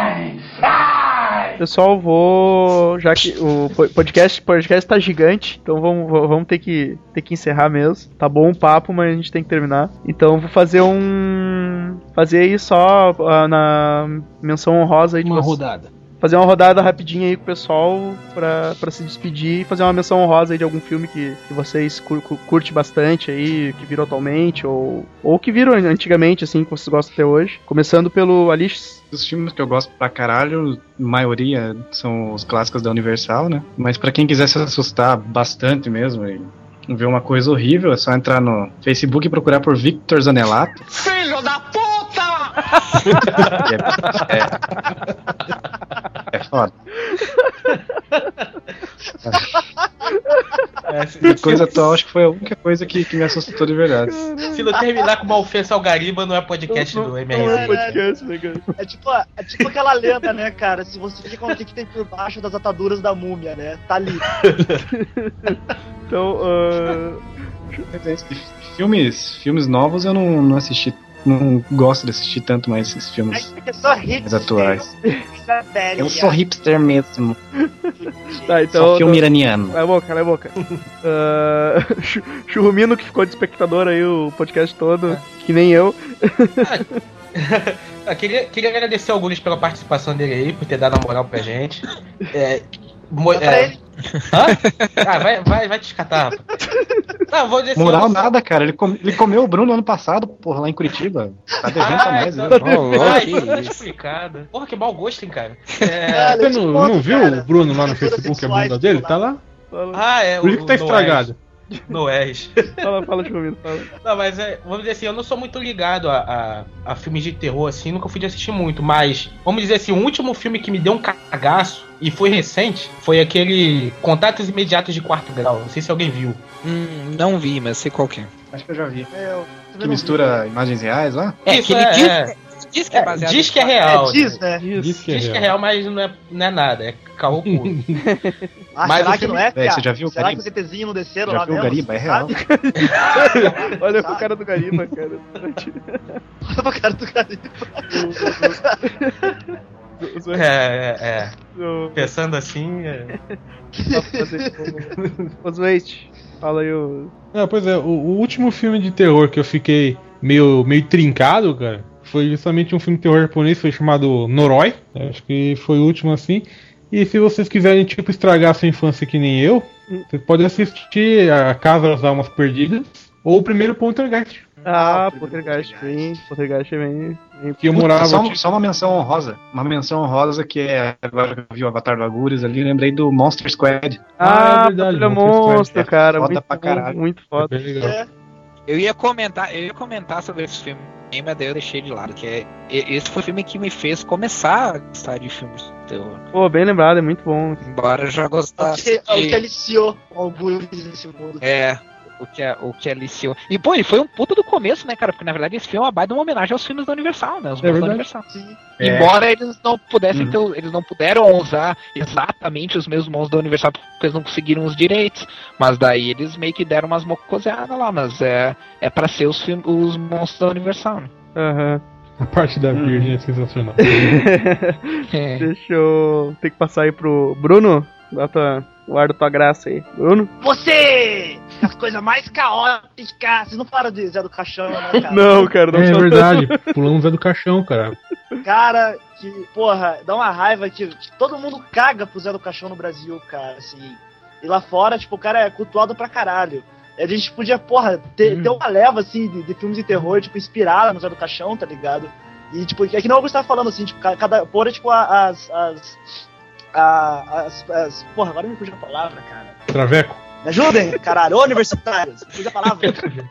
[SPEAKER 2] Pessoal, já que o podcast tá gigante, então vamos ter que encerrar mesmo. Tá bom o papo, mas a gente tem que terminar. Então vou fazer aí só na menção honrosa aí de
[SPEAKER 7] rodada.
[SPEAKER 2] Fazer uma rodada rapidinha aí com o pessoal pra se despedir e fazer uma menção honrosa aí de algum filme que vocês curte bastante aí, que viram atualmente ou que viram antigamente, assim, que vocês gostam até hoje. Começando pelo Alix.
[SPEAKER 4] Os filmes que eu gosto pra caralho, a maioria são os clássicos da Universal, né? Mas pra quem quiser se assustar bastante mesmo e ver uma coisa horrível, é só entrar no Facebook e procurar por Victor Zanelato.
[SPEAKER 7] Filho da puta!
[SPEAKER 4] É foda. Coisa atual, acho que foi a única coisa que me assustou de verdade.
[SPEAKER 7] Se não terminar com uma ofensa ao Gariba, não é podcast do MRZ.
[SPEAKER 2] Não é podcast, né, cara?
[SPEAKER 9] É tipo aquela lenda, né, cara? Se você fica com o que tem por baixo das ataduras da múmia, né? Tá ali.
[SPEAKER 2] Então,
[SPEAKER 4] filmes novos eu não assisti. Não gosto de assistir tanto mais esses filmes mais atuais. Eu sou hipster mesmo.
[SPEAKER 2] Tá, então,
[SPEAKER 4] só filme iraniano.
[SPEAKER 2] Cala a boca. Churrumino, que ficou de espectador aí o podcast todo, que nem eu.
[SPEAKER 7] Queria agradecer ao Guris pela participação dele aí, por ter dado a moral pra gente. Vai te escatar. Não, vou dizer
[SPEAKER 4] moral nada, cara. Ele comeu o Bruno ano passado, porra, lá em Curitiba. Tá devendo pra nós, né?
[SPEAKER 7] Tá explicado. Porra, que mau gosto, hein, cara.
[SPEAKER 1] Você não viu o Bruno lá no Facebook, a bunda dele? Tá lá.
[SPEAKER 7] É.
[SPEAKER 1] Por isso que tá estragado.
[SPEAKER 7] Noés.
[SPEAKER 2] Fala, Chumino, fala.
[SPEAKER 7] Não, mas vamos dizer assim, eu não sou muito ligado a filmes de terror, assim, nunca fui de assistir muito, mas vamos dizer assim, o último filme que me deu um cagaço, e foi recente, foi aquele Contatos Imediatos de Quarto Grau, não sei se alguém viu.
[SPEAKER 8] Não vi, mas sei qual que é.
[SPEAKER 4] Acho que eu já vi. Que mistura imagens reais lá?
[SPEAKER 7] Isso,
[SPEAKER 8] diz que é baseado
[SPEAKER 7] diz que é real.
[SPEAKER 9] Diz, né?
[SPEAKER 7] Diz que é real, mas não é nada, é caô puro.
[SPEAKER 9] Mas será que não é, cara?
[SPEAKER 4] Você já viu o
[SPEAKER 9] será
[SPEAKER 4] Gariba?
[SPEAKER 9] que os ETzinhos não desceram
[SPEAKER 4] Já
[SPEAKER 9] lá
[SPEAKER 4] viu o
[SPEAKER 9] mesmo?
[SPEAKER 4] Gariba? É real.
[SPEAKER 2] Olha o cara do Gariba, cara.
[SPEAKER 9] Olha pro cara do Gariba.
[SPEAKER 7] Pensando assim.
[SPEAKER 2] Oswald, fala aí o.
[SPEAKER 1] Pois é, o último filme de terror que eu fiquei meio trincado, cara, foi justamente um filme de terror japonês, foi chamado Noroi. Acho que foi o último assim. E se vocês quiserem, tipo, estragar a sua infância que nem eu, vocês podem assistir A Casa das Almas Perdidas ou o primeiro Poltergeist.
[SPEAKER 2] Poltergeist é bem.
[SPEAKER 1] Que eu morava.
[SPEAKER 4] Só uma menção honrosa. Uma menção honrosa que é. Agora que eu vi o Avatar do Agures ali, lembrei do Monster Squad.
[SPEAKER 1] É verdade.
[SPEAKER 2] Monstro, cara.
[SPEAKER 4] Foda pra caralho.
[SPEAKER 2] Muito foda.
[SPEAKER 1] É bem legal.
[SPEAKER 8] Eu ia comentar sobre esse filme, mas daí eu deixei de lado, que esse foi o filme que me fez começar a gostar de filmes de terror.
[SPEAKER 2] Pô, bem lembrado, é muito bom.
[SPEAKER 8] Embora eu já gostasse.
[SPEAKER 9] O que aliciou alguns nesse mundo.
[SPEAKER 8] O que aliciou. E, pô, ele foi um puta do começo, né, cara? Porque, na verdade, esse filme é uma baita de uma homenagem aos filmes da Universal, né? Os filmes da Universal.
[SPEAKER 9] Sim.
[SPEAKER 8] Embora eles não pudessem eles não puderam usar exatamente os mesmos monstros da Universal, porque eles não conseguiram os direitos. Mas daí eles meio que deram umas mocoseadas lá, mas é pra ser os monstros da Universal, né?
[SPEAKER 2] Aham.
[SPEAKER 1] A parte da Virgem é sensacional.
[SPEAKER 2] Deixa eu ter que passar aí pro Bruno. Guarda tua graça aí. Bruno?
[SPEAKER 9] Você! As coisas mais caóticas. Vocês não falaram de Zé do Caixão, né, cara?
[SPEAKER 2] Não, cara, não.
[SPEAKER 1] É verdade. Pulamos Zé do Caixão, cara.
[SPEAKER 9] Cara, que, porra, dá uma raiva que todo mundo caga pro Zé do Caixão no Brasil, cara, assim. E lá fora, tipo, o cara é cultuado pra caralho. A gente podia, porra, ter uma leva, assim, de filmes de terror, tipo, inspirada no Zé do Caixão, tá ligado? E, tipo, é que não o Augusto tava falando, assim, tipo, porra, tipo, porra, agora me fugiu a palavra, cara.
[SPEAKER 1] Traveco.
[SPEAKER 9] Me ajudem, caralho, ô universitários, me fugiu a palavra.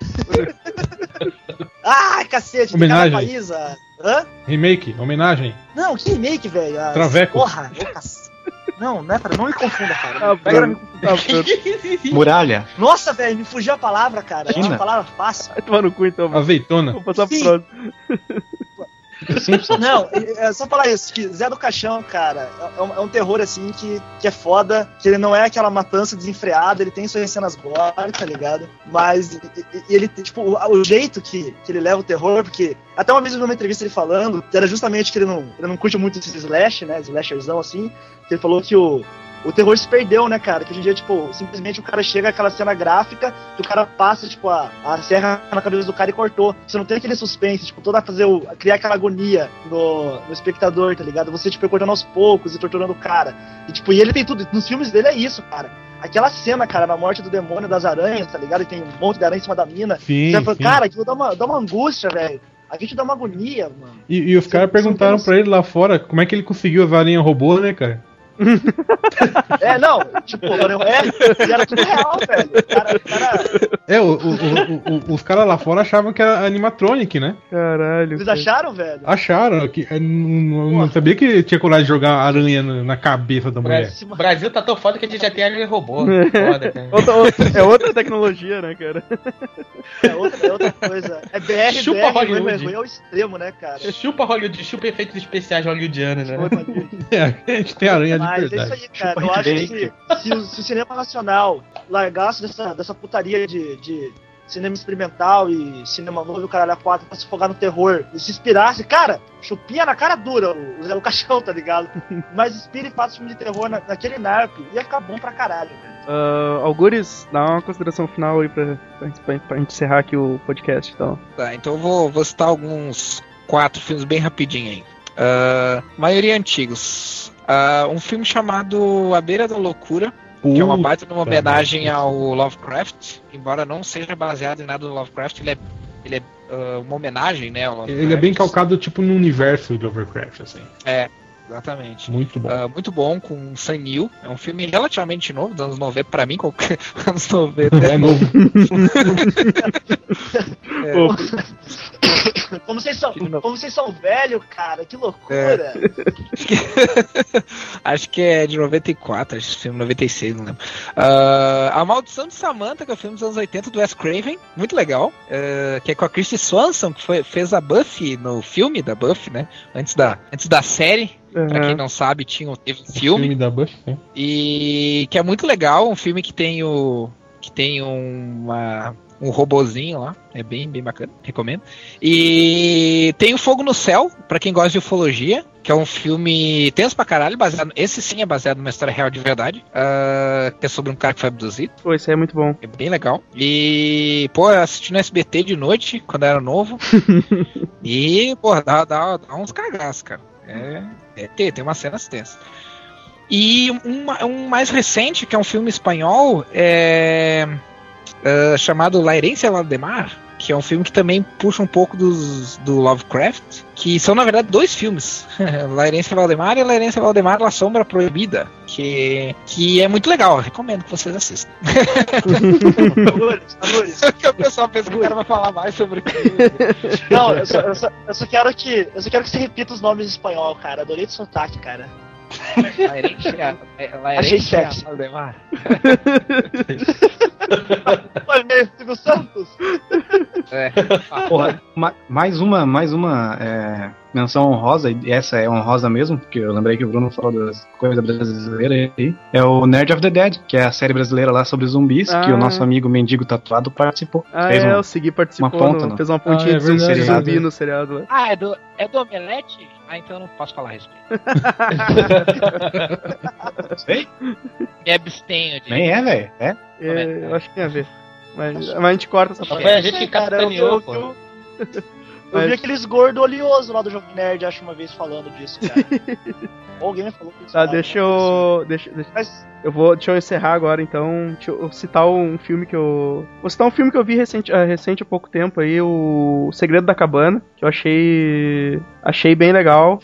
[SPEAKER 9] Ai, cacete,
[SPEAKER 1] homenagem.
[SPEAKER 9] De cada país, hã?
[SPEAKER 1] Remake, homenagem.
[SPEAKER 9] Não, que remake, velho?
[SPEAKER 1] Traveco.
[SPEAKER 9] Porra, não é pra não me confunda, cara. Pega me confunda.
[SPEAKER 4] Muralha.
[SPEAKER 9] Nossa, velho, me fugiu a palavra, cara. É uma palavra fácil.
[SPEAKER 2] Vai tomar no cu, então.
[SPEAKER 1] Azeitona.
[SPEAKER 2] Vou passar pro próximo.
[SPEAKER 9] Não, é só falar isso, que Zé do Caixão, cara, é um terror, assim, que é foda, que ele não é aquela matança desenfreada, ele tem suas cenas gore, tá ligado? Mas ele, tipo, o jeito que ele leva o terror, porque até uma vez eu vi uma entrevista ele falando, era justamente que ele não curte muito esse slash, né, slasherzão, assim, que ele falou que o terror se perdeu, né, cara? Que hoje em dia, tipo, simplesmente o cara chega àquela cena gráfica que o cara passa, tipo, a serra na cabeça do cara e cortou. Você não tem aquele suspense, tipo, criar aquela agonia no espectador, tá ligado? Você, tipo, cortando aos poucos e torturando o cara. E, tipo, ele tem tudo. Nos filmes dele é isso, cara. Aquela cena, cara, na morte do demônio das aranhas, tá ligado? E tem um monte de aranha em cima da mina.
[SPEAKER 1] Sim,
[SPEAKER 9] você fala, cara, aquilo dá uma angústia, velho. A gente dá uma agonia, mano.
[SPEAKER 1] E os caras perguntaram pra ele lá fora como é que ele conseguiu as aranhas robô, né, cara?
[SPEAKER 9] Não, tipo, era tudo real, velho.
[SPEAKER 1] Os caras lá fora achavam que era animatronic, né?
[SPEAKER 2] Caralho.
[SPEAKER 9] Eles acharam, velho?
[SPEAKER 1] Acharam, que não sabia que tinha coragem de jogar aranha na cabeça da mulher.
[SPEAKER 7] O Brasil tá tão foda que a gente já tem aranha robô. Foda, cara.
[SPEAKER 2] É outra tecnologia, né, cara?
[SPEAKER 9] É outra coisa. É BR,
[SPEAKER 7] chupa Hollywood.
[SPEAKER 9] É o extremo, né, cara?
[SPEAKER 7] Chupa Hollywood, chupa efeitos especiais hollywoodianos, né?
[SPEAKER 1] A gente tem aranha de
[SPEAKER 9] Mas
[SPEAKER 1] verdade.
[SPEAKER 9] é isso aí, cara. Eu acho que se o cinema nacional largasse dessa putaria de cinema experimental e cinema novo e o caralho a 4 pra se focar no terror e se inspirasse, cara, chupinha na cara dura o Zé do Caixão, tá ligado? Mas inspire e faça filme de terror naquele naipe, ia ficar bom pra caralho, velho.
[SPEAKER 2] Algures, dá uma consideração final aí pra gente encerrar aqui o podcast, então.
[SPEAKER 8] Tá, então eu vou citar alguns 4 filmes bem rapidinho aí. Maioria antigos. Um filme chamado A Beira da Loucura, que é uma baita de uma homenagem ao Lovecraft, embora não seja baseado em nada do Lovecraft, ele é uma homenagem, né, ao Lovecraft.
[SPEAKER 1] Ele é bem calcado tipo no universo de Lovecraft, assim.
[SPEAKER 8] Exatamente.
[SPEAKER 1] Muito bom.
[SPEAKER 8] Muito bom, com Sam Neill. É um filme relativamente novo, dos anos 90, pra mim, qualquer anos 90.
[SPEAKER 1] É novo.
[SPEAKER 9] Como vocês são velhos, cara, que loucura.
[SPEAKER 8] Acho que é de 94, acho que filme 96, não lembro. A Maldição de Samantha, que é o filme dos anos 80 do Wes Craven, muito legal. Que é com a Kristen Swanson, que fez a Buffy no filme da Buffy, né? Antes da série. Pra quem não sabe, teve um filme
[SPEAKER 1] da Buffy, sim.
[SPEAKER 8] E que é muito legal, um filme que tem um robozinho lá, é bem bacana, recomendo. E tem o Fogo no Céu, pra quem gosta de ufologia, que é um filme tenso pra caralho, esse sim é baseado numa história real de verdade, que é sobre um cara que foi abduzido.
[SPEAKER 2] Pô, isso aí é muito bom.
[SPEAKER 8] É bem legal. E, pô, eu assisti no SBT de noite, quando eu era novo, e, pô, dá uns cagaços, cara. Tem umas cenas tensas. E um mais recente, que é um filme espanhol, chamado La Herencia Valdemar, que é um filme que também puxa um pouco do Lovecraft, que são na verdade 2 filmes, La Herencia Valdemar e La Herencia Valdemar, La Sombra Proibida, que é muito legal, recomendo que vocês assistam.
[SPEAKER 9] Amores.
[SPEAKER 8] Que o pessoal pensa que o cara vai falar mais sobre isso.
[SPEAKER 9] Não, eu só quero que você repita os nomes em espanhol, cara, adorei o sotaque, cara.
[SPEAKER 8] La Herencia
[SPEAKER 9] Achei sexy.
[SPEAKER 8] Valdemar.
[SPEAKER 9] Olha, Silvio Santos.
[SPEAKER 4] Porra, mais uma menção honrosa, e essa é honrosa mesmo, porque eu lembrei que o Bruno falou das coisas brasileiras aí. É o Nerd of the Dead, que é a série brasileira lá sobre zumbis, que o nosso amigo Mendigo Tatuado participou.
[SPEAKER 2] O Segui participou, fez uma pontinha de zumbi no seriado lá.
[SPEAKER 8] É do Omelete? Então eu não posso falar a respeito.
[SPEAKER 4] Sei?
[SPEAKER 8] Me abstenho de...
[SPEAKER 4] Nem velho.
[SPEAKER 2] Eu acho que tem a ver. Mas a gente corta essa parte.
[SPEAKER 7] Foi a gente que capitaneou, pô.
[SPEAKER 9] Eu vi aqueles gordo oleoso lá do Jovem Nerd, acho, uma vez falando disso, cara. Alguém me falou disso.
[SPEAKER 2] Tá, deixa eu encerrar agora, então. Deixa eu citar um filme que eu... Vou citar um filme que eu vi recente há pouco tempo aí, o Segredo da Cabana, que eu achei bem legal.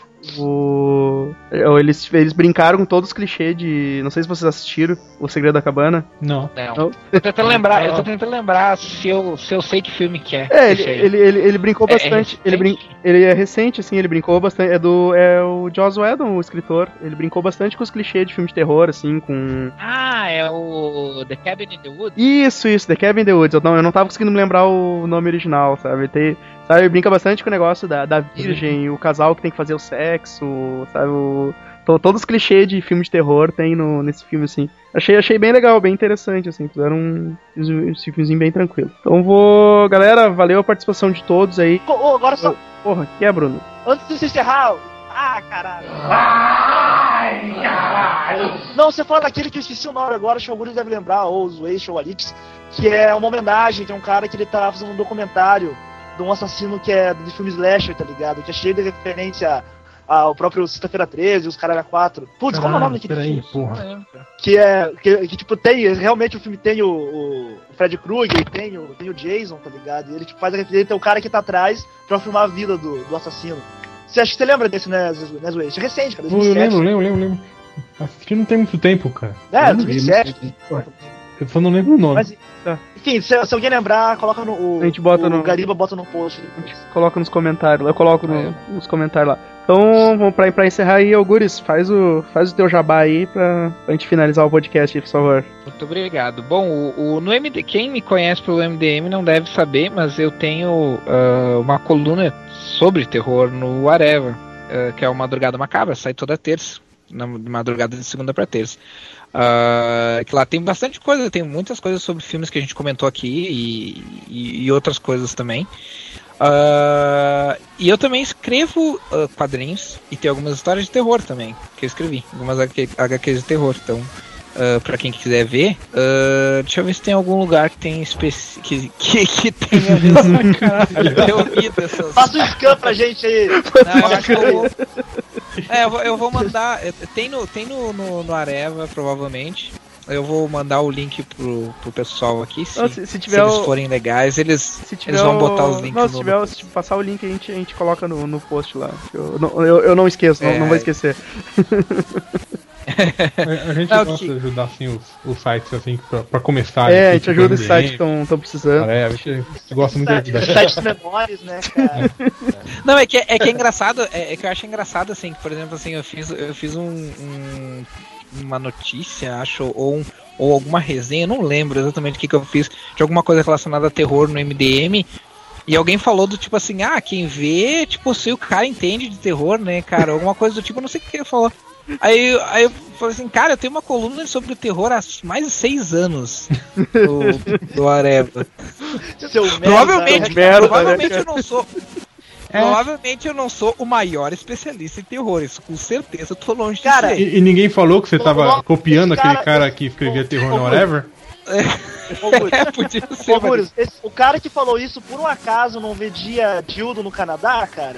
[SPEAKER 2] Eles brincaram com todos os clichês de... Não sei se vocês assistiram O Segredo da Cabana.
[SPEAKER 8] Não. Eu tô tentando lembrar se eu sei que filme que é.
[SPEAKER 2] Ele brincou bastante. Ele é recente, assim, ele brincou bastante. É o Joss Whedon, o escritor. Ele brincou bastante com os clichês de filme de terror, assim, com...
[SPEAKER 8] É o The Cabin in the Woods?
[SPEAKER 2] Isso, The Cabin in the Woods. Eu não tava conseguindo me lembrar o nome original, sabe? Ele brinca bastante com o negócio da virgem, o casal que tem que fazer o sexo, sabe? Todos os clichês de filme de terror tem nesse filme, assim. Achei bem legal, bem interessante, assim. Fizeram esse filmezinho bem tranquilo. Então galera, valeu a participação de todos aí.
[SPEAKER 9] Agora só...
[SPEAKER 2] Porra, que é, Bruno?
[SPEAKER 9] Antes de se encerrar... caralho. Ai, caralho. Não, você fala daquele que eu esqueci o nome agora, acho que alguns devem lembrar, ou os Waze ou Alix, que é uma homenagem, tem um cara que ele tá fazendo um documentário de um assassino que é de filme slasher, tá ligado? Que é cheio de referência ao próprio Sexta-feira 13, os Caralho 4. Putz, como é o nome daquele filme?
[SPEAKER 1] Porra.
[SPEAKER 9] Que tipo, realmente o filme tem o Fred Krueger, tem o Jason, tá ligado? E ele tipo, faz a referência, tem o cara que tá atrás pra filmar a vida do assassino. Acho que você lembra desse, né, Zoe? Isso é recente, cara. 2007.
[SPEAKER 1] Eu lembro. Assisti não tem muito tempo, cara.
[SPEAKER 9] 2007.
[SPEAKER 1] Eu só não lembro o nome.
[SPEAKER 9] Mas, enfim, se alguém lembrar, coloca
[SPEAKER 2] a gente bota
[SPEAKER 9] o Gariba bota no post.
[SPEAKER 2] Coloca nos comentários. Eu coloco nos comentários lá. Então, vamos pra encerrar aí, Algures, faz o teu jabá aí pra gente finalizar o podcast aí, por favor.
[SPEAKER 8] Muito obrigado. Bom, no MD, quem me conhece pelo MDM não deve saber, mas eu tenho uma coluna sobre terror no Areva, que é o Madrugada Macabra, sai toda terça, na madrugada de segunda pra terça. Que lá tem bastante coisa, tem muitas coisas sobre filmes que a gente comentou aqui e outras coisas também. E eu também escrevo quadrinhos e tem algumas histórias de terror também que eu escrevi, algumas HQs de terror. Então, pra quem quiser ver, deixa eu ver se tem algum lugar que tem que tenha mesmo. Caralho,
[SPEAKER 9] passa um scan pra gente aí.
[SPEAKER 8] Não, acho que eu vou mandar. Tem no Areva, provavelmente. Eu vou mandar o link pro pessoal aqui. Se
[SPEAKER 2] tiver
[SPEAKER 8] eles forem legais, eles vão botar os links.
[SPEAKER 2] Não, se passar o link, a gente coloca no post lá. Eu não esqueço, não vou esquecer.
[SPEAKER 1] A gente gosta de ajudar assim, os sites assim, pra começar.
[SPEAKER 2] A gente ajuda os sites que estão precisando.
[SPEAKER 1] A gente gosta muito de ajudar.
[SPEAKER 9] Sites menores, né, cara?
[SPEAKER 8] Não, é que é engraçado, é que eu acho engraçado, assim, que, por exemplo, assim, eu fiz uma notícia, acho, ou alguma resenha, eu não lembro exatamente o que eu fiz, de alguma coisa relacionada a terror no MDM, e alguém falou do tipo assim, quem vê, tipo, se o cara entende de terror, né, cara, alguma coisa do tipo, eu não sei o que ele falou. Aí eu falei assim, cara, eu tenho uma coluna sobre o terror há mais de 6 anos do Areva. Provavelmente eu não sou. Provavelmente eu não sou o maior especialista em terror, isso com certeza eu tô longe de ser.
[SPEAKER 1] E ninguém falou que você tava copiando aquele cara que escrevia terror no Whatever?
[SPEAKER 8] Podia ser.
[SPEAKER 9] O cara que falou isso, por um acaso, não vendia dildo no Canadá, cara?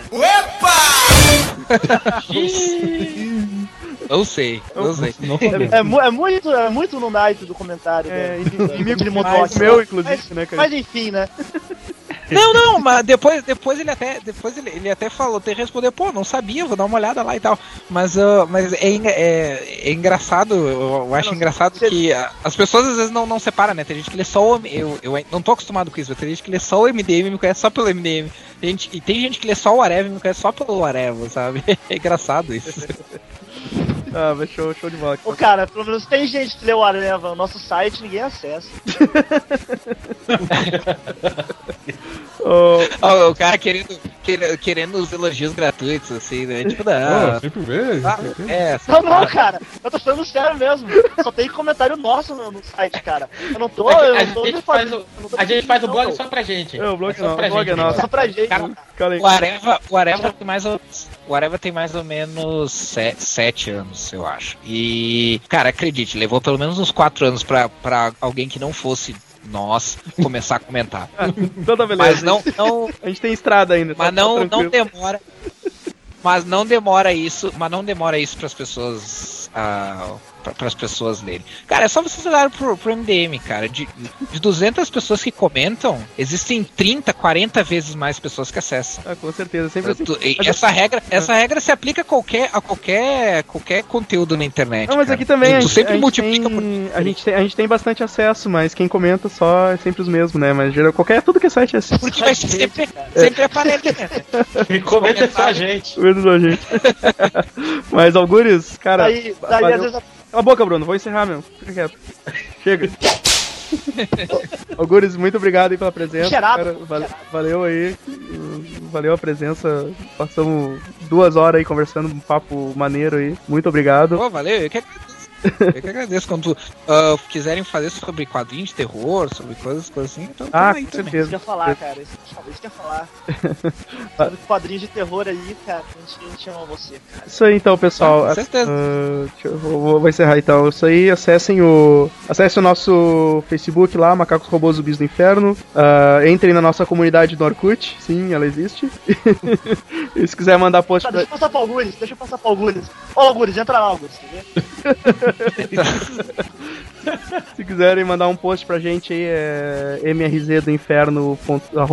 [SPEAKER 8] Não sei.
[SPEAKER 9] É muito no naipe do comentário.
[SPEAKER 2] Inimigo meu, inclusive, né, cara?
[SPEAKER 9] Mas enfim, né?
[SPEAKER 8] Não, mas depois ele até falou, até respondeu, não sabia, vou dar uma olhada lá e tal. Mas é engraçado, eu acho engraçado que as pessoas às vezes não separam, né? Tem gente que lê só o eu não tô acostumado com isso, mas tem gente que lê só o MDM e me conhece só pelo MDM. E tem gente que lê só o Areva e me conhece só pelo Areva, sabe? É engraçado isso.
[SPEAKER 2] Mas show de bola.
[SPEAKER 9] Ô, cara, pelo menos tem gente que lê o Areva, o nosso site ninguém acessa.
[SPEAKER 8] O cara querendo os elogios gratuitos, assim, né? Tipo,
[SPEAKER 1] sempre vejo.
[SPEAKER 9] Não, cara, eu tô falando sério mesmo. Só tem comentário nosso no site, cara. Eu não tô.
[SPEAKER 7] A gente faz o blog só pra gente.
[SPEAKER 2] O blog é nosso.
[SPEAKER 9] Só pra gente.
[SPEAKER 8] Cara, o Areva tem mais ou menos 7 anos, eu acho. E, cara, acredite, levou pelo menos uns 4 anos pra alguém que não fosse nós começar a comentar.
[SPEAKER 2] Toda beleza.
[SPEAKER 8] Mas não
[SPEAKER 2] a gente tem estrada ainda.
[SPEAKER 8] Mas não demora. Mas não demora isso para as pessoas para as pessoas lerem. Cara, é só vocês olharem pro MDM, cara. De 200 pessoas que comentam, existem 30, 40 vezes mais pessoas que acessam.
[SPEAKER 2] Com certeza, sempre assim.
[SPEAKER 8] Essa regra se aplica a qualquer conteúdo na internet.
[SPEAKER 2] Não, mas
[SPEAKER 8] cara.
[SPEAKER 2] Aqui também
[SPEAKER 8] tu sempre multiplica por...
[SPEAKER 2] a gente tem bastante acesso, mas quem comenta só é sempre os mesmos, né? Mas tudo que é site é assim.
[SPEAKER 8] Porque vai sempre aparece, né?
[SPEAKER 7] Quem comenta é só a gente.
[SPEAKER 2] Mas Algures, cara.
[SPEAKER 9] Daí às vezes
[SPEAKER 2] cala a boca, Bruno, vou encerrar mesmo. Fica quieto. Chega. Algures, muito obrigado aí pela presença. Cara, valeu aí. Valeu a presença. Passamos 2 horas aí conversando, um papo maneiro aí. Muito obrigado.
[SPEAKER 8] Valeu, eu que agradeço. Quando quiserem fazer sobre quadrinhos de terror, sobre coisas assim, então
[SPEAKER 2] com certeza.
[SPEAKER 9] Isso que eu ia falar, cara. Isso que eu ia falar. Sobre quadrinhos de terror aí, cara. A gente ama você, cara.
[SPEAKER 2] Isso aí então, pessoal.
[SPEAKER 8] Com certeza.
[SPEAKER 2] Vou encerrar então. Isso aí, acessem o nosso Facebook lá, Macacos Robôs Zumbis do Inferno. Entrem na nossa comunidade do Orkut. Sim, ela existe. E se quiser mandar post...
[SPEAKER 9] Deixa eu passar pra Algures. Ô, Algures, entra lá, Algures.
[SPEAKER 2] Se quiserem mandar um post pra gente aí, é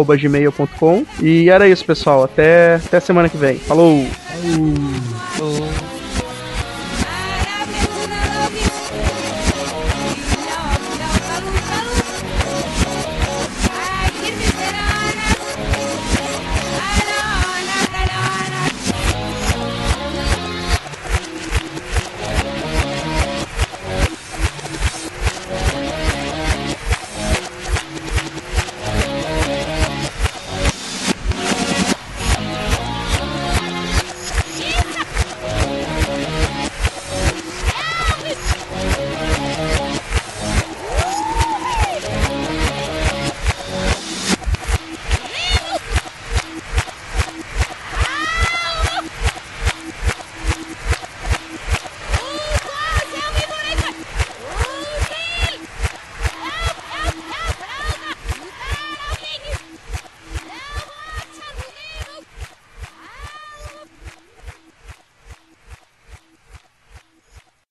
[SPEAKER 2] mrzdoinferno@gmail.com. E era isso, pessoal. Até semana que vem. Falou!